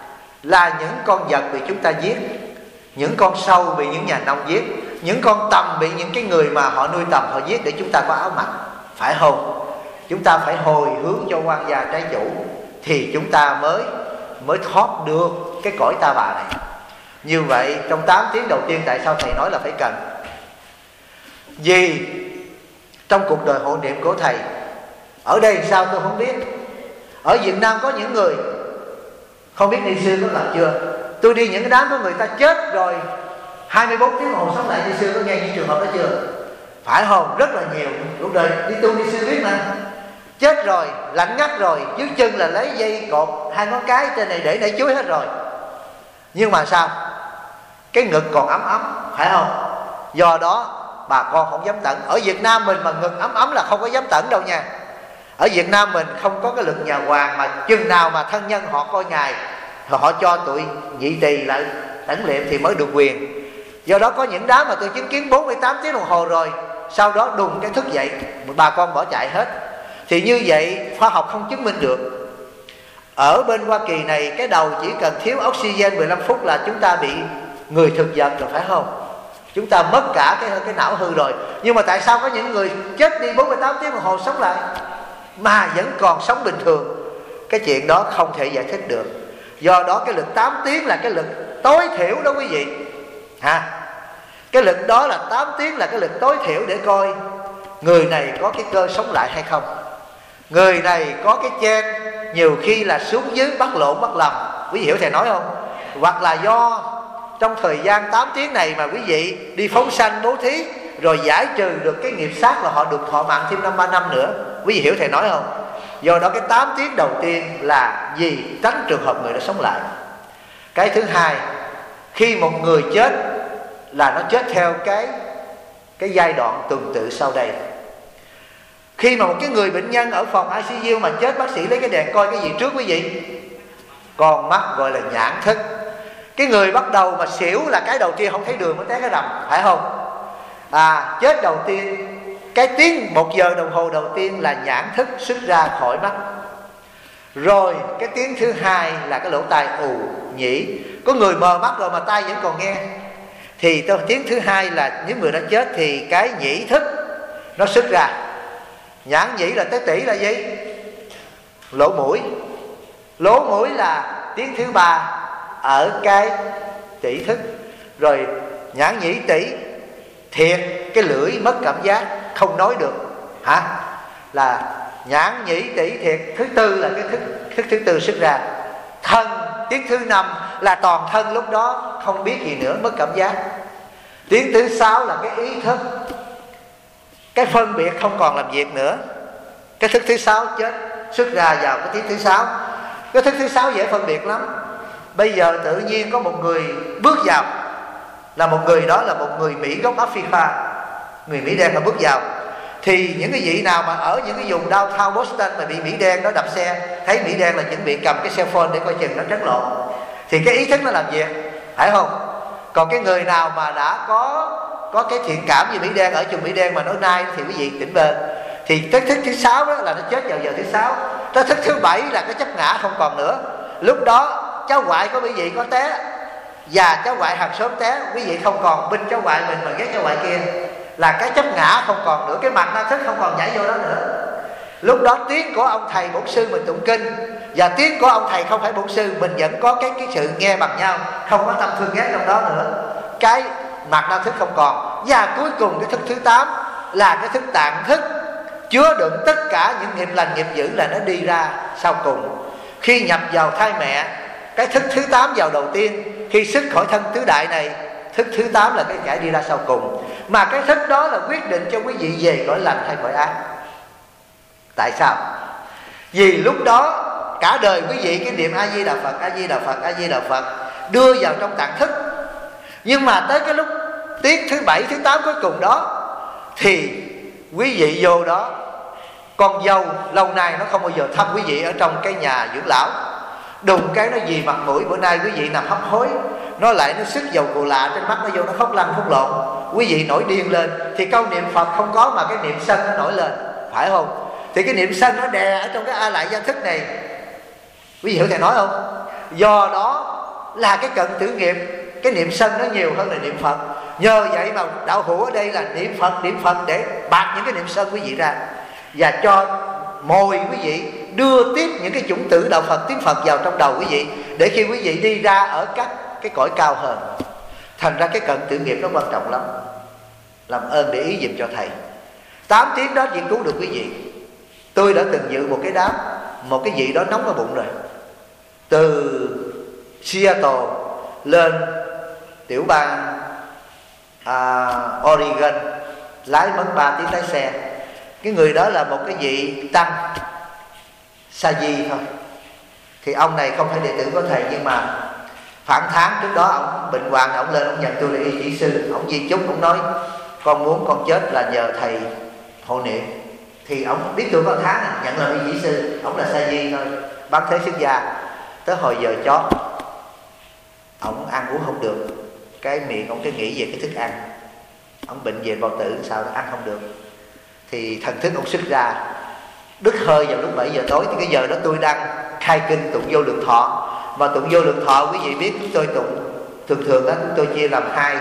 Là những con vật bị chúng ta giết, những con sâu bị những nhà nông giết, những con tằm bị những cái người mà họ nuôi tằm họ giết để chúng ta có áo mặc, phải không? Chúng ta phải hồi hướng cho quan gia trái chủ thì chúng ta mới thoát được cái cõi ta bà này. Như vậy trong 8 tiếng đầu tiên tại sao thầy nói là phải cần? Vì trong cuộc đời hộ niệm của thầy, ở đây sao tôi không biết. Ở Việt Nam có những người, không biết ni sư có làm chưa, tôi đi những cái đám của người ta chết rồi 24 tiếng đồng hồ sống lại, ni sư có nghe những trường hợp đó chưa? Phải không? Rất là nhiều. Cuộc đời đi tu ni sư biết mà. Chết rồi, lạnh ngắt rồi, dưới chân là lấy dây cột 2 ngón cái trên này để nảy chuối hết rồi. Nhưng mà sao? Cái ngực còn ấm ấm, phải không? Do đó bà con không dám tẩn. Ở Việt Nam mình mà ngực ấm ấm là không có dám tẩn đâu nha. Ở Việt Nam mình không có cái luật nhà hoàng mà chừng nào mà thân nhân họ coi ngày họ cho tụi nhị tỳ lại tẩn liệm thì mới được quyền. Do đó có những đám mà tôi chứng kiến 48 tiếng đồng hồ rồi, sau đó đùng cái thức dậy, bà con bỏ chạy hết. Thì như vậy khoa học không chứng minh được. Ở bên Hoa Kỳ này, cái đầu chỉ cần thiếu oxygen 15 phút là chúng ta bị người thực vật rồi, phải không? Chúng ta mất cả cái não hư rồi. Nhưng mà tại sao có những người chết đi 48 tiếng đồng hồ sống lại mà vẫn còn sống bình thường? Cái chuyện đó không thể giải thích được. Do đó cái lực 8 tiếng là cái lực tối thiểu đó quý vị. Cái lực đó là 8 tiếng là cái lực tối thiểu để coi người này có cái cơ sống lại hay không. Người này có cái chen, nhiều khi là xuống dưới bắt lộn bắt lầm, quý vị hiểu thầy nói không? Hoặc là do trong thời gian 8 tiếng này mà quý vị đi phóng sanh bố thí, rồi giải trừ được cái nghiệp sát là họ được thọ mạng thêm 5-3 năm nữa. Quý vị hiểu thầy nói không? Do đó cái 8 tiếng đầu tiên là gì? Tránh trường hợp người đó sống lại. Cái thứ hai, khi một người chết là nó chết theo cái giai đoạn tuần tự sau đây. Khi mà một cái người bệnh nhân ở phòng ICU mà chết, bác sĩ lấy cái đèn coi cái gì trước quý vị? Con mắt gọi là nhãn thức. Cái người bắt đầu mà xỉu là cái đầu tiên không thấy đường mới té cái rầm, phải không? Chết đầu tiên, cái tiếng 1 giờ đồng hồ đầu tiên là nhãn thức xuất ra khỏi mắt. Rồi cái tiếng thứ hai là cái lỗ tai ù nhĩ. Có người mờ mắt rồi mà tai vẫn còn nghe. Thì tiếng thứ hai là những người đã chết thì cái nhĩ thức nó xuất ra. Nhãn nhĩ là tới tỷ là gì? Lỗ mũi. Lỗ mũi là tiếng thứ ba ở cái tỷ thức. Rồi nhãn nhĩ tỷ thiệt, cái lưỡi mất cảm giác không nói được, là nhãn nhĩ tỷ thiệt. Thứ tư là cái thức thứ tư xuất ra. Thân, tiếng thứ năm là toàn thân lúc đó không biết gì nữa, mất cảm giác. Tiếng thứ sáu là cái ý thức, cái phân biệt không còn làm việc nữa. Cái thức thứ sáu chết xuất ra vào cái tiếng thứ sáu. Cái thức thứ sáu dễ phân biệt lắm. Bây giờ tự nhiên có một người bước vào, là một người đó là một người Mỹ gốc Africa, người Mỹ đen mà bước vào. Thì những cái vị nào mà ở những cái vùng downtown Boston mà bị Mỹ đen đó đập xe, thấy Mỹ đen là chuẩn bị cầm cái cell phone để coi chừng nó trấn lộn, thì cái ý thức nó làm việc, phải không? Còn cái người nào mà đã có cái thiện cảm như Mỹ đen, ở chùm Mỹ đen mà nói nay thì quý vị tỉnh bơ. Thì cái thức thứ sáu đó là nó chết vào giờ thứ sáu. Tới thức thứ bảy là cái chấp ngã không còn nữa. Lúc đó cháu ngoại của quý vị có té, và cháu ngoại hàng xóm té, quý vị không còn binh cháu ngoại mình mà ghét cháu ngoại kia, là cái chấp ngã không còn nữa, cái mặt na thức không còn nhảy vô đó nữa. Lúc đó tiếng của ông thầy bổn sư mình tụng kinh, và tiếng của ông thầy không phải bổn sư, mình vẫn có cái sự nghe bằng nhau, không có tâm thương ghét trong đó nữa. Cái mặt na thức không còn. Và cuối cùng cái thức thứ 8 là cái thức tạng thức, chứa đựng tất cả những nghiệp lành nghiệp dữ, là nó đi ra sau cùng. Khi nhập vào thai mẹ, cái thức thứ 8 vào đầu tiên. Khi xuất khỏi thân tứ đại này, thức thứ 8 là cái kẻ đi ra sau cùng. Mà cái thức đó là quyết định cho quý vị về cõi lành hay cõi ác. Tại sao? Vì lúc đó cả đời quý vị cái niệm A Di Đà Phật, A Di Đà Phật, A Di Đà Phật đưa vào trong tạng thức. Nhưng mà tới cái lúc tiết thứ 7, thứ 8 cuối cùng đó, thì quý vị vô đó, con dâu lâu nay nó không bao giờ thăm quý vị ở trong cái nhà dưỡng lão. Đùng cái nó vì mặt mũi, bữa nay quý vị nằm hấp hối, nó lại nó sức dầu cù lạ trên mắt nó vô, nó khóc lăn khóc lộn, quý vị nổi điên lên. Thì câu niệm Phật không có mà cái niệm sân nó nổi lên, phải không? Thì cái niệm sân nó đè ở trong cái A Lại Gia Thức này, quý vị hiểu thầy nói không? Do đó là cái cận tử nghiệp, cái niệm sân nó nhiều hơn là niệm Phật. Nhờ vậy mà đạo hữu ở đây là niệm Phật để bạc những cái niệm sân quý vị ra, và cho mồi quý vị đưa tiếp những cái chủng tử đạo Phật, tiếng Phật vào trong đầu quý vị, để khi quý vị đi ra ở các cái cõi cao hơn. Thành ra cái cận tử nghiệp nó quan trọng lắm. Làm ơn để ý dùm cho thầy. 8 tiếng đó chỉ cứu được quý vị. Tôi đã từng dự một cái đám, một cái vị đó nóng ở bụng rồi, từ Seattle lên tiểu bang Oregon, lái mất 3 tiếng lái xe. Cái người đó là một cái vị tăng sa di thôi. Thì ông này không phải đệ tử của thầy, nhưng mà khoảng tháng trước đó ông bệnh hoạn, ông lên ông nhận tôi là y chỉ sư. Ông di chúc, ông nói con muốn con chết là nhờ thầy hộ niệm. Thì ông biết tôi có 1 tháng nhận lời vị sư, ông là sa di thôi, bán thế xuất gia. Tới hồi giờ chót ông ăn uống không được, cái miệng ông cái nghĩ về cái thức ăn, ông bệnh về bao tử sao đó, ăn không được. Thì thần thức ông xuất ra, đứt hơi vào lúc 7 giờ tối. Thì cái giờ đó tôi đang khai kinh tụng vô lượng thọ. Mà tụng vô lượng thọ quý vị biết chúng tôi tụng thường đó, chúng tôi chia làm 2.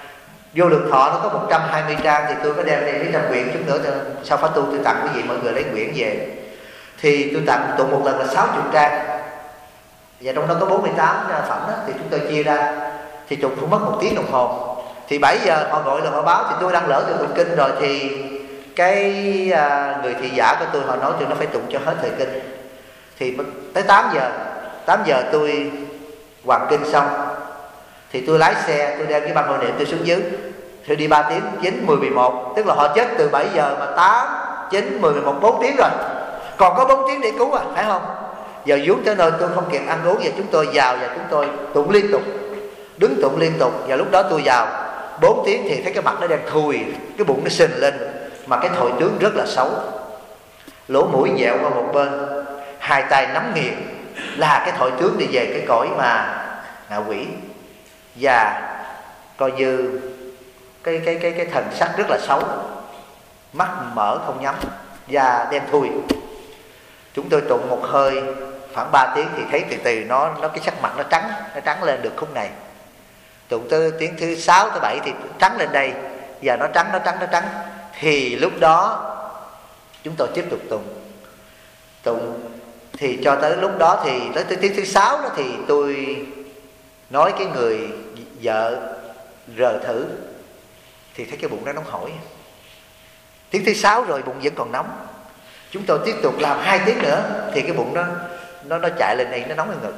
Vô lượng thọ nó có 120 trang, thì tôi có đem đây mấy trăm quyển chút nữa sau khóa tu tôi tặng quý vị, mọi người lấy quyển về. Thì tôi tụng một lần là 60 trang, và trong đó có 48 phẩm đó, thì chúng tôi chia ra, thì tụng cũng mất 1 tiếng đồng hồ. Thì 7 giờ họ gọi là họ báo, thì tôi đang lỡ tôi tụng kinh rồi, thì cái người thị giả của tôi họ nói tôi nó phải tụng cho hết thời kinh. Thì tới 8 giờ tôi hoàn kinh xong, thì tôi lái xe, tôi đem cái băng hộ niệm tôi xuống dưới, tôi đi 3 tiếng, 9, 10, 11. Tức là họ chết từ 7 giờ mà 8, 9, 10, 11, 4 tiếng rồi, còn có 4 tiếng để cứu à, phải không? Giờ vốn tới nơi tôi không kịp ăn uống, và chúng tôi vào và chúng tôi tụng liên tục, đứng tụng liên tục. Và lúc đó tôi vào 4 tiếng thì thấy cái mặt nó đang thui, cái bụng nó sình lên, mà cái thổi tướng rất là xấu, lỗ mũi dẹo qua một bên, 2 tay nắm nghiền, là cái thổi tướng đi về cái cõi mà ngạ quỷ. Và coi như cái thần sắc rất là xấu, mắt mở không nhắm, da đen thui. Chúng tôi tụng một hơi khoảng 3 tiếng thì thấy từ từ nó cái sắc mặt nó trắng lên được khúc này. Tụng tới tiếng thứ 6 tới 7 thì trắng lên đây, và nó trắng. Thì lúc đó chúng tôi tiếp tục tụng. Thì cho tới lúc đó thì tới tiếng thứ 6 đó, thì tôi nói cái người vợ rờ thử, thì thấy cái bụng nó nóng hổi. Tiếng thứ 6 rồi bụng vẫn còn nóng. Chúng tôi tiếp tục làm 2 tiếng nữa, thì cái bụng nó chạy lên đây, nó nóng lên ngực.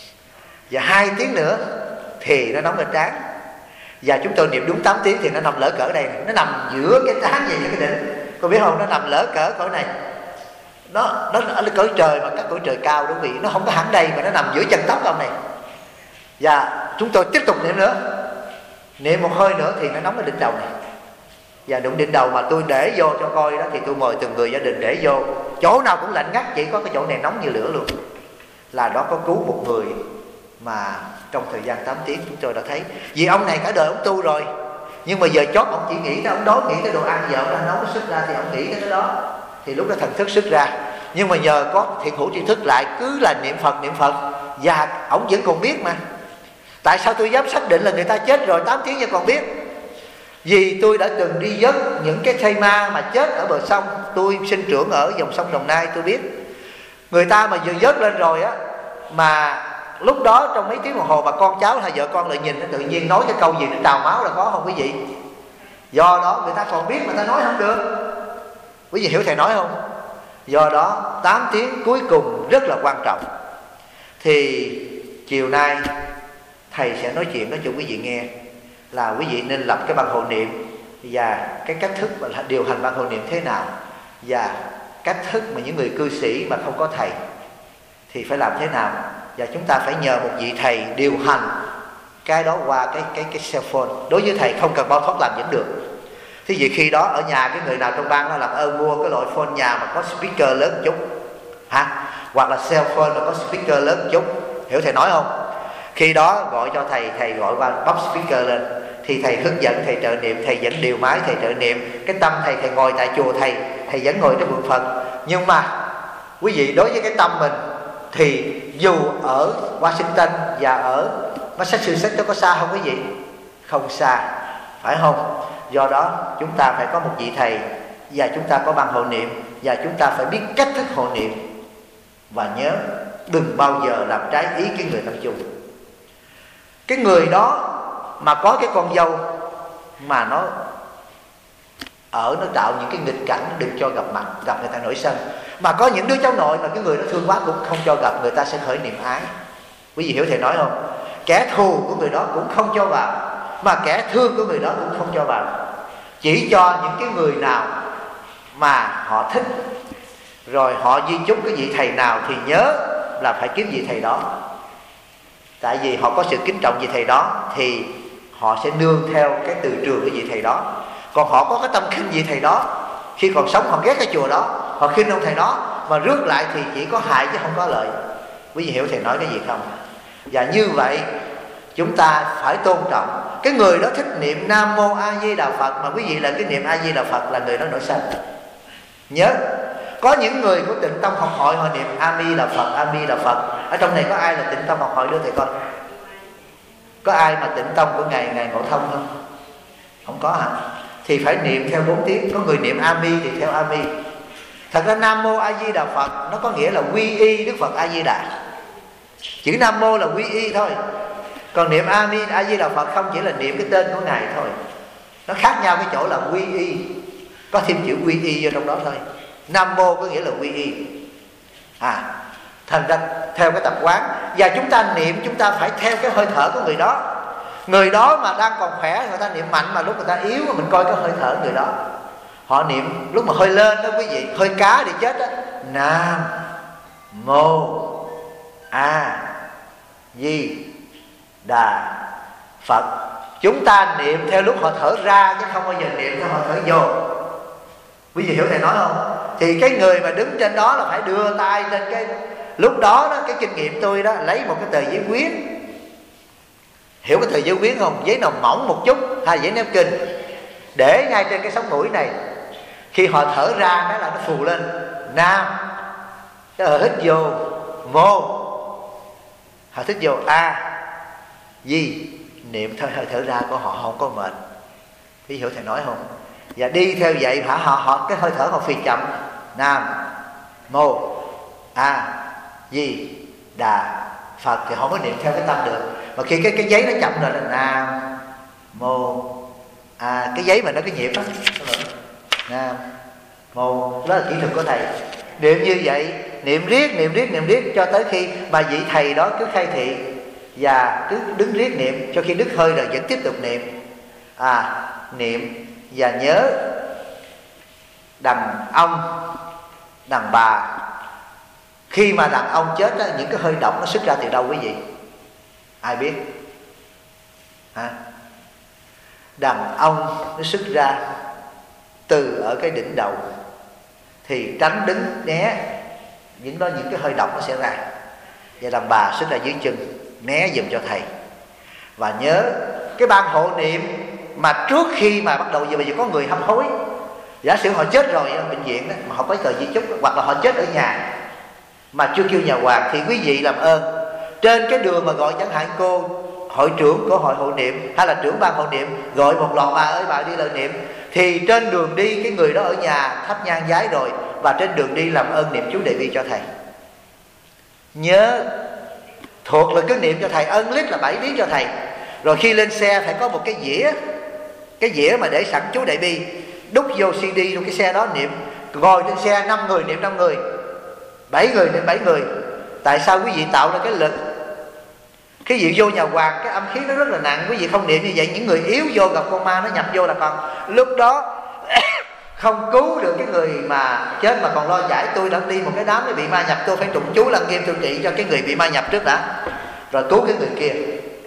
Và 2 tiếng nữa thì nó nóng lên trán. Và chúng tôi niệm đúng 8 tiếng thì nó nằm lỡ cỡ đây này. Nó nằm giữa cái trán vậy với cái đỉnh, cô biết không? Nó nằm lỡ cỡ này. Nó ở cõi trời, mà các cõi trời cao đúng vị, nó không có hẳn đây, mà nó nằm giữa chân tóc ông này. Và chúng tôi tiếp tục niệm nữa, niệm một hơi nữa thì nó nóng ở đỉnh đầu này. Và đụng đỉnh đầu mà tôi để vô cho coi đó, thì tôi mời từng người gia đình để vô, chỗ nào cũng lạnh ngắt, chỉ có cái chỗ này nóng như lửa luôn. Là đó có cứu một người mà trong thời gian 8 tiếng chúng tôi đã thấy. Vì ông này cả đời ông tu rồi, nhưng mà giờ chót ông chỉ nghĩ tới, ông đói nghĩ tới đồ ăn, giờ ông đã nấu xuất ra thì ông nghĩ tới cái đó, thì lúc đó thần thức xuất ra. Nhưng mà nhờ có thiện hữu tri thức lại cứ là niệm Phật, và ông vẫn còn biết mà. Tại sao tôi dám xác định là người ta chết rồi 8 tiếng nhưng còn biết? Vì tôi đã từng đi vớt những cái thây ma mà chết ở bờ sông. Tôi sinh trưởng ở dòng sông Đồng Nai, tôi biết. Người ta mà vừa vớt lên rồi á, mà lúc đó trong mấy tiếng đồng hồ mà con cháu hay vợ con lại nhìn, nó tự nhiên nói cái câu gì nó trào máu là có không quý vị? Do đó người ta còn biết mà ta nói không được. Quý vị hiểu thầy nói không? Do đó 8 tiếng cuối cùng rất là quan trọng. Thì chiều nay thầy sẽ nói chuyện cho quý vị nghe, là quý vị nên lập cái băng hộ niệm, và cái cách thức mà điều hành băng hộ niệm thế nào, và cách thức mà những người cư sĩ mà không có thầy thì phải làm thế nào. Và chúng ta phải nhờ một vị thầy điều hành cái đó qua cái cell phone. Đối với thầy không cần bao thoát làm vẫn được. Thì vì khi đó ở nhà cái người nào trong ban nó làm ơn mua cái loại phone nhà mà có speaker lớn một chút, hoặc là cell phone mà có speaker lớn một chút, hiểu thầy nói không? Khi đó gọi cho thầy gọi qua bấm speaker lên, thì thầy hướng dẫn, thầy trợ niệm, thầy vẫn điều máy, thầy trợ niệm. Cái tâm thầy ngồi tại chùa thầy vẫn ngồi trong vườn Phật. Nhưng mà quý vị đối với cái tâm mình thì dù ở Washington và ở Massachusetts nó có xa không quý vị? Không xa, phải không? Do đó chúng ta phải có một vị thầy, và chúng ta có băng hộ niệm, và chúng ta phải biết cách thức hộ niệm. Và nhớ đừng bao giờ làm trái ý cái người tâm chung. Cái người đó mà có cái con dâu mà nó tạo những cái nghịch cảnh, đừng cho gặp mặt, gặp người ta nổi sân. Mà có những đứa cháu nội mà cái người đó thương quá cũng không cho gặp, người ta sẽ khởi niệm ái. Quý vị hiểu thầy nói không? Kẻ thù của người đó cũng không cho vào, mà kẻ thương của người đó cũng không cho vào. Chỉ cho những cái người nào mà họ thích, rồi họ di chúc cái vị thầy nào thì nhớ là phải kiếm vị thầy đó. Tại vì họ có sự kính trọng vị thầy đó thì họ sẽ nương theo cái từ trường của vị thầy đó. Còn họ có cái tâm khinh gì thầy đó, khi còn sống họ ghét cái chùa đó, họ khinh ông thầy đó, mà rước lại thì chỉ có hại chứ không có lợi. Quý vị hiểu thầy nói cái gì không? Và như vậy chúng ta phải tôn trọng cái người đó thích niệm Nam Mô A Di Đà Phật, mà quý vị là cái niệm A Di Đà Phật là người đó nổi sanh. Nhớ, có những người của Tịnh Tông Học Hội họ niệm A Di Đà Phật, A Di Đà Phật. Ở trong này có ai là Tịnh Tông Học Hội đưa thầy con? Có ai mà Tịnh Tông của ngài Ngộ Thông không? Không có hả? Thì phải niệm theo 4 tiếng. Có người niệm A Mi thì theo A Mi. Thật ra Nam Mô A Di Đà Phật nó có nghĩa là quy y Đức Phật A Di Đà. Chữ Nam Mô là quy y thôi. Còn niệm A Di A Di Đà Phật không chỉ là niệm cái tên của ngài thôi. Nó khác nhau cái chỗ là quy y, có thêm chữ quy y vô trong đó thôi. Nam Mô có nghĩa là quy y. Thành ra theo cái tập quán. Và chúng ta niệm, chúng ta phải theo cái hơi thở của người đó. Người đó mà đang còn khỏe người ta niệm mạnh, mà lúc người ta yếu mình coi cái hơi thở người đó. Họ niệm lúc mà hơi lên đó quý vị, hơi cá thì chết đó. Nam Mô A Di Đà Phật. Chúng ta niệm theo lúc họ thở ra chứ không bao giờ niệm theo họ thở vô. Quý vị hiểu thầy nói không? Thì cái người mà đứng trên đó là phải đưa tay lên cái. Lúc đó, cái kinh nghiệm tôi đó, lấy một cái tờ giấy quyến. Hiểu cái tờ giấy quyến không? Giấy nào mỏng một chút, hay giấy nếp kinh, để ngay trên cái sống mũi này. Khi họ thở ra cái là nó phù lên Nam, cái họ hít vô Mô, họ hít vô A Di, niệm theo hơi thở ra của họ, không có mệt. Quý hiểu thầy nói không? Và đi theo vậy họ cái hơi thở họ phi chậm. Nam Mô A Di Đà Phật thì họ mới niệm theo cái tâm được. Mà khi cái giấy nó chậm rồi là Nam Mô cái giấy mà nó cái nhịp đó, Nam Mô, đó là kỹ thuật của thầy. Niệm như vậy, niệm riết cho tới khi mà vị thầy đó cứ khai thị và cứ đứng riết niệm cho khi đứt hơi rồi vẫn tiếp tục niệm. Niệm và nhớ đàn ông đàn bà, khi mà đàn ông chết đó, những cái hơi độc nó xuất ra từ đâu quý vị? Ai biết? Đàn ông nó xuất ra từ ở cái đỉnh đầu, thì tránh đứng né những cái hơi độc nó sẽ ra. Và đàn bà xuất ra dưới chân, né giùm cho thầy. Và nhớ cái ban hộ niệm mà trước khi mà bắt đầu giờ, bây giờ có người hấp hối, giả sử họ chết rồi ở bệnh viện đó, mà họ có tờ di chúc, hoặc là họ chết ở nhà mà chưa kêu nhà hoàng, thì quý vị làm ơn trên cái đường mà gọi chẳng hạn cô hội trưởng của hội hộ niệm hay là trưởng ban hộ niệm gọi một loạt bà ơi bà đi lời niệm, thì trên đường đi cái người đó ở nhà thắp nhang vái rồi, và trên đường đi làm ơn niệm chú Đại Bi cho thầy. Nhớ thuộc là cứ niệm cho thầy, ân lít là 7 tiếng cho thầy. Rồi khi lên xe phải có một cái dĩa mà để sẵn chú Đại Bi, đút vô CD trong cái xe đó niệm. Ngồi trên xe 5 người niệm 5 người, 7 người niệm 7 người. Tại sao quý vị tạo ra cái lực? Cái vị vô nhà hoàng cái âm khí nó rất là nặng. Quý vị không niệm như vậy, những người yếu vô gặp con ma nó nhập vô là còn lúc đó không cứu được cái người mà chết, mà còn lo giải tôi đã đi một cái đám nó bị ma nhập, tôi phải tụng chú Lăng Nghiêm tôi trị cho cái người bị ma nhập trước đã, rồi cứu cái người kia.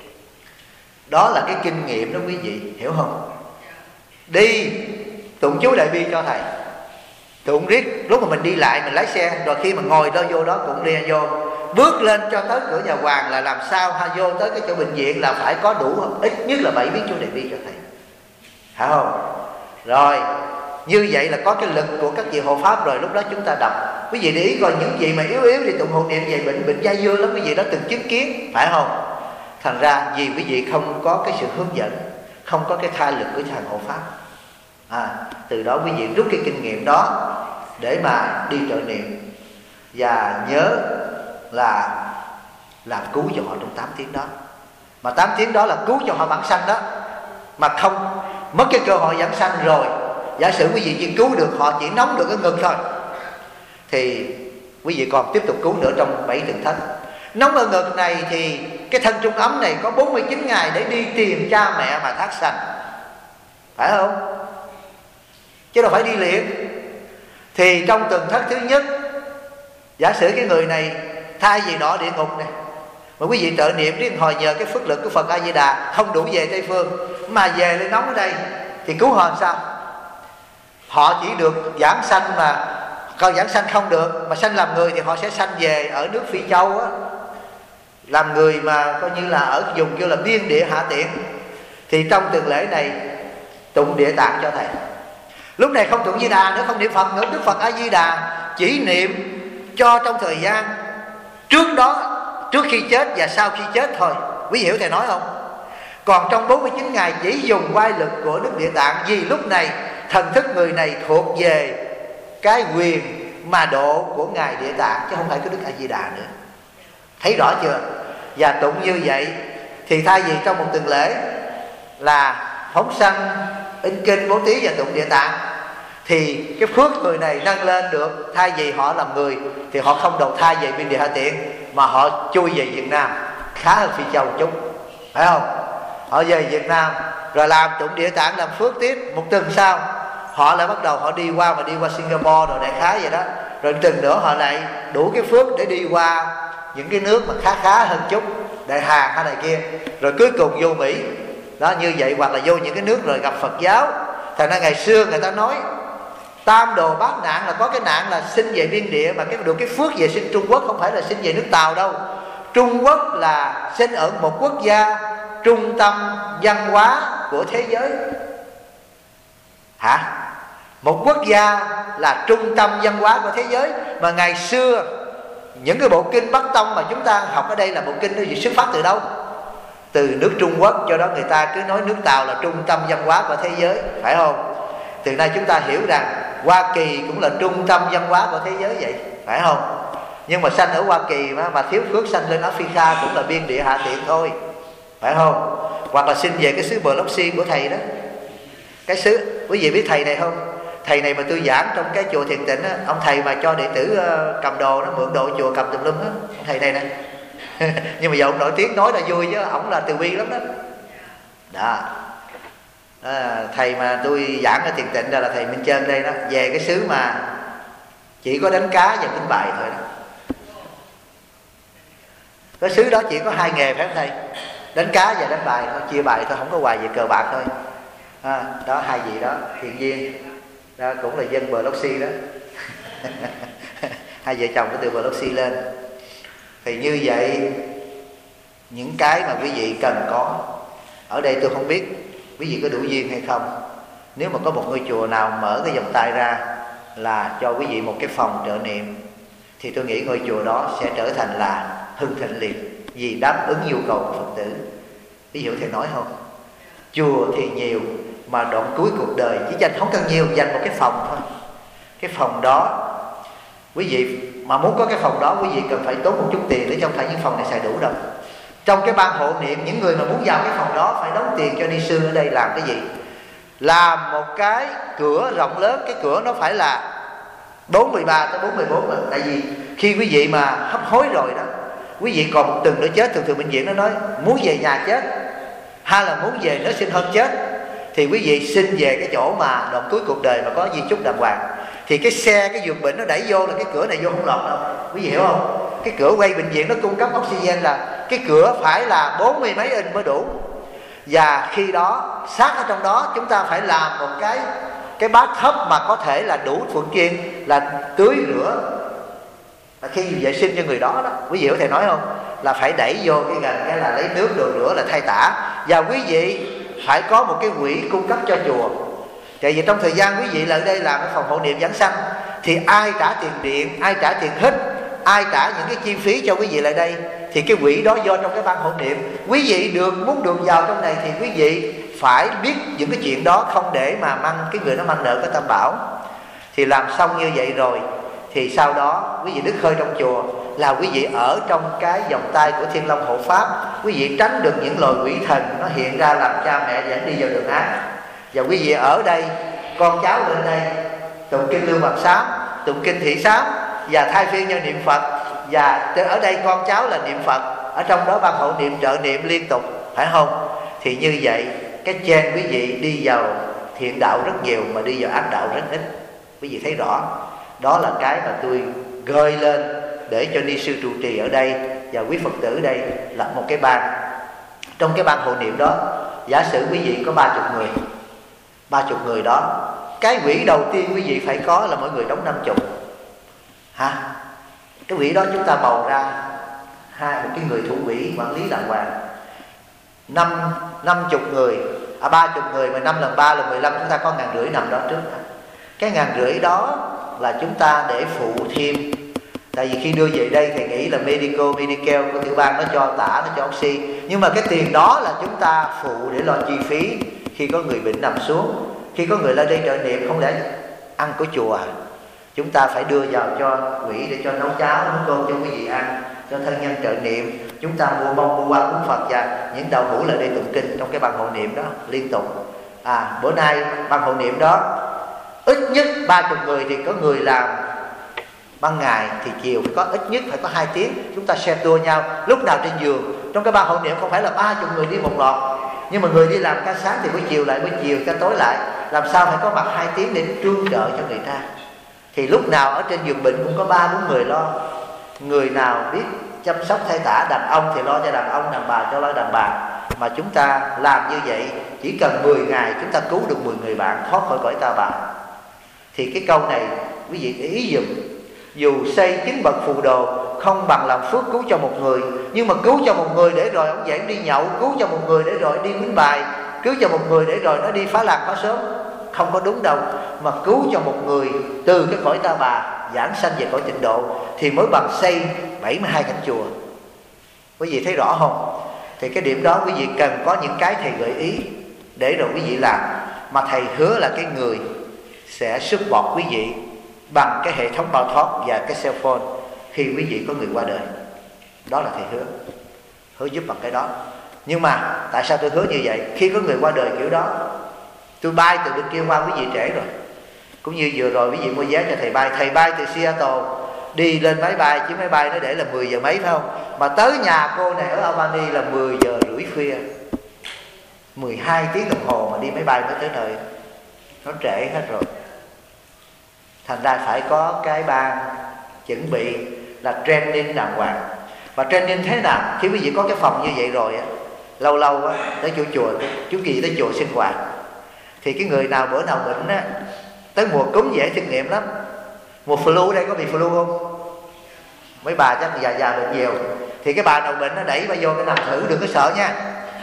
Đó là cái kinh nghiệm đó quý vị, hiểu không? Đi tụng chú Đại Bi cho thầy, tụng riết. Lúc mà mình đi lại mình lái xe, rồi khi mà ngồi đâu vô đó cũng đi vô, bước lên cho tới cửa nhà hoàng là làm sao vô tới cái chỗ bệnh viện là phải có đủ ít nhất là 7 biến chú Đại Bi cho thầy, phải không? Rồi như vậy là có cái lực của các vị hộ pháp rồi, lúc đó chúng ta đọc. Quý vị để ý coi những gì mà yếu thì tụng hộ niệm về bệnh dai dưa lắm, quý vị đó từng chứng kiến, phải không? Thành ra vì quý vị không có cái sự hướng dẫn, không có cái tha lực của thằng hộ pháp, từ đó quý vị rút cái kinh nghiệm đó để mà đi trợ niệm. Và nhớ là làm cứu cho họ trong 8 tiếng đó. Mà 8 tiếng đó là cứu cho họ vãng sanh đó, mà không mất cái cơ hội vãng sanh rồi. Giả sử quý vị chỉ cứu được họ chỉ nóng được cái ngực thôi, thì quý vị còn tiếp tục cứu nữa trong 7 thượng thánh. Nóng ở ngực này thì cái thân trung ấm này có 49 ngày để đi tìm cha mẹ mà thác sanh, phải không? Chứ đâu phải đi liền. Thì trong tuần thất thứ nhất, giả sử cái người này thay vì đọa địa ngục này, mà quý vị trợ niệm riêng hồi nhờ cái phước lực của Phật A Di Đà không đủ về Tây Phương, mà về lên nóng ở đây, thì cứu họ làm sao? Họ chỉ được giảng sanh, mà còn giảng sanh không được, mà sanh làm người thì họ sẽ sanh về ở nước Phi Châu á, làm người mà coi như là ở vùng kêu là biên địa hạ tiện. Thì trong tuần lễ này tụng Địa Tạng cho thầy. Lúc này không tụng Di Đà nữa, không niệm Phật nữa. Đức Phật A Di Đà chỉ niệm cho trong thời gian trước đó, trước khi chết và sau khi chết thôi. Quý vị hiểu thầy nói không? Còn trong 49 ngày chỉ dùng oai lực của Đức Địa Tạng, vì lúc này thần thức người này thuộc về cái quyền mà độ của Ngài Địa Tạng, chứ không phải của Đức A Di Đà nữa. Thấy rõ chưa? Và tụng như vậy thì thay vì trong một tuần lễ là phóng sanh, in kinh, bố thí và tụng Địa Tạng, thì cái phước người này nâng lên được. Thay vì họ làm người thì họ không đầu thai về biên địa hạ tiện, mà họ chui về Việt Nam, khá hơn Phi Châu một chút, phải không? Họ về Việt Nam rồi làm tụng Địa Tạng, làm phước tiếp. Một tuần sau họ lại bắt đầu họ đi qua Singapore rồi, đại khái vậy đó. Rồi tuần nữa họ lại đủ cái phước để đi qua những cái nước mà khá hơn chút, Đại Hàn hay này kia, rồi cuối cùng vô Mỹ đó, như vậy. Hoặc là vô những cái nước rồi gặp Phật giáo. Thành ra ngày xưa người ta nói tam đồ bát nạn, là có cái nạn là sinh về biên địa, mà được cái phước về sinh Trung Quốc, không phải là sinh về nước Tàu đâu. Trung Quốc là sinh ở một quốc gia trung tâm văn hóa của thế giới. Hả? Một quốc gia là trung tâm văn hóa của thế giới. Mà ngày xưa những cái bộ kinh Bắc Tông mà chúng ta học ở đây là bộ kinh nó xuất phát từ đâu? Từ nước Trung Quốc. Do đó người ta cứ nói nước Tàu là trung tâm văn hóa của thế giới, phải không? Từ nay chúng ta hiểu rằng Hoa Kỳ cũng là trung tâm văn hóa của thế giới vậy, phải không? Nhưng mà sanh ở Hoa Kỳ mà thiếu phước sanh lên Africa cũng là biên địa hạ tiện thôi, phải không? Hoặc là sinh về cái xứ Biloxi của thầy đó. Cái xứ, quý vị biết thầy này không? Thầy này mà tôi giảng trong cái chùa Thiền Tịnh á, ông thầy mà cho đệ tử cầm đồ, nó mượn đồ chùa cầm tùm lum á, ông thầy này nè. Nhưng mà giờ ông nổi tiếng nói là vui chứ ổng là từ bi lắm đó. Đó. Thầy mà tôi giảng ở Thiền Tịnh là thầy Minh Trân đây đó, về cái xứ mà chỉ có đánh cá và đánh bài thôi đó. Cái xứ đó chỉ có hai nghề, phải không thầy? Đánh cá và đánh bài thôi, chia bài thôi, không có hoài về cờ bạc thôi. Đó, hai vị đó, thiền viên đó, cũng là dân Biloxi đó. Hai vợ chồng có từ Biloxi lên. Thì như vậy, những cái mà quý vị cần có ở đây tôi không biết quý vị có đủ duyên hay không. Nếu mà có một ngôi chùa nào mở cái vòng tay ra là cho quý vị một cái phòng trợ niệm, thì tôi nghĩ ngôi chùa đó sẽ trở thành là hưng thịnh liền, vì đáp ứng nhu cầu của Phật tử. Quý vị hiểu thầy nói không? Chùa thì nhiều, mà đoạn cuối cuộc đời chỉ dành, không cần nhiều, dành một cái phòng thôi. Cái phòng đó, quý vị mà muốn có cái phòng đó, quý vị cần phải tốn một chút tiền, để không phải những phòng này xài đủ đâu. Trong cái ban hộ niệm, những người mà muốn vào cái phòng đó phải đóng tiền cho ni sư ở đây làm cái gì? Làm một cái cửa rộng lớn. Cái cửa nó phải là 413 tới 414 mà. Tại vì khi quý vị mà hấp hối rồi đó, quý vị còn một tuần nữa chết. Thường bệnh viện nó nói muốn về nhà chết hay là muốn về nó sinh hơn chết, thì quý vị xin về cái chỗ mà đoạn cuối cuộc đời mà có di chúc đàng hoàng. Thì cái xe, cái giường bệnh nó đẩy vô là cái cửa này vô không lọt đâu. Quý vị hiểu không? Cái cửa quay bệnh viện nó cung cấp oxygen là cái cửa phải là 40 mấy inch mới đủ. Và khi đó sát ở trong đó chúng ta phải làm một cái bát thấp mà có thể là đủ thuận tiện là tưới rửa, là khi vệ sinh cho người đó đó. Quý vị hiểu thầy nói không? Là phải đẩy vô cái gần cái là lấy nước đồ rửa là thay tả. Và quý vị phải có một cái quỹ cung cấp cho chùa. Tại vì trong thời gian quý vị lại đây làm cái phòng hộ niệm giảng sanh, thì ai trả tiền điện, ai trả tiền hít, ai trả những cái chi phí cho quý vị lại đây, thì cái quỹ đó do trong cái ban hộ niệm. Quý vị muốn được vào trong này thì quý vị phải biết những cái chuyện đó, không để mà mang cái người nó mang nợ cái tam bảo. Thì làm xong như vậy rồi thì sau đó quý vị đức khơi trong chùa là quý vị ở trong cái vòng tay của Thiên Long hộ pháp. Quý vị tránh được những loài quỷ thần nó hiện ra làm cha mẹ dẫn đi vào đường ác. Và quý vị ở đây, con cháu lên đây tụng kinh Lương Hoàng Sám, tụng kinh Thị Sám và thay phiên nhau niệm Phật. Và ở đây con cháu là niệm Phật, ở trong đó ban hộ niệm trợ niệm liên tục, phải không? Thì như vậy cái trên quý vị đi vào thiện đạo rất nhiều, mà đi vào ác đạo rất ít. Quý vị thấy rõ. Đó là cái mà tôi gợi lên để cho ni sư trụ trì ở đây và quý Phật tử ở đây lập một cái ban. Trong cái ban hộ niệm đó, giả sử quý vị có 30 người, 30 người đó, cái quỹ đầu tiên quý vị phải có là mỗi người đóng 50 hả? Cái quỹ đó chúng ta bầu ra một cái người thủ quỹ quản lý đàng hoàng. 50 người, 30 người mà 5 lần 3 là 15, chúng ta có 1.500 nằm đó trước. Cái 1.500 đó là chúng ta để phụ thêm. Tại vì khi đưa về đây thầy nghĩ là Medicare của tiểu bang nó cho tả, nó cho oxy, nhưng mà cái tiền đó là chúng ta phụ để lo chi phí khi có người bệnh nằm xuống, khi có người lên đây trợ niệm. Không lẽ ăn của chùa, chúng ta phải đưa vào cho quỹ để cho nấu cháo nấu cơm cho quý vị ăn, cho thân nhân trợ niệm. Chúng ta mua bông mua hoa cúng Phật và những đạo hữu là đây tụng kinh trong cái ban hộ niệm đó liên tục. Bữa nay ban hộ niệm đó ít nhất 30 người thì có người làm ban ngày, thì chiều phải có ít nhất phải có 2 tiếng. Chúng ta share tour nhau lúc nào trên giường. Trong cái ban hộ niệm không phải là 30 người đi một loạt, nhưng mà người đi làm ca sáng thì buổi chiều lại, buổi chiều ca tối lại, làm sao phải có mặt 2 tiếng để trương trợ cho người ta. Thì lúc nào ở trên giường bệnh cũng có 3-4 người lo. Người nào biết chăm sóc thay tả, đàn ông thì lo cho đàn ông, đàn bà cho lo đàn bà. Mà chúng ta làm như vậy, chỉ cần 10 ngày chúng ta cứu được 10 người bạn thoát khỏi cõi ta bà. Thì cái câu này quý vị để ý dùm. Dù xây 9 bậc phù đồ không bằng làm phước cứu cho một người. Nhưng mà cứu cho một người để rồi ông dậy đi nhậu, cứu cho một người để rồi đi quýnh bài, cứu cho một người để rồi nó đi phá làng phá xóm, không có đúng đâu. Mà cứu cho một người từ cái cõi ta bà giảng sanh về cõi tịnh độ thì mới bằng xây 72 cánh chùa. Quý vị thấy rõ không? Thì cái điểm đó quý vị cần có những cái thầy gợi ý để rồi quý vị làm. Mà thầy hứa là cái người sẽ support quý vị bằng cái hệ thống bao thoát và cái cell phone khi quý vị có người qua đời. Đó là thầy hứa giúp bằng cái đó. Nhưng mà tại sao tôi hứa như vậy? Khi có người qua đời kiểu đó, tôi bay từ bên kia qua quý vị trễ rồi. Cũng như vừa rồi quý vị mua vé cho thầy bay. Thầy bay từ Seattle đi lên máy bay, chuyến máy bay nó để là 10 giờ mấy phải không? Mà tới nhà cô này ở Albany là 10 giờ rưỡi khuya. 12 tiếng đồng hồ mà đi máy bay mới tới nơi. Nó trễ hết rồi. Thành ra phải có cái ban chuẩn bị là training đàng hoàng. Và training thế nào? Khi quý vị có cái phòng như vậy rồi á, lâu lâu á, tới chỗ chùa, chú Kỳ tới chùa sinh hoạt, thì cái người nào bữa nào bệnh á, tới mùa cúm dễ thực nghiệm lắm. Mùa flu ở đây có bị flu không? Mấy bà chắc già bệnh nhiều. Thì cái bà nào bệnh nó đẩy bà vô cái nằm thử, đừng có sợ nha.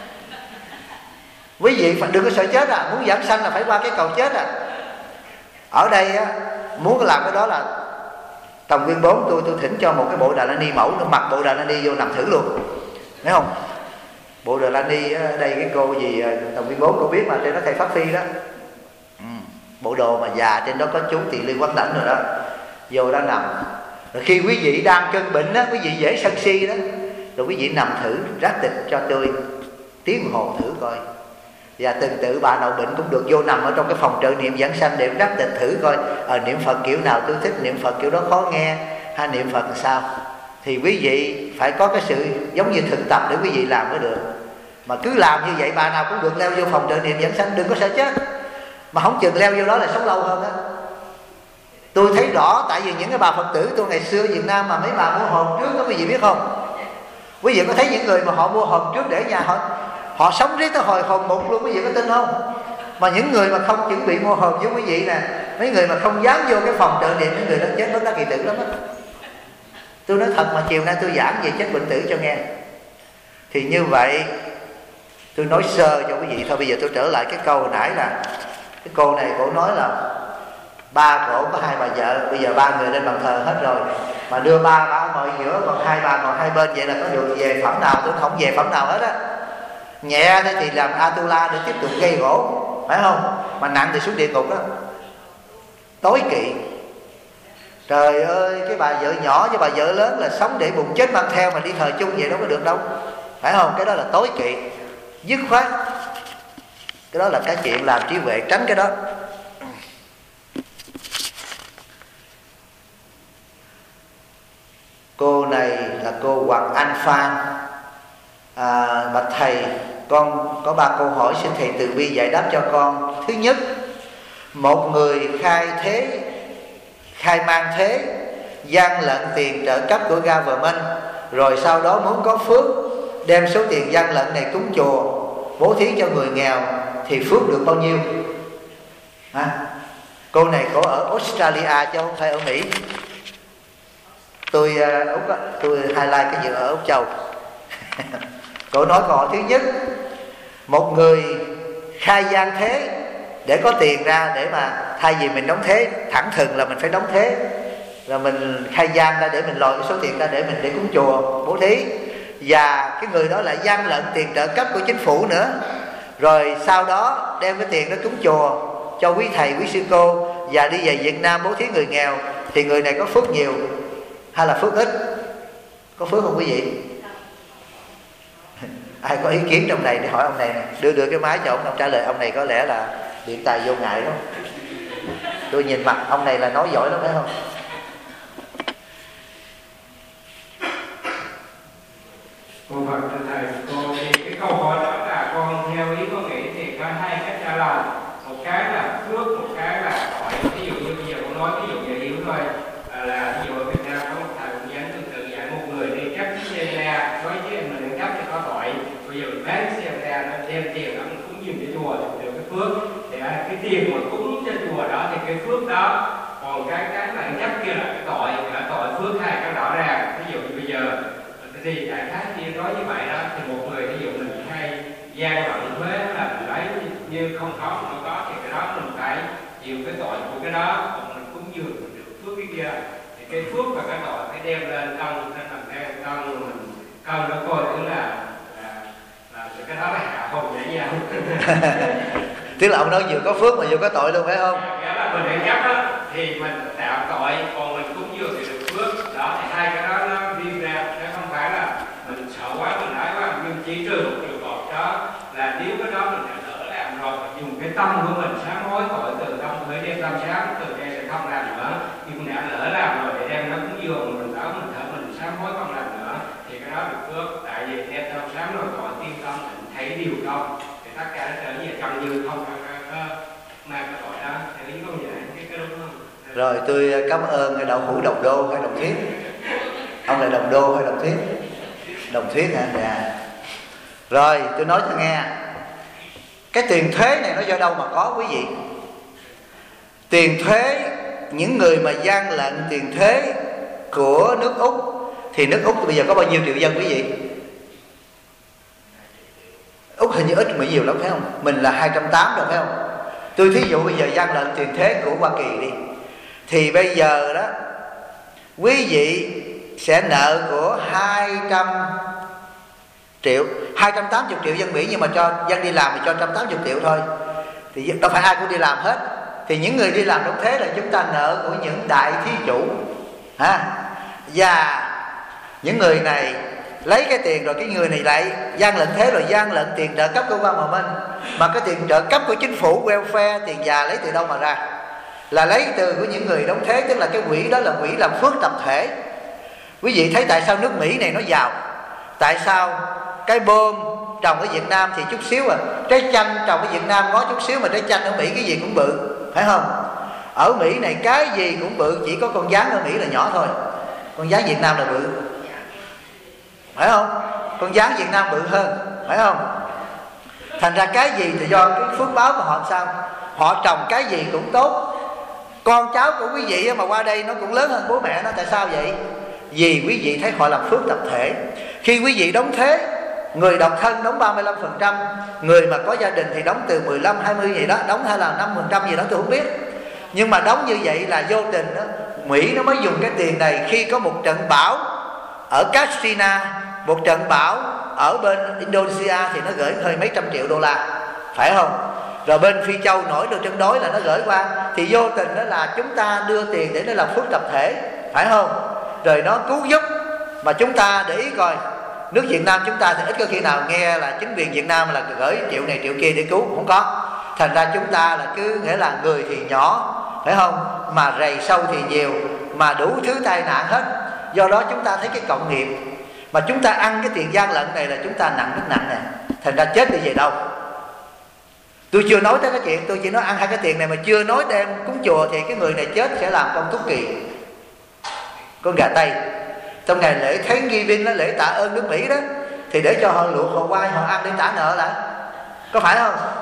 Quý vị phải đừng có sợ chết Muốn giảng sanh là phải qua cái cầu chết Ở đây á, muốn làm cái đó là Tòng Nguyên 4 tôi thỉnh cho một cái bộ Đà La Ni mẫu, nó mặc bộ Đà La Ni vô nằm thử luôn, thấy không? Bộ Đà La Ni ở đây cái cô gì Tòng Nguyên 4 cô biết mà, trên đó thầy Pháp Phi đó, bộ đồ mà già trên đó có chú Tỳ Liên Quán Đảnh rồi đó, vô đó nằm. Rồi khi quý vị đang cơn bệnh đó, quý vị dễ sân si đó, rồi quý vị nằm thử rát tịch cho tôi tiếng hồ thử coi. Và từng tự bà nào bệnh cũng được vô nằm ở trong cái phòng trợ niệm giảng sanh để rát tịch thử coi niệm Phật kiểu nào tôi thích, niệm Phật kiểu đó khó nghe, hay niệm Phật làm sao. Thì quý vị phải có cái sự giống như thực tập để quý vị làm mới được. Mà cứ làm như vậy bà nào cũng được leo vô phòng trợ niệm giảng sanh, đừng có sợ chết. Mà không chừng leo vô đó là sống lâu hơn á. Tôi thấy rõ, tại vì những cái bà Phật tử tôi ngày xưa Việt Nam mà mấy bà mua hồn trước đó, quý vị biết không? Quý vị có thấy những người mà họ mua hồn trước để nhà họ sống riết tới hồi hồn mục luôn, quý vị có tin không? Mà những người mà không chuẩn bị mua hồn với quý vị nè, mấy người mà không dám vô cái phòng trợ niệm, những người đó chết bất đắc kỳ tử lắm á. Tôi nói thật mà chiều nay tôi giảng về chết bệnh tử cho nghe. Thì như vậy tôi nói sơ cho quý vị thôi. Bây giờ tôi trở lại cái câu hồi nãy là cái cô này cổ nói là ba cổ có 2 bà vợ, bây giờ 3 người lên bàn thờ hết rồi, mà đưa ba ngồi giữa, còn 2 bà ngồi 2 bên, vậy là có được về phẩm nào? Tôi không về phẩm nào hết á. Nhẹ thì làm Atula để tiếp tục gây gỗ, phải không? Mà nặng thì xuống địa ngục đó, tối kỵ. Trời ơi, cái bà vợ nhỏ với bà vợ lớn là sống để bụng chết mang theo mà đi thờ chung vậy đâu có được đâu, phải không? Cái đó là tối kỵ, dứt khoát. Cái đó là cái chuyện làm trí huệ, tránh cái đó. Cô này là cô Hoàng Anh Phan. Bạch thầy, con có 3 câu hỏi, xin thầy từ bi giải đáp cho con. Thứ nhất, một người khai mang thế, gian lận tiền trợ cấp của government, rồi sau đó muốn có phước, đem số tiền gian lận này cúng chùa, bố thí cho người nghèo, thì phước được bao nhiêu? Cô này cổ ở Australia chứ không phải ở Mỹ. Tôi highlight cái gì ở Úc Châu. Cô nói câu hỏi thứ nhất: một người khai gian thế để có tiền ra, để mà thay vì mình đóng thế thẳng thừng là mình phải đóng thế, rồi mình khai gian ra để mình lòi cái số tiền ra để mình để cúng chùa bố thí, và cái người đó lại gian lận tiền trợ cấp của chính phủ nữa, rồi sau đó đem cái tiền đó cúng chùa cho quý thầy quý sư cô và đi về Việt Nam bố thí người nghèo, thì người này có phước nhiều hay là phước ít? Có phước không quý vị? Ai có ý kiến trong này để hỏi ông này nè. Đưa cái máy cho ông trả lời. Ông này có lẽ là điện tài vô ngại đó. Tôi nhìn mặt ông này là nói giỏi lắm phải không? Cô Phật thầy, cô thì cái câu hỏi đó là con theo ý có nghĩ thì có hai cách trả lời. Một cái là phước, một cái là tội. Ví dụ như bây giờ con nói ví dụ về hiểu thôi, là ví dụ ở Việt Nam có một thầy cũng dám tương tự dạy một người đi cắp chiếc xe ra, nói với mình đang cắp thì có tội. Bây giờ mình bán xe ra, nó đem tiền đó mình cúng dùm cho chùa thì được cái phước. Thì cái tiền mà cúng cho chùa đó thì cái phước đó. Còn cái mà cắp kia là cái tội, là tội phước hai cái rõ ràng. Ví dụ như bây giờ thì đại khái kia nói như vậy đó, thì một người ví dụ mình hay gian lận thuế là mình lấy như không có thì cái đó mình phải chịu cái tội của cái đó, còn mình cúng dường mình được phước cái kia, thì cái phước và cái tội phải đem lên cân, nên mình đem cân mình cân nó coi thử là cái đó là hạ hồn dễ nhau. Tức là ông nói vừa có phước mà vừa có tội luôn phải không? Dạ, là mình để chấp đó thì mình tạo tội, còn mình cúng dường thì được phước. Đó thì hai cái đó nó đi ra, nó không phải là mình sợ quá mình nói quá, nhưng chỉ trừ một trường hợp đó là nếu cái đó mình đã lỡ làm rồi, dùng cái tâm của mình sám hối tội từ tâm phải đem tâm sám từ đây sẽ không làm nữa, nhưng mình đã lỡ làm rồi để đem nó cúng dường mình đó mình thở mình sám hối không làm nữa thì cái đó được phước. Tại vì đem tâm sám rồi tội tiên tâm mình thấy điều không thì tất cả nó trở về trong như không có mang cái tội đó thì ý không vậy cái đúng không? Rồi tôi cảm ơn cái đậu hũ đồng đô hay đồng thuyết. Ông là đồng đô hay đồng thuyết? Đồng thuyết hả? Dạ. Rồi tôi nói cho nghe, cái tiền thuế này nó do đâu mà có quý vị? Tiền thuế, những người mà gian lận tiền thuế của nước Úc, thì nước Úc bây giờ có bao nhiêu triệu dân quý vị? Úc hình như ít Mỹ nhiều lắm phải không? Mình là 280 rồi phải không? Tôi thí dụ bây giờ gian lận tiền thuế của Hoa Kỳ đi, thì bây giờ đó quý vị sẽ nợ của 280 triệu dân Mỹ, nhưng mà cho dân đi làm thì cho 180 triệu thôi, thì đâu phải ai cũng đi làm hết. Thì những người đi làm đóng thế là chúng ta nợ của những đại thí chủ và những người này lấy cái tiền rồi cái người này lại gian lận thế, rồi gian lận tiền trợ cấp của Quan Hòa Minh. Mà cái tiền trợ cấp của chính phủ welfare, tiền già lấy từ đâu mà ra? Là lấy từ của những người đóng thế, tức là cái quỹ đó là quỹ làm phước tập thể. Quý vị thấy tại sao nước Mỹ này nó giàu? Tại sao cái bơm trồng ở Việt Nam thì chút xíu trái chanh trồng ở Việt Nam ngó chút xíu, mà trái chanh ở Mỹ cái gì cũng bự, phải không? Ở Mỹ này cái gì cũng bự, chỉ có con gián ở Mỹ là nhỏ thôi, con gián Việt Nam là bự, phải không? Con gián Việt Nam bự hơn, phải không? Thành ra cái gì thì do cái phước báo của họ sao? Họ trồng cái gì cũng tốt. Con cháu của quý vị mà qua đây nó cũng lớn hơn bố mẹ nó. Tại sao vậy? Vì quý vị thấy họ làm phước tập thể. Khi quý vị đóng thế, người độc thân đóng 35%, người mà có gia đình thì đóng từ 15-20 gì đó, đóng hay là 5% gì đó tôi không biết. Nhưng mà đóng như vậy là vô tình đó, Mỹ nó mới dùng cái tiền này khi có một trận bão ở Katrina, một trận bão ở bên Indonesia thì nó gửi hơi mấy trăm triệu đô la, phải không? Rồi bên Phi Châu nổi được trận đói là nó gửi qua, thì vô tình đó là chúng ta đưa tiền để nó làm phước tập thể, phải không? Rồi nó cứu giúp. Mà chúng ta để ý coi, nước Việt Nam chúng ta thì ít có khi nào nghe là chính quyền Việt Nam là gửi triệu này triệu kia để cứu, không có. Thành ra chúng ta là cứ nghĩa là người thì nhỏ, phải không? Mà rầy sâu thì nhiều, mà đủ thứ tai nạn hết. Do đó chúng ta thấy cái cộng nghiệp mà chúng ta ăn cái tiền gian lận này là chúng ta nặng rất nặng nè. Thành ra chết đi về đâu? Tôi chưa nói tới cái chuyện, tôi chỉ nói ăn hai cái tiền này mà chưa nói đem cúng chùa, thì cái người này chết sẽ làm công thúc kỳ, con gà Tây. Trong ngày lễ Thanksgiving đó, lễ tạ ơn nước Mỹ đó, thì để cho họ luộc họ quay họ ăn để trả nợ lại, có phải không?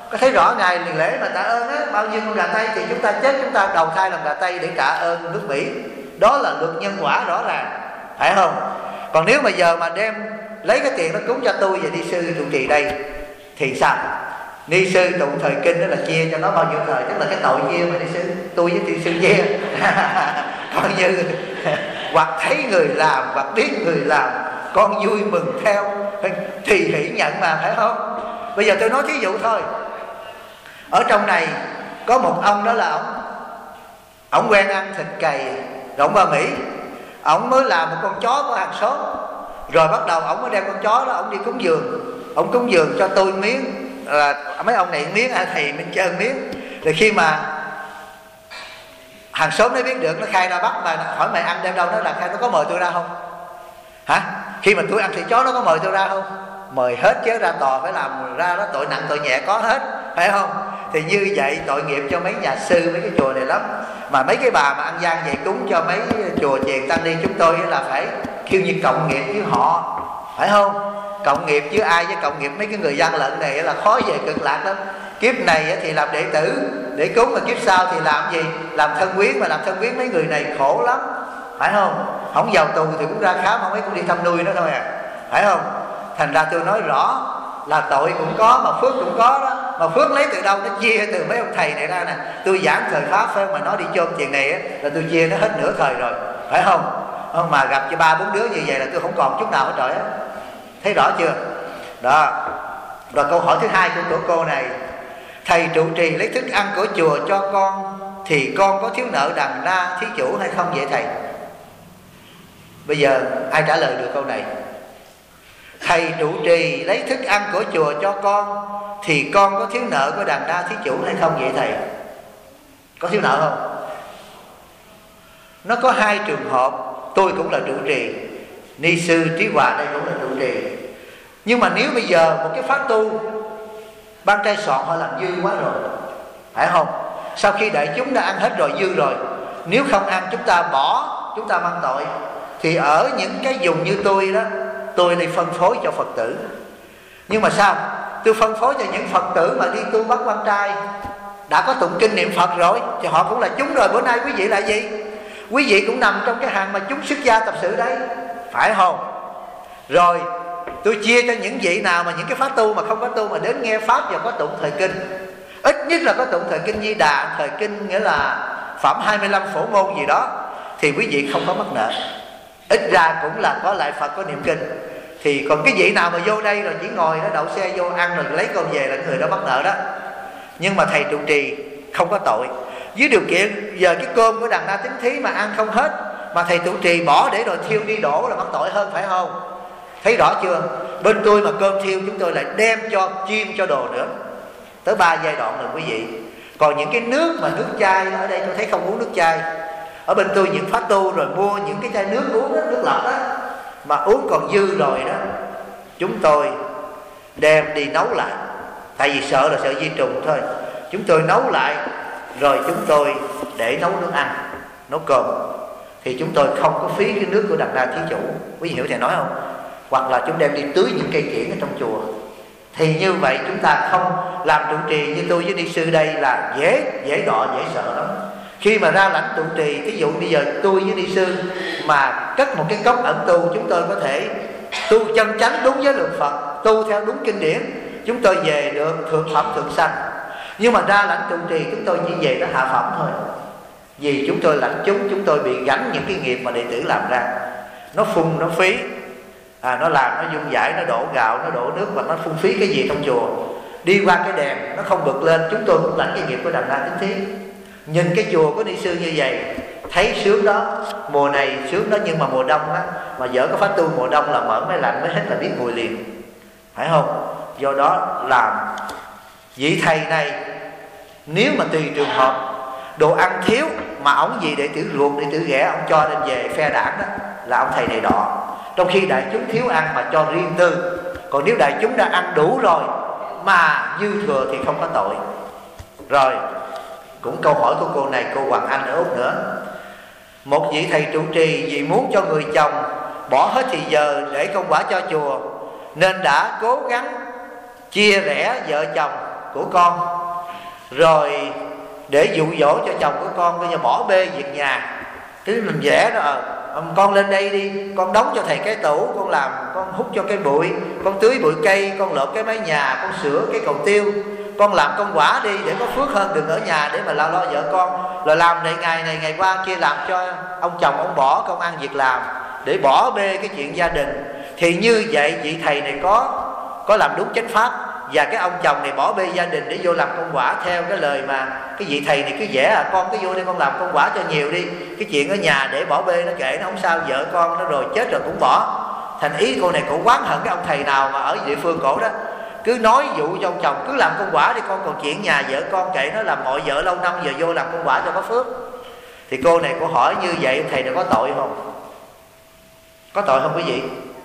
Có thấy rõ ngày lễ mà tạ ơn á, bao nhiêu con gà Tây thì chúng ta chết, chúng ta đầu thai làm gà Tây để trả ơn nước Mỹ. Đó là luật nhân quả rõ ràng, phải không? Còn nếu mà giờ mà đem lấy cái tiền nó cúng cho tôi và ni sư trụ trì đây thì sao? Ni sư tụng thời kinh đó là chia cho nó bao nhiêu thời, tức là cái tội chia mà ni sư, tôi với ni sư chia. Coi như hoặc thấy người làm hoặc biết người làm, con vui mừng theo, thì hỷ nhận mà, phải không? Bây giờ tôi nói thí dụ thôi. Ở trong này có một ông đó là ổng quen ăn thịt cầy, rồi ổng qua Mỹ, ổng mới làm một con chó của hàng xóm, rồi bắt đầu ổng mới đem con chó đó ổng đi cúng dường. Ổng cúng dường cho tôi miếng, mấy ông này miếng, thầy mình chơi miếng. Rồi khi mà hàng xóm nó biết được, nó khai ra bắt mà hỏi mày ăn đem đâu, nó là khai nó có mời tôi ra không? Hả? Khi mà tôi ăn thịt chó nó có mời tôi ra không? Mời hết chứ, ra tòa phải làm ra đó, tội nặng tội nhẹ có hết, phải không? Thì như vậy tội nghiệp cho mấy nhà sư, mấy cái chùa này lắm. Mà mấy cái bà mà ăn gian vậy cúng cho mấy chùa chiền tăng ni chúng tôi là phải kêu như cộng nghiệp với họ, phải không? Cộng nghiệp chứ ai với cộng nghiệp mấy cái người gian lận này là khó về cực lạc lắm. Kiếp này thì làm đệ tử để cúng, mà kiếp sau thì làm gì? Làm thân quyến, mà làm thân quyến mấy người này khổ lắm, phải không? Không vào tù thì cũng ra khám, không ấy cũng đi thăm nuôi nó thôi à, phải không? Thành ra tôi nói rõ là tội cũng có mà phước cũng có đó. Mà phước lấy từ đâu? Nó chia từ mấy ông thầy này ra nè. Tôi giảng thời Pháp phải không, mà nó đi chôn chuyện này á, là tôi chia nó hết nửa thời rồi, phải không? Mà gặp cho 3-4 đứa như vậy là tôi không còn chút nào hết rồi á. Thấy rõ chưa? Đó. Rồi câu hỏi thứ hai của cô này: thầy trụ trì lấy thức ăn của chùa cho con thì con có thiếu nợ đàn na thí chủ hay không vậy thầy? Bây giờ ai trả lời được câu này? Thầy trụ trì lấy thức ăn của chùa cho con thì con có thiếu nợ của đàn na thí chủ hay không vậy thầy? Có thiếu nợ không? Nó có hai trường hợp. Tôi cũng là trụ trì, ni sư Trí Hòa đây cũng là trụ trì. Nhưng mà nếu bây giờ một cái pháp tu ban trai soạn họ làm dư quá rồi, phải không? Sau khi đại chúng đã ăn hết rồi, dư rồi, nếu không ăn chúng ta bỏ, chúng ta mang tội. Thì ở những cái vùng như tôi đó, tôi đi phân phối cho Phật tử. Nhưng mà sao? Tôi phân phối cho những Phật tử mà đi tu bắt quan trai, đã có tụng kinh niệm Phật rồi, thì họ cũng là chúng rồi. Bữa nay quý vị là gì? Quý vị cũng nằm trong cái hàng mà chúng xuất gia tập sự đấy, phải không? Rồi tôi chia cho những vị nào mà những cái pháp tu mà không có tu mà đến nghe pháp và có tụng thời kinh, ít nhất là có tụng thời kinh Di Đà, thời kinh nghĩa là phẩm 25 phổ môn gì đó, thì quý vị không có mắc nợ. Ít ra cũng là có lại Phật, có niệm kinh. Thì còn cái vị nào mà vô đây rồi chỉ ngồi nó đậu xe vô ăn rồi lấy con về là người đó mắc nợ đó. Nhưng mà thầy trụ trì không có tội. Dưới điều kiện giờ cái cơm của đàn na tín thí mà ăn không hết, mà thầy trụ trì bỏ để rồi thiêu đi đổ là mắc tội hơn, phải không? Thấy rõ chưa? Bên tôi mà cơm thiêu chúng tôi lại đem cho chim cho đồ nữa. Tới 3 giai đoạn rồi quý vị. Còn những cái nước mà nước chai, ở đây tôi thấy không uống nước chai. Ở bên tôi những pháp tu rồi mua những cái chai nước uống đó, nước lọc đó, mà uống còn dư rồi đó, chúng tôi đem đi nấu lại. Tại vì sợ là sợ vi trùng thôi. Chúng tôi nấu lại rồi chúng tôi để nấu nước ăn, nấu cơm. Thì chúng tôi không có phí cái nước của đàn na thí chủ. Quý vị hiểu thầy nói không? Hoặc là chúng đem đi tưới những cây kiển ở trong chùa. Thì như vậy chúng ta không làm trụ trì như tôi với ni sư đây là dễ đọ, dễ sợ lắm. Khi mà ra lãnh trụ trì, ví dụ bây giờ tôi với ni sư mà cất một cái cốc ẩn tu, chúng tôi có thể tu chân chánh đúng với luật Phật, tu theo đúng kinh điển, chúng tôi về được thượng phẩm thượng sanh. Nhưng mà ra lãnh trụ trì chúng tôi chỉ về tới hạ phẩm thôi. Vì chúng tôi lãnh chúng tôi bị gánh những cái nghiệp mà đệ tử làm ra. Nó phun, nó phí, nó làm, nó dung giải, nó đổ gạo, nó đổ nước, và nó phung phí cái gì trong chùa. Đi qua cái đèn nó không bực lên, chúng tôi cũng lãnh cái nghiệp của đàn na tín thí. Nhìn cái chùa của ni sư như vậy thấy sướng đó. Mùa này sướng đó, nhưng mà mùa đông á, mà vợ có pháp tu mùa đông là mở máy lạnh mới hết là biết mùi liền, phải không? Do đó làm vị thầy này, nếu mà tùy trường hợp đồ ăn thiếu mà ổng gì đệ tử ruột, đệ tử ghẻ ông cho đem về phe đảng đó, là ông thầy này đỏ. Trong khi đại chúng thiếu ăn mà cho riêng tư. Còn nếu đại chúng đã ăn đủ rồi mà dư thừa thì không có tội. Rồi cũng câu hỏi của cô này, cô Hoàng Anh ở Úc nữa. Một vị thầy trụ trì vì muốn cho người chồng bỏ hết thì giờ để công quả cho chùa, nên đã cố gắng chia rẽ vợ chồng của con, rồi để dụ dỗ cho chồng của con coi như bỏ bê việc nhà. Cứ mình vẽ đó, con lên đây đi, con đóng cho thầy cái tủ, con làm, con hút cho cái bụi, con tưới bụi cây, con lợp cái mái nhà, con sửa cái cầu tiêu, con làm công quả đi để có phước hơn, đừng ở nhà để mà lo vợ con. Rồi làm này ngày qua kia, làm cho ông chồng ông bỏ công ăn việc làm để bỏ bê cái chuyện gia đình. Thì như vậy vị thầy này có làm đúng chánh pháp, và cái ông chồng này bỏ bê gia đình để vô làm công quả theo cái lời mà cái vị thầy này cứ vẽ con cứ vô đây con làm công quả cho nhiều đi, cái chuyện ở nhà để bỏ bê nó kệ, nó không sao, vợ con nó rồi chết rồi cũng bỏ. Thành ý cô này cổ oán hận cái ông thầy nào mà ở địa phương cổ đó, cứ nói dụ cho ông chồng cứ làm công quả đi con, còn chuyện nhà vợ con kệ nó, làm mọi vợ lâu năm giờ vô làm công quả cho có phước. Thì cô này cô hỏi như vậy thầy này có tội không? Có tội không quý vị?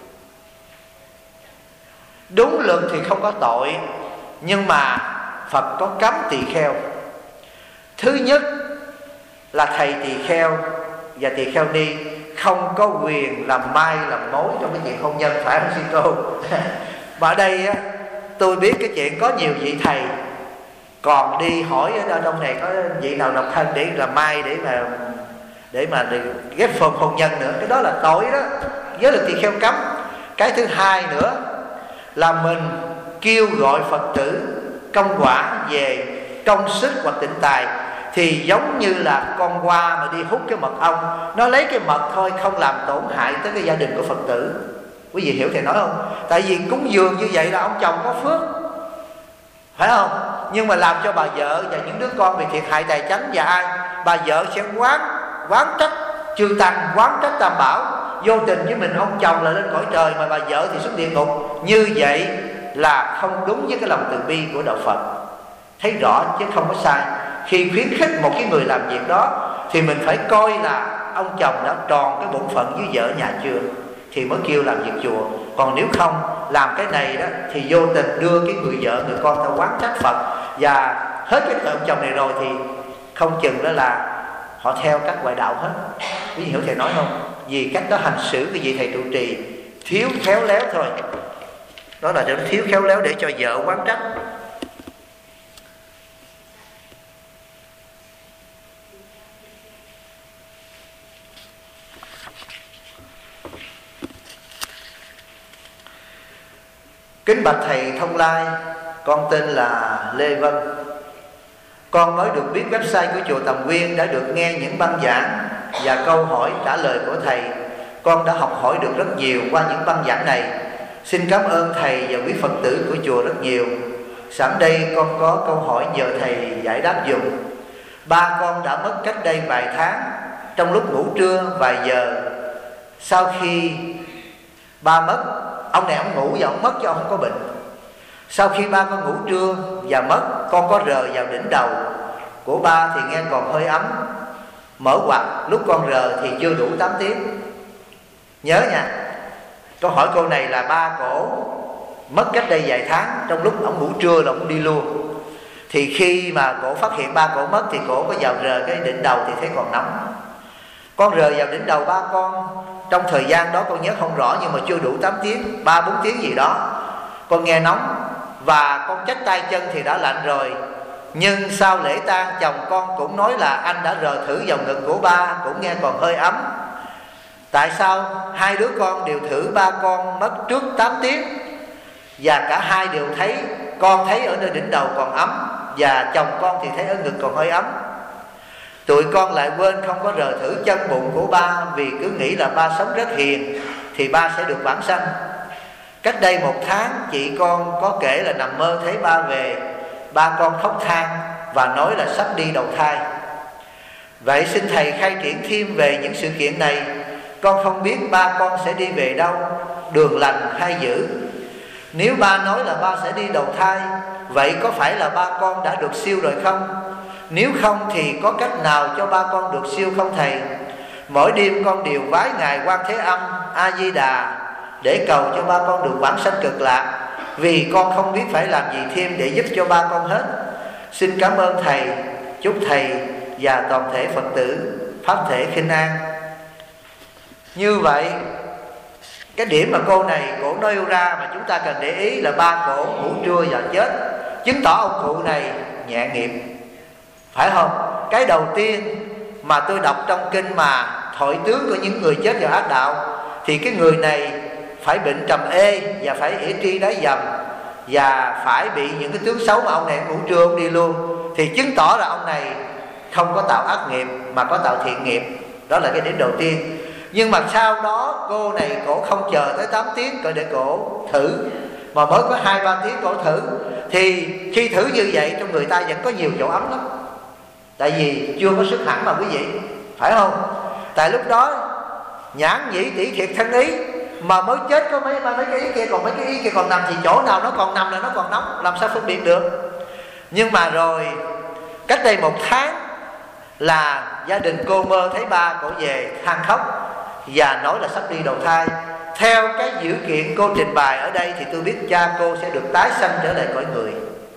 Đúng luật thì không có tội, nhưng mà Phật có cấm tỳ kheo. Thứ nhất là thầy tỳ kheo và tỳ kheo ni không có quyền làm mai làm mối trong cái chuyện hôn nhân, phải không sư cô? Mà ở đây á, tôi biết cái chuyện có nhiều vị thầy còn đi hỏi ở trong này có vị nào độc thân để làm mai để mà ghép phần hôn nhân nữa, cái đó là tội đó, với luật tỳ kheo cấm. Cái thứ hai nữa là mình kêu gọi Phật tử công quả về công sức hoặc tịnh tài, thì giống như là con hoa mà đi hút cái mật ong, nó lấy cái mật thôi, không làm tổn hại tới cái gia đình của Phật tử. Quý vị hiểu thầy nói không? Tại vì cúng dường như vậy là ông chồng có phước, phải không? Nhưng mà làm cho bà vợ và những đứa con bị thiệt hại tài chánh, và ai? Bà vợ sẽ quán trách chư tăng, quán trách Tam Bảo, vô tình với mình ông chồng là lên cõi trời mà bà vợ thì xuống địa ngục. Như vậy là không đúng với cái lòng từ bi của đạo Phật. Thấy rõ chứ không có sai. Khi khuyến khích một cái người làm việc đó thì mình phải coi là ông chồng đã tròn cái bổn phận với vợ nhà chưa, thì mới kêu làm việc chùa. Còn nếu không làm cái này đó thì vô tình đưa cái người vợ người con ta quán trách Phật, và hết cái ông chồng này rồi thì không chừng đó là họ theo các ngoại đạo hết. Quý vị hiểu thầy nói không? Vì cách đó hành xử cái vị thầy trụ trì thiếu khéo léo thôi. Đó là thiếu khéo léo để cho vợ quán trách. Kính bạch thầy Thông Lai, con tên là Lê Vân. Con mới được biết website của chùa Tầm Nguyên, đã được nghe những băng giảng và câu hỏi trả lời của thầy. Con đã học hỏi được rất nhiều qua những băng giảng này. Xin cảm ơn thầy và quý Phật tử của chùa rất nhiều. Sẵn đây con có câu hỏi nhờ thầy giải đáp dùm. Ba con đã mất cách đây vài tháng, trong lúc ngủ trưa vài giờ. Sau khi ba mất, ông này ông ngủ và ông mất chứ ông không có bệnh. Sau khi ba con ngủ trưa và mất, con có rờ vào đỉnh đầu của ba thì nghe còn hơi ấm. Mở quạt lúc con rờ thì chưa đủ 8 tiếng. Nhớ nha, câu hỏi cô này là ba cổ mất cách đây vài tháng, trong lúc ông ngủ trưa là ông đi luôn. Thì khi mà cổ phát hiện ba cổ mất thì cổ có vào rờ cái đỉnh đầu thì thấy còn nóng. Con rờ vào đỉnh đầu ba con, trong thời gian đó con nhớ không rõ, nhưng mà chưa đủ 8 tiếng, 3-4 tiếng gì đó. Con nghe nóng và con chách tay chân thì đã lạnh rồi. Nhưng sau lễ tang, chồng con cũng nói là anh đã rờ thử vào ngực của ba, cũng nghe còn hơi ấm. Tại sao hai đứa con đều thử ba con mất trước 8 tiếng, và cả hai đều thấy, con thấy ở nơi đỉnh đầu còn ấm và chồng con thì thấy ở ngực còn hơi ấm. Tụi con lại quên không có rờ thử chân bụng của ba, vì cứ nghĩ là ba sống rất hiền thì ba sẽ được vãng sanh. Cách đây 1 tháng, chị con có kể là nằm mơ thấy ba về. Ba con khóc than và nói là sắp đi đầu thai. Vậy xin thầy khai triển thêm về những sự kiện này. Con không biết ba con sẽ đi về đâu, đường lành hay dữ. Nếu ba nói là ba sẽ đi đầu thai, vậy có phải là ba con đã được siêu rồi không? Nếu không thì có cách nào cho ba con được siêu không thầy? Mỗi đêm con đều vái Ngài Quan Thế Âm, A Di Đà để cầu cho ba con được vãng sanh cực lạc, vì con không biết phải làm gì thêm để giúp cho ba con hết. Xin cảm ơn thầy, chúc thầy và toàn thể Phật tử pháp thể khinh an. Như vậy, cái điểm mà cô này cổ nêu ra mà chúng ta cần để ý là ba cổ ngủ trưa và chết. chứng tỏ ông cụ này nhẹ nghiệp, phải không? Cái đầu tiên mà tôi đọc trong kinh mà thọ tướng của những người chết vào ác đạo, thì cái người này phải bệnh trầm ê và phải ỉa tri đáy dầm, và phải bị những cái tướng xấu mà ông này ngủ trưa ông đi luôn, thì chứng tỏ là ông này không có tạo ác nghiệp mà có tạo thiện nghiệp. Đó là cái điểm đầu tiên. Nhưng mà sau đó cô này cổ không chờ tới 8 tiếng để cổ thử, mà mới có 2-3 tiếng cổ thử. Thì khi thử như vậy trong người ta vẫn có nhiều chỗ ấm lắm, tại vì chưa có sức hẳn mà quý vị, phải không? Tại lúc đó nhãn nhĩ tỷ thiệt thân ý, mà mới chết có mấy cái ý kia, còn mấy cái ý kia còn nằm, thì chỗ nào nó còn nằm là nó còn nóng, làm sao phân biệt được. Nhưng mà rồi cách đây 1 tháng là gia đình cô mơ thấy ba cổ về than khóc và nói là sắp đi đầu thai. Theo cái dữ kiện cô trình bày ở đây thì tôi biết cha cô sẽ được tái sanh trở lại cõi người.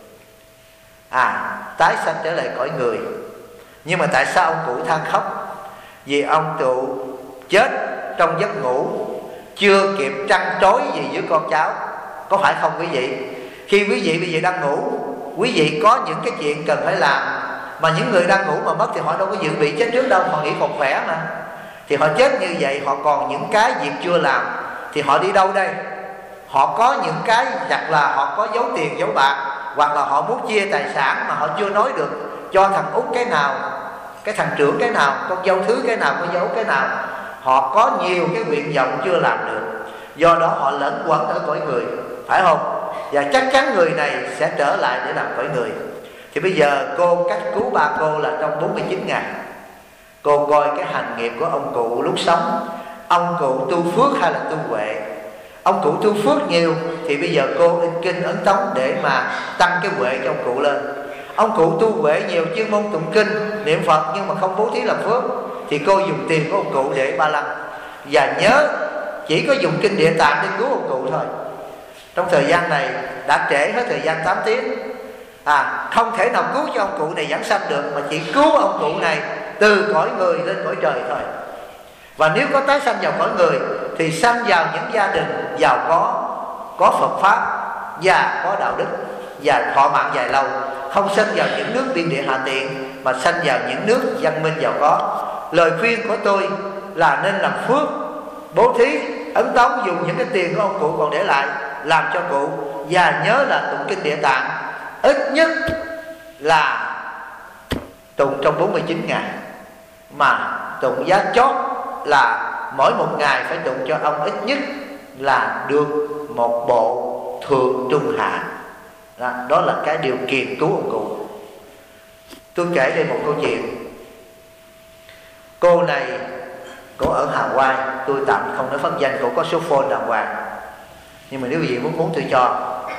Tái sanh trở lại cõi người. Nhưng mà tại sao ông cụ than khóc? Vì ông cụ chết trong giấc ngủ, chưa kịp trăn trối gì với con cháu. Có phải không quý vị? Khi quý vị bây giờ đang ngủ, quý vị có những cái chuyện cần phải làm, mà những người đang ngủ mà mất thì họ đâu có dự bị chết trước đâu, họ nghĩ còn khỏe mà. Thì họ chết như vậy, họ còn những cái việc chưa làm, thì họ đi đâu đây? Họ có những cái, hoặc là họ có giấu tiền giấu bạc, hoặc là họ muốn chia tài sản mà họ chưa nói được cho thằng út cái nào, cái thằng trưởng cái nào, con dâu thứ cái nào, con dâu cái nào. Họ có nhiều cái nguyện vọng chưa làm được, do đó họ lẫn quẩn ở cõi người, phải không? Và chắc chắn người này sẽ trở lại để làm cõi người. Thì bây giờ cô cách cứu ba cô là trong 49 ngày. Cô coi cái hành nghiệp của ông cụ lúc sống, ông cụ tu phước hay là tu huệ. Ông cụ tu phước nhiều thì bây giờ cô in kinh ấn tống để mà tăng cái huệ cho ông cụ lên. Ông cụ tu huệ nhiều, chuyên môn tụng kinh niệm Phật nhưng mà không bố thí làm phước, thì cô dùng tiền của ông cụ để ba lăng. Và nhớ chỉ có dùng kinh Địa Tạng để cứu ông cụ thôi. Trong thời gian này đã trễ hết thời gian 8 tiếng, không thể nào cứu cho ông cụ này giảng sanh được, mà chỉ cứu ông cụ này từ cõi người lên cõi trời thôi. Và nếu có tái sanh vào cõi người thì sanh vào những gia đình giàu có Phật pháp và có đạo đức và thọ mạng dài lâu, không sanh vào những nước biên địa hạ tiện mà sanh vào những nước văn minh giàu có. Lời khuyên của tôi là nên làm phước, bố thí, ấn tống, dùng những cái tiền của ông cụ còn để lại làm cho cụ, và nhớ là tụng kinh Địa Tạng ít nhất là tụng trong 49 ngày, mà tụng giá chót là mỗi một ngày phải tụng cho ông ít nhất là được một bộ thượng trung hạ. Đó là cái điều kiện cứu ông cụ. Tôi kể đây một câu chuyện. Cô này, cô ở Hà Ngoại, tôi tạm không nói phân danh, cô có số phone đàng hoàng, nhưng mà nếu quý vị muốn tôi cho.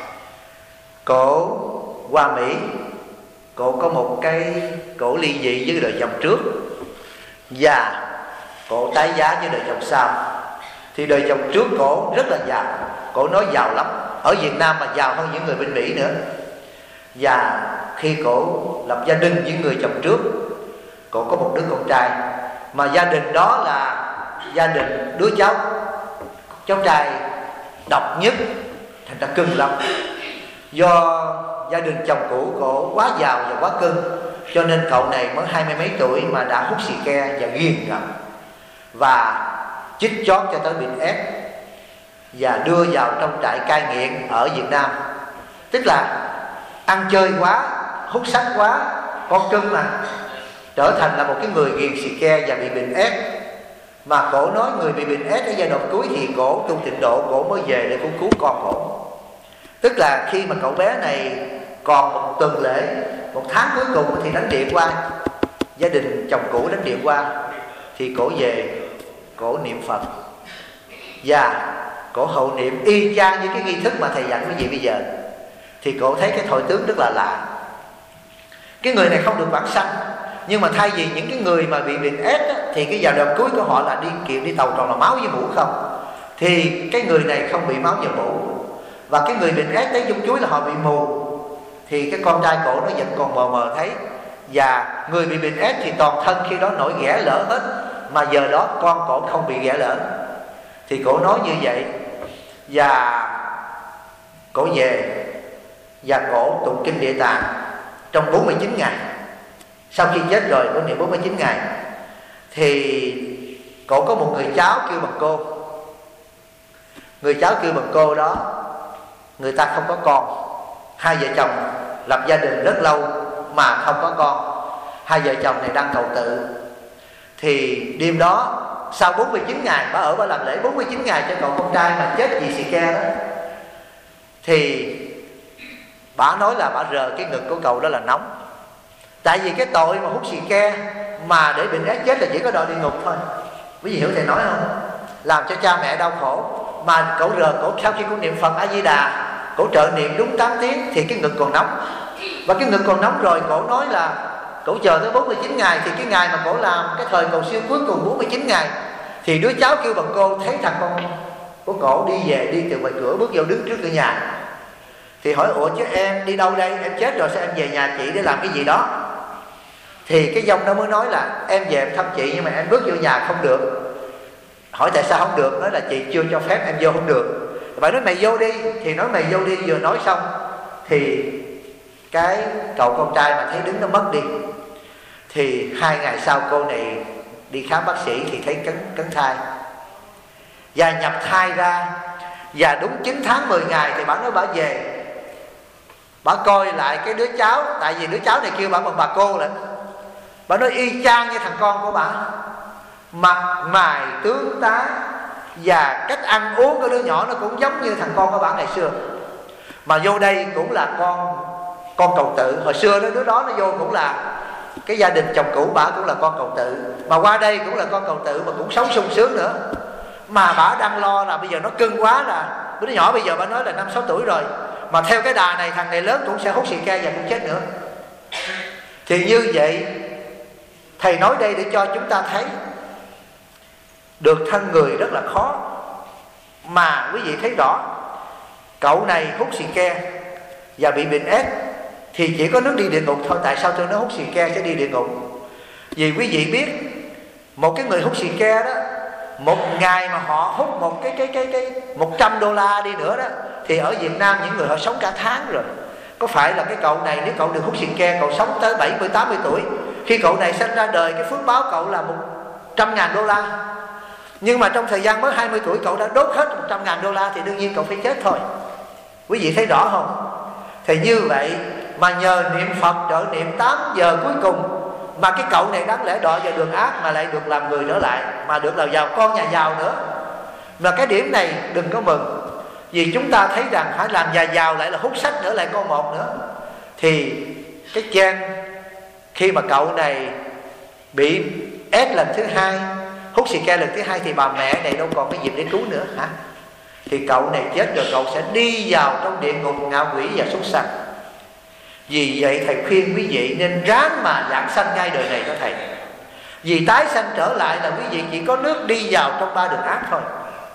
Cô qua Mỹ, cô có một cái, cổ ly dị với đời chồng trước và cổ tái giá với đời chồng sau. Thì đời chồng trước cổ rất là giàu, cổ nói giàu lắm, ở Việt Nam mà giàu hơn những người bên Mỹ nữa. Và khi cổ lập gia đình với người chồng trước, cổ có một đứa con trai, mà gia đình đó là gia đình đứa cháu trai độc nhất, thành ra cưng lắm. Do gia đình chồng cũ cổ quá giàu và quá cưng, cho nên cậu này mới 20 mấy tuổi mà đã hút xì ke và ghiền ngẫm, và chích chót cho tới bị ép và đưa vào trong trại cai nghiện ở Việt Nam. Tức là ăn chơi quá, hút sách quá, con cưng mà trở thành là một cái người ghiền xì ke và bị bệnh ép. Mà cổ nói người bị bệnh ép ở giai đoạn cuối thì cổ tu tịnh độ, cổ mới về để cứu con cổ. Tức là khi mà cậu bé này còn một tuần lễ, một tháng cuối cùng thì đánh điện qua, gia đình chồng cũ đánh điện qua, thì cổ về, cổ niệm Phật và cổ hậu niệm y chang như cái nghi thức mà thầy dặn quý vị bây giờ. Thì cổ thấy cái thọ tướng rất là lạ. Cái người này không được vãng sanh, nhưng mà thay vì những cái người mà bị bệnh ép thì cái giai đoạn cuối của họ là đi kiệu đi tàu toàn là máu với mũ không, thì cái người này không bị máu và mũ. Và cái người bệnh ép tới dung chuối là họ bị mù, thì cái con trai cổ nó vẫn còn mờ mờ thấy. Và người bị bệnh ép thì toàn thân khi đó nổi ghẻ lở hết, mà giờ đó con cổ không bị ghẻ lở. Thì cổ nói như vậy, và cổ về và cổ tụng kinh Địa Tạng trong 49 ngày. Sau khi chết rồi, cổ niệm 49 ngày, thì cổ có một người cháu kêu bằng cô. Người cháu kêu bằng cô đó, người ta không có con. Hai vợ chồng lập gia đình rất lâu mà không có con. Hai vợ chồng này đang cầu tự. Thì đêm đó, sau 49 ngày, bà ở bà làm lễ 49 ngày cho cậu con trai mà chết vì xì ke đó, thì bà nói là bà rờ cái ngực của cậu đó là nóng. Tại vì cái tội mà hút xì ke mà để bệnh ác chết là chỉ có đọa địa ngục thôi. Quý vị hiểu thầy nói không? Làm cho cha mẹ đau khổ. Mà cậu rờ, cậu sau khi cậu niệm Phật A Di Đà, cậu trợ niệm đúng 8 tiếng thì cái ngực còn nóng. Và cái ngực còn nóng rồi, cậu nói là cậu chờ tới 49 ngày. Thì cái ngày mà cậu làm cái thời cầu siêu cuối cùng 49 ngày, thì đứa cháu kêu bằng cô thấy thằng con của cậu đi về, đi từ ngoài cửa bước vô đứng trước cửa nhà. Thì hỏi ủa chứ em đi đâu đây? Em chết rồi sao em về nhà chị để làm cái gì đó? Thì cái dông đó mới nói là em về em thăm chị, nhưng mà em bước vô nhà không được. Hỏi tại sao không được? Nói là chị chưa cho phép em vô không được. Bạn nói mày vô đi. Thì nói mày vô đi. Vừa nói xong thì cái cậu con trai mà thấy đứng nó mất đi. Thì 2 ngày sau cô này đi khám bác sĩ thì thấy cấn thai và nhập thai ra. Và đúng 9 tháng 10 ngày thì bà nói bà về, bà coi lại cái đứa cháu. Tại vì đứa cháu này kêu bà bằng bà cô lại. Bà nói y chang như thằng con của bà, mặt mày tướng tá và cách ăn uống của đứa nhỏ nó cũng giống như thằng con của bà ngày xưa. Mà vô đây cũng là con cầu tự. Hồi xưa đó đứa đó nó vô cũng là cái gia đình chồng cũ bà cũng là con cầu tự, mà qua đây cũng là con cầu tự mà cũng sống sung sướng nữa. Mà bà đang lo là bây giờ nó cưng quá, là đứa nhỏ bây giờ bà nói là 5-6 tuổi rồi, mà theo cái đà này thằng này lớn cũng sẽ hút xì ke và cũng chết nữa. Thì như vậy thầy nói đây để cho chúng ta thấy được thân người rất là khó. Mà quý vị thấy rõ, cậu này hút xì ke và bị bệnh ép thì chỉ có nước đi địa ngục thôi. Tại sao tôi nói hút xì ke sẽ đi địa ngục? Vì quý vị biết, một cái người hút xì ke đó, một ngày mà họ hút một cái $100 đi nữa đó, thì ở Việt Nam những người họ sống cả tháng rồi. Có phải là cái cậu này nếu cậu được hút xì ke, cậu sống tới 70-80 tuổi, khi cậu này sinh ra đời cái phước báo cậu là $100.000. Nhưng mà trong thời gian mới 20 tuổi cậu đã đốt hết $100.000 thì đương nhiên cậu phải chết thôi. Quý vị thấy rõ không? Thì như vậy mà nhờ niệm Phật trợ niệm 8 giờ cuối cùng mà cái cậu này đáng lẽ đọa vào đường ác mà lại được làm người trở lại, mà được làm giàu, con nhà giàu nữa. Mà cái điểm này đừng có mừng, vì chúng ta thấy rằng phải làm nhà giàu lại là hút sách nữa, lại con một nữa. Thì cái chen khi mà cậu này bị ép lần thứ 2, hút xì ke lần thứ 2, thì bà mẹ này đâu còn cái dịp để cứu nữa hả? Thì cậu này chết rồi, cậu sẽ đi vào trong địa ngục ngạ quỷ và súc sanh. Vì vậy thầy khuyên quý vị nên ráng mà giảng sanh ngay đời này đó thầy. Vì tái sanh trở lại là quý vị chỉ có nước đi vào trong 3 đường ác thôi.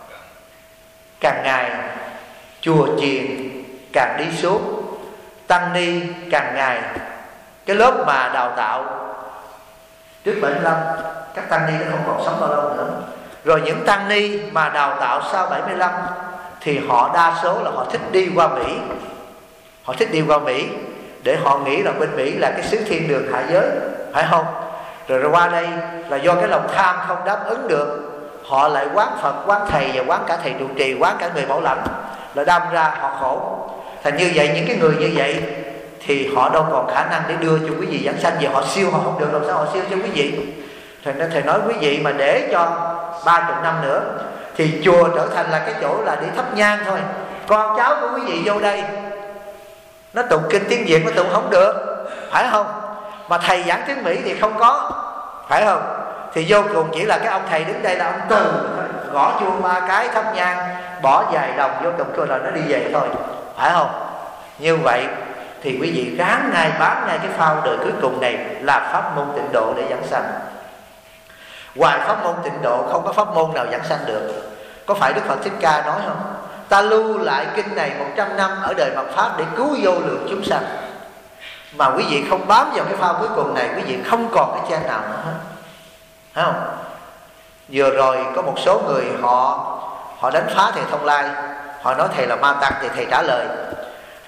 Càng ngày chùa chiền càng đi xuống, tăng ni càng ngày, cái lớp mà đào tạo trước 75, các tăng ni nó không còn sống bao lâu nữa. Rồi những tăng ni mà đào tạo sau 75 thì họ đa số là họ thích đi qua Mỹ. Họ thích đi qua Mỹ để họ nghĩ là bên Mỹ là cái xứ thiên đường hạ giới, phải không? Rồi qua đây là do cái lòng tham không đáp ứng được, họ lại quán Phật, quán thầy và quán cả thầy trụ trì, quán cả người bảo lãnh, là đâm ra họ khổ. Thành như vậy, những cái người như vậy thì họ đâu còn khả năng để đưa cho quý vị giảng sanh. Vì họ siêu họ không được, làm sao họ siêu cho quý vị? Thành nên thầy nói quý vị mà để cho 30 năm nữa thì chùa trở thành là cái chỗ là để thắp nhang thôi. Con cháu của quý vị vô đây nó tụng kinh tiếng Việt nó tụng không được, phải không? Mà thầy giảng tiếng Mỹ thì không có, phải không? Thì vô cùng chỉ là cái ông thầy đứng đây là ông Từ, gõ chuông 3 cái thắp nhang, bỏ vài đồng vô cùng coi là nó đi về thôi, phải không? Như vậy thì quý vị ráng ngay bám ngay cái phao đời cuối cùng này là pháp môn tịnh độ để giảng sanh. Ngoài pháp môn tịnh độ không có pháp môn nào giảng sanh được. Có phải Đức Phật Thích Ca nói không? Ta lưu lại kinh này 100 năm ở đời mạt Pháp để cứu vô lượng chúng sanh. Mà quý vị không bám vào cái phao cuối cùng này, quý vị không còn cái chen nào nữa hết, thấy không? Vừa rồi có một số người họ đánh phá thầy Thông Lai, họ nói thầy là ma tăng, thì thầy trả lời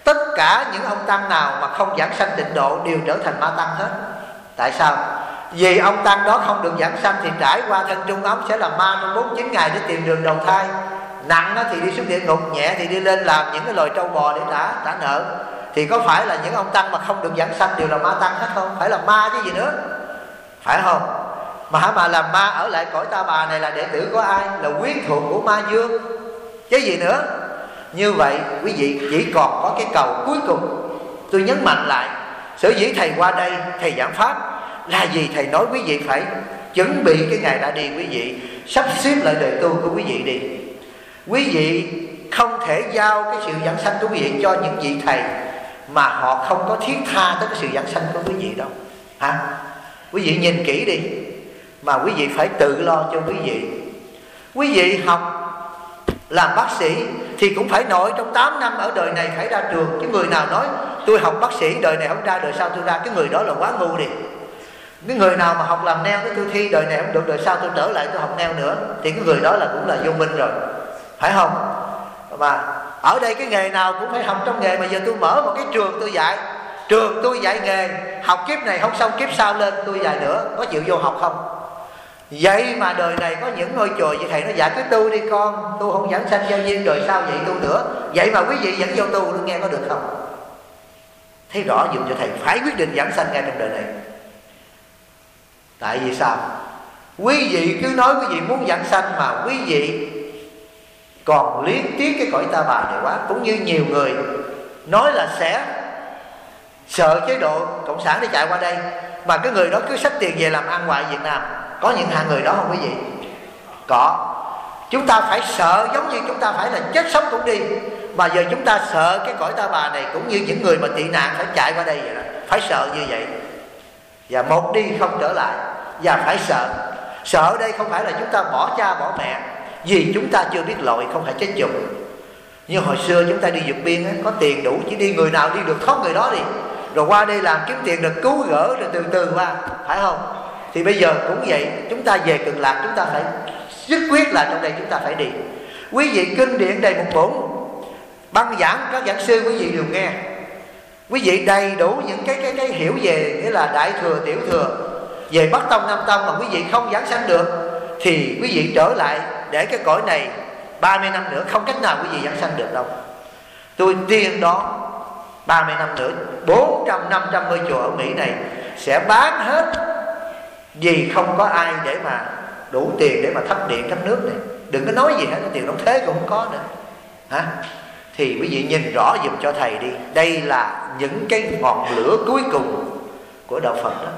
Tất cả những ông tăng nào mà không giảng sanh tịnh độ đều trở thành ma tăng hết. Tại sao? Vì ông tăng đó không được giảng sanh thì trải qua thân trung ấm sẽ làm ma trong 49 ngày để tìm đường đầu thai. Nặng thì đi xuống địa ngục, nhẹ thì đi lên làm những cái loài trâu bò để trả nợ. Thì có phải là những ông tăng mà không được giảng sanh đều là ma tăng hết không? Phải là ma chứ gì nữa, phải không? Mà làm ma ở lại cõi Ta Bà này là đệ tử của ai? Là quyến thuộc của ma dương chứ gì nữa. Như vậy quý vị chỉ còn có cái cầu cuối cùng. Tôi nhấn mạnh lại, sở dĩ thầy qua đây thầy giảng pháp là gì? Thầy nói quý vị phải chuẩn bị cái ngày ra đi. Quý vị sắp xếp lại đời tu của quý vị đi. Quý vị không thể giao cái sự giảng sanh của quý vị cho những vị thầy mà họ không có thiết tha tới cái sự giảng sanh của quý vị đâu. Hả? Quý vị nhìn kỹ đi. Mà quý vị phải tự lo cho quý vị. Quý vị học làm bác sĩ thì cũng phải nội trong 8 năm ở đời này phải ra trường. Cái người nào nói tôi học bác sĩ đời này không ra, đời sau tôi ra, cái người đó là quá ngu đi. Cái người nào mà học làm neo cái tôi thi đời này không được, đời sau tôi trở lại tôi học neo nữa, thì cái người đó là cũng là vô minh rồi, phải không? Mà ở đây cái nghề nào cũng phải học trong nghề. Mà giờ tôi mở một cái trường tôi dạy, trường tôi dạy nghề, học kiếp này không xong kiếp sau lên tôi dạy nữa, có chịu vô học không? Vậy mà đời này có những ngôi chùa vậy thầy nó dạy cái tu đi con, tu không giảng sanh giao duyên, đời sau dạy tu nữa. Vậy mà quý vị vẫn vô tu, nó nghe có được không? Thấy rõ dùm cho thầy, phải quyết định giảng sanh ngay trong đời này. Tại vì sao? Quý vị cứ nói quý vị muốn giảng sanh mà quý vị còn liếc tiếc cái cõi Ta Bà này quá. Cũng như nhiều người nói là sẽ sợ chế độ cộng sản để chạy qua đây, mà cái người đó cứ xách tiền về làm ăn ngoại Việt Nam. Có những hạng người đó không quý vị? Có. Chúng ta phải sợ, giống như chúng ta phải là chết sống cũng đi. Mà giờ chúng ta sợ cái cõi Ta Bà này cũng như những người mà tị nạn phải chạy qua đây vậy đó. Phải sợ như vậy. Và một đi không trở lại. Và phải sợ. Sợ ở đây không phải là chúng ta bỏ cha bỏ mẹ, vì chúng ta chưa biết lội, không phải chết chung. Như hồi xưa chúng ta đi vượt biên á, có tiền đủ chỉ đi, người nào đi được thoát người đó đi. Rồi qua đây làm kiếm tiền được cứu gỡ rồi từ từ qua, phải không? Thì bây giờ cũng vậy, chúng ta về Cực Lạc chúng ta phải dứt quyết là trong đây chúng ta phải đi. Quý vị kinh điển đầy một bổn, băng giảng các giảng sư quý vị đều nghe. Quý vị đầy đủ những cái hiểu về nghĩa là đại thừa, tiểu thừa, về Bắc Tông, Nam Tông mà quý vị không giảng sanh được thì quý vị trở lại để cái cõi này 30 năm nữa không cách nào quý vị giảng sanh được đâu. Tôi tiên đó 30 năm nữa 400-500 ngôi chùa ở Mỹ này sẽ bán hết, vì không có ai để mà đủ tiền để mà thắp điện thắp nước này. Đừng có nói gì hết, tiền đóng thế cũng không có nữa. Hả? Thì quý vị nhìn rõ dùm cho thầy đi. Đây là những cái ngọn lửa cuối cùng của đạo Phật đó.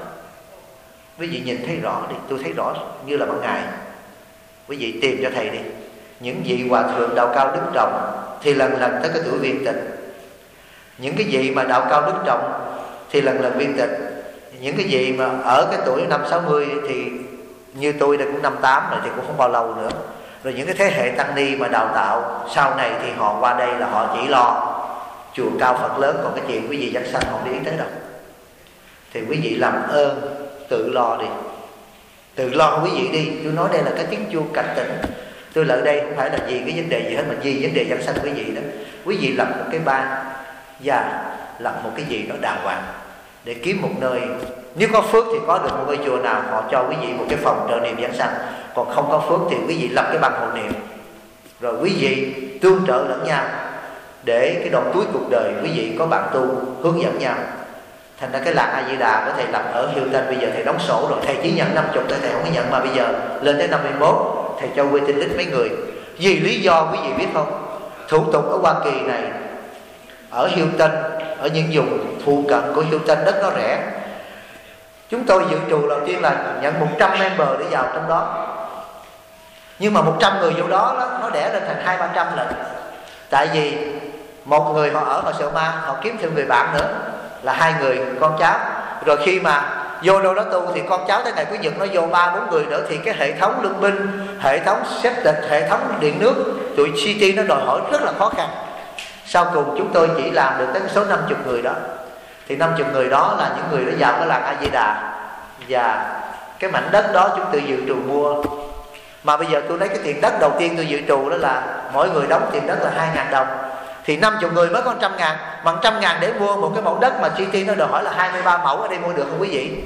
Quý vị nhìn thấy rõ đi, tôi thấy rõ như là ban ngày. Quý vị tìm cho thầy đi. Những vị hòa thượng đạo cao đức trọng thì lần lần tới cái tuổi viên tịch. Những cái vị mà đạo cao đức trọng thì lần lần viên tịch. Những cái vị mà ở cái tuổi 50-60 thì như tôi đây cũng 58 rồi thì cũng không bao lâu nữa. Rồi những cái thế hệ tăng ni mà đào tạo sau này thì họ qua đây là họ chỉ lo chùa cao Phật lớn, còn cái chuyện quý vị giảng sanh không để ý tới đâu. Thì quý vị làm ơn tự lo đi, tự lo quý vị đi. Tôi nói đây là cái tiếng chuông cảnh tỉnh. Tôi lại đây không phải là vì cái vấn đề gì hết, mà vì vấn đề giảng sanh quý vị đó. Quý vị lập một cái ban và lập một cái gì đó đàng hoàng để kiếm một nơi. Nếu có phước thì có được một ngôi chùa nào họ cho quý vị một cái phòng trợ niệm giảng sanh. Còn không có phước thì quý vị lập cái bằng hộ niệm, rồi quý vị tương trợ lẫn nhau để cái đoạn cuối cuộc đời quý vị có bạn tu hướng dẫn nhau. Thành ra cái làng A Di Đà của thầy lập ở Hilton bây giờ thầy đóng sổ rồi. Thầy chỉ nhận 50 thôi, thầy không có nhận, mà bây giờ lên tới 51 thầy cho waiting list mấy người. Vì lý do quý vị biết không? Thủ tục ở Hoa Kỳ này, ở Hilton, ở những vùng phụ cận của Hilton đất nó rẻ. Chúng tôi dự trù đầu tiên là nhận 100 member để vào trong đó. Nhưng mà 100 người vô đó nó đẻ lên thành 200-300 lần. Tại vì một người họ ở họ sợ ma, họ kiếm thêm người bạn nữa là 2 người con cháu. Rồi khi mà vô đâu đó tu thì con cháu tới ngày Chủ nhật nó vô 3-4 người nữa, thì cái hệ thống lương binh, hệ thống xếp tịch, hệ thống điện nước, tụi city nó đòi hỏi rất là khó khăn. Sau cùng chúng tôi chỉ làm được tới số 50 người đó. Thì 50 người đó là những người đã vào cái làng A Di Đà, và cái mảnh đất đó chúng tôi dự trù mua. Mà bây giờ tôi lấy cái tiền đất đầu tiên tôi dự trù đó là mỗi người đóng tiền đất là 2.000 đồng. thì 50 người mới có 100.000. Mà 100.000 để mua một cái mẫu đất mà GT nó đòi hỏi là 23 mẫu, ở đây mua được không quý vị?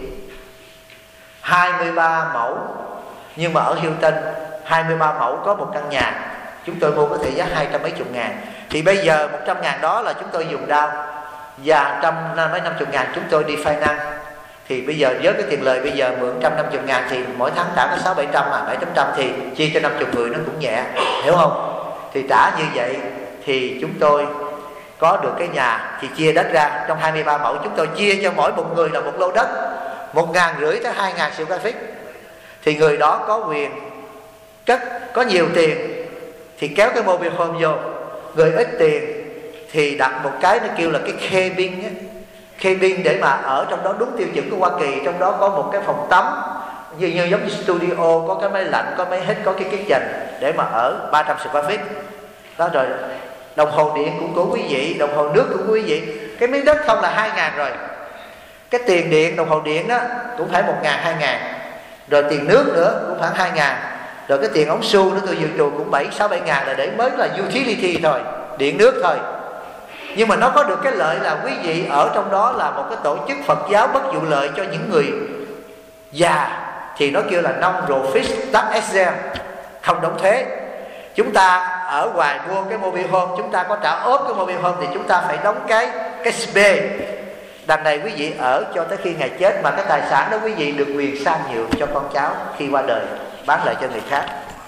23 mẫu. Nhưng mà ở Hilton 23 mẫu có một căn nhà, chúng tôi mua có thể giá 200 mấy chục ngàn. Thì bây giờ 100.000 đó là chúng tôi dùng down, và 150.000 chúng tôi đi finance. Thì bây giờ với cái tiền lời bây giờ mượn 150.000 thì mỗi tháng trả có 600-700 thì chia cho 50 người nó cũng nhẹ, hiểu không? Thì trả như vậy thì chúng tôi có được cái nhà. Thì chia đất ra trong 23 mẫu, chúng tôi chia cho mỗi một người là một lô đất 1.500 tới 2.000 square feet. Thì người đó có quyền cất, có nhiều tiền thì kéo cái mobile home vô. Người ít tiền thì đặt một cái nó kêu là cái cabin á, cabin để mà ở trong đó đúng tiêu chuẩn của Hoa Kỳ. Trong đó có một cái phòng tắm như giống như studio, có cái máy lạnh, có máy hít, có cái kitchen để mà ở 300 square feet đó. Rồi đồng hồ điện cũng của quý vị, đồng hồ nước cũng của quý vị. Cái miếng đất không là 2.000 rồi. Cái tiền điện, đồng hồ điện đó cũng phải 1.000-2.000. Rồi tiền nước nữa cũng khoảng 2.000. Rồi cái tiền ống xu nữa tôi dự trù cũng 6-7.000 là để mới là utility thôi, điện nước thôi. Nhưng mà nó có được cái lợi là quý vị ở trong đó là một cái tổ chức Phật giáo bất vụ lợi cho những người già, thì nó kêu là non-profit tax exempt, không đóng thuế. Chúng ta ở ngoài mua cái mobile home, chúng ta có trả ốp cái mobile home thì chúng ta phải đóng cái SB. Đằng này quý vị ở cho tới khi ngày chết, mà cái tài sản đó quý vị được quyền sang nhượng cho con cháu khi qua đời, bán lại cho người khác.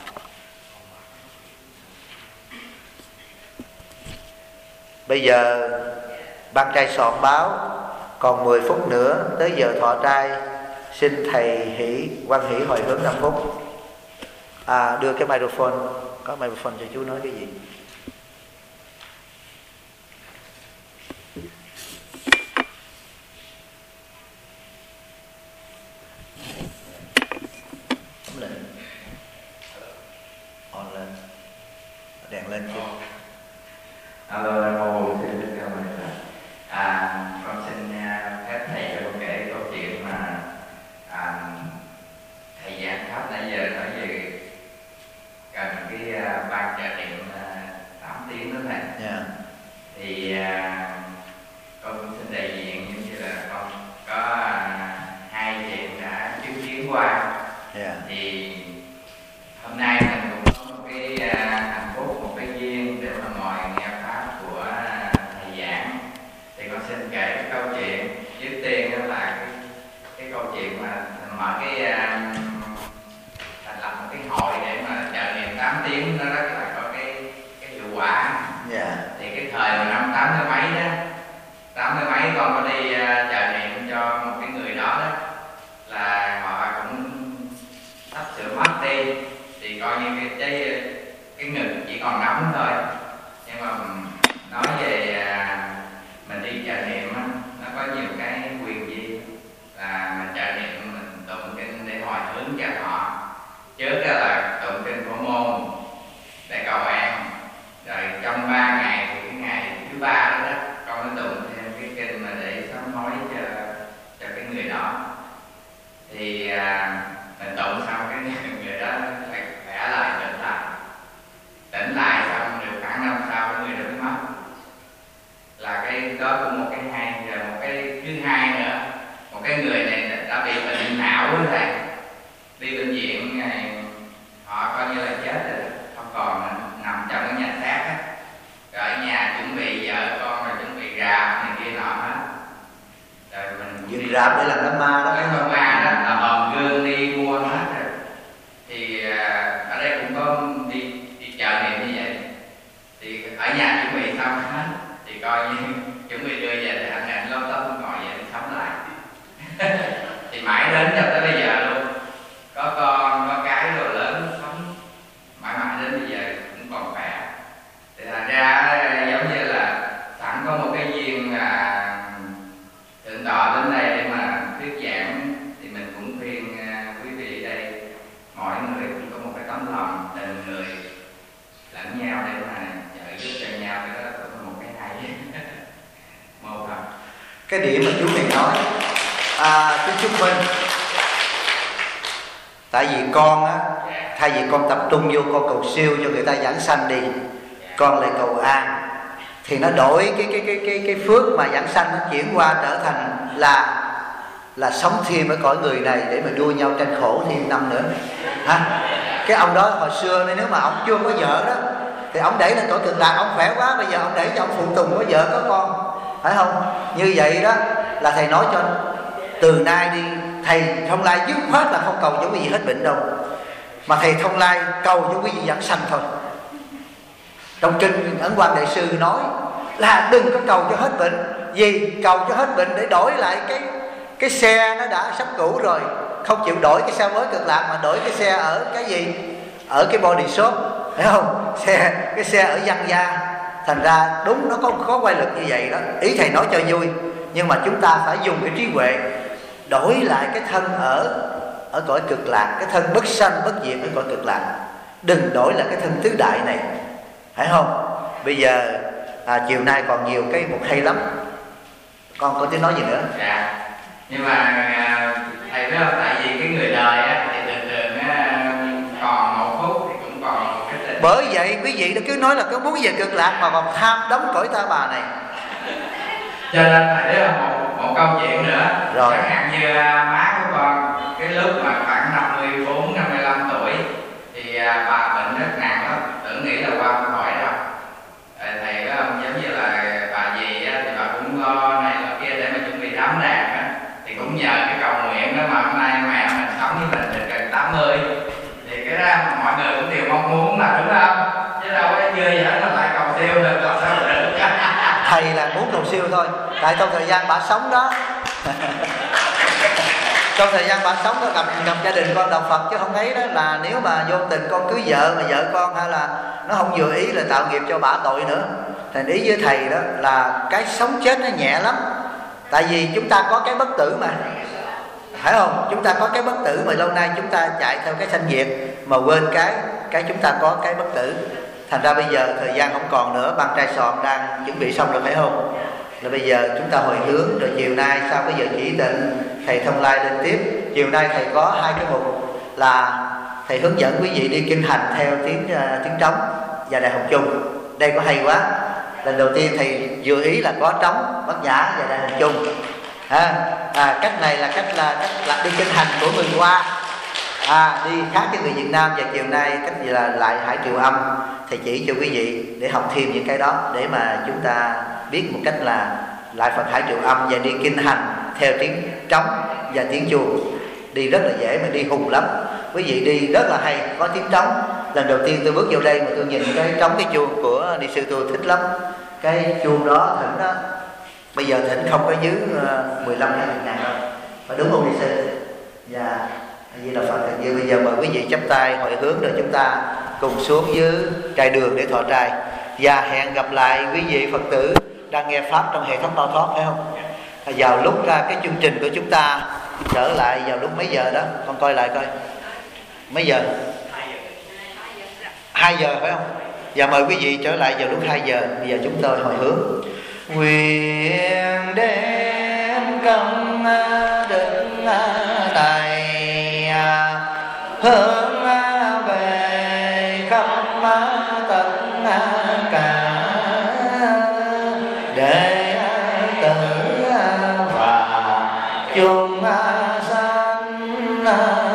Bây giờ ban trai soạn báo còn 10 phút nữa tới giờ thọ trai. Xin thầy hỷ quan hỷ hồi hướng 5 phút. Đưa cái microphone, có microphone cho chú nói cái gì. On lên, đèn lên chưa? Alo, cô xin chào mọi người. Con xin phép thầy cho con kể câu chuyện mà thầy giảng pháp nãy giờ nói về cần cái ban trợ niệm 8 tiếng đó thầy. Yeah. Thì con cũng xin đại diện giống như là con có 2 chuyện đã chứng kiến qua. Yeah. Thì hôm nay mình cũng có một cái hạnh phúc, một cái duyên để mà ngồi nghe pháp của thầy giảng. Thì con xin kể cái câu chuyện. Trước tiên đó là cái câu chuyện mà mở cái thành lập một cái hội để mà trợ niệm 8 tiếng, nó rất là có cái hiệu quả. Yeah. Thì cái thời mà năm 80 mấy đó, 80 mấy con có đi trợ niệm cho một cái người đó đó, là họ cũng sắp sửa mất đi. Thì coi như cái ngực chỉ còn nóng thôi. Nhưng mà nói về mình đi trợ niệm á, nó có nhiều cái quyền gì là mình trợ niệm, mình tụng kinh để hồi hướng cho họ. Trước đó là tụng kinh Phổ Môn để cầu an. Rồi trong 3 ngày thì cái ngày thứ 3 đó con mới tụng thêm cái kinh mà để sám hối cho cái người đó. Thì mình tụng xong cái người đó phải khỏe lại, tỉnh lại xong được khoảng năm sau cái người đó mới mất. Là cái đó cũng một cái hay. Rồi một cái thứ hai nữa, một cái người này đã bị bệnh não đó thầy, đi bệnh viện này, họ coi như là chết rồi, không còn nằm trong cái nhà xác á. Rồi ở nhà chuẩn bị vợ con rồi chuẩn bị rạp này kia nọ hết. Rồi mình Dựng rạp để làm đám ma đó. cái con ma đó là hòm gương đi mua hết rồi. Thì ở đây cũng có đi chợ niệm như vậy. Thì ở nhà chuẩn bị xong hết, thì coi như chuẩn bị đưa về thì anh lót tóc ngồi về thì sống lại. Thì mãi đến cho tới bây giờ luôn, có con có cái đồ lớn sống mãi mãi đến bây giờ cũng còn khỏe. Thì thành ra giống như là sẵn có một cái duyên thượng tọa đến đây để mà thuyết giảng, thì mình cũng khuyên quý vị đây, mỗi người cũng có một cái tấm lòng tình người lẫn nhau để mà trợ giúp cho nhau. Cái đó cũng là một cái hay. Mô Phật. Cái điểm mà chú này nói, chú Trúc Minh, tại vì con á, thay vì con tập trung vô con cầu siêu cho người ta giảng sanh đi, con lại cầu an. thì nó đổi cái phước mà giảng sanh nó chuyển qua trở thành là sống thêm ở cõi người này để mà đua nhau tranh khổ thêm năm nữa ha. Cái ông đó hồi xưa nếu mà ông chưa có vợ đó thì ông đẩy lên cõi cực lạc, ông khỏe quá, bây giờ ông đẩy cho ông phụ tùng có vợ có con, phải không? Như vậy đó là thầy nói cho từ nay đi, thầy Thông Lai dứt khoát là không cầu cho quý vị hết bệnh đâu, mà thầy Thông Lai cầu cho quý vị giảng sanh thôi. Trong kinh Ấn Quang Đại Sư nói là đừng có cầu cho hết bệnh. Vì cầu cho hết bệnh để đổi lại cái xe nó đã sắp cũ rồi, không chịu đổi cái xe mới cực lạc mà đổi cái xe ở cái gì, ở cái body shop, thấy không? Cái xe ở văn gia. Thành ra đúng nó có quay lực như vậy đó. Ý thầy nói cho vui, nhưng mà chúng ta phải dùng cái trí huệ đổi lại cái thân ở cõi cực lạc, cái thân bất sanh bất diệt ở cõi cực lạc, đừng đổi lại cái thân tứ đại này, phải không? Bây giờ chiều nay còn nhiều cái mục hay lắm, con có tiếng nói gì nữa? Dạ, nhưng mà thầy biết không, tại vì cái người đời á thì thường còn 1 phút thì cũng còn một cái tình. Bởi vậy quý vị nó cứ nói là có muốn về cực lạc mà còn tham đóng cõi ta bà này. Cho nên thầy biết một câu chuyện nữa. Rồi. Chẳng hạn như má của con cái lúc mà khoảng 54-55 tuổi thì bà bệnh rất nặng lắm, tưởng nghĩ là qua không khỏi đâu. Thầy biết không, giống như là bà gì á, thì bà cũng lo này lo kia để mà chuẩn bị đám đàn á, thì cũng nhờ cái cầu nguyện đó mà hôm nay mẹ mình sống với mình được gần 80 thì cái đó mọi người cũng đều mong muốn là, đúng không? Chứ đâu có chưa vậy nó lại cầu siêu được, làm sao được. Thầy là muốn cầu siêu thôi, tại trong thời gian bà sống đó trong thời gian bà sống đó gặp gia đình con đạo Phật chứ không thấy đó là nếu mà vô tình con cưới vợ mà vợ con hay là nó không vừa ý là tạo nghiệp cho bà tội nữa. Thành ý với thầy đó là cái sống chết nó nhẹ lắm, tại vì chúng ta có cái bất tử mà, phải không? Chúng ta có cái bất tử mà lâu nay chúng ta chạy theo cái sanh diệt mà quên cái chúng ta có cái bất tử. Thành ra bây giờ thời gian không còn nữa, băng trai sòn đang chuẩn bị xong rồi, phải không? Là bây giờ chúng ta hồi hướng, rồi chiều nay sau cái giờ chỉ định thầy Thông Lai lên tiếp. Chiều nay thầy có 2 cái mục là thầy hướng dẫn quý vị đi kinh hành theo tiếng trống và đại học chung. Đây có hay quá. Lần đầu tiên thầy vừa ý là có trống, bát nhã và đại học chung. Cách này là cách là đi kinh hành của người Hoa. Đi khác với người Việt Nam. Và chiều nay cách gì là lại hải triệu âm, thầy chỉ cho quý vị để học thêm những cái đó, để mà chúng ta biết một cách là lại Phật hải triệu âm và đi kinh hành theo tiếng trống và tiếng chuông. Đi rất là dễ mà đi hùng lắm. Quý vị đi rất là hay, có tiếng trống. Lần đầu tiên tôi bước vào đây mà tôi nhìn cái trống cái chuông của ni sư tôi thích lắm. Cái chuông đó thỉnh đó, bây giờ thỉnh không có dưới 15 ngàn đâu, phải đúng không ni sư? Dạ, vì là Phật. Thì bây giờ mời quý vị chắp tay hồi hướng rồi chúng ta cùng xuống dưới trai đường để thọ trai. Và hẹn gặp lại quý vị Phật tử đang nghe Pháp trong hệ thống Bao Thoát, phải không? Vào lúc cái chương trình của chúng ta trở lại vào lúc mấy giờ đó? Con coi lại coi. Mấy giờ? 2 giờ phải không? Và mời quý vị trở lại vào lúc 2 giờ. Bây giờ chúng tôi hồi hướng. Nguyện đem công đức này hướng về khắp tất cả đệ tử và chúng sanh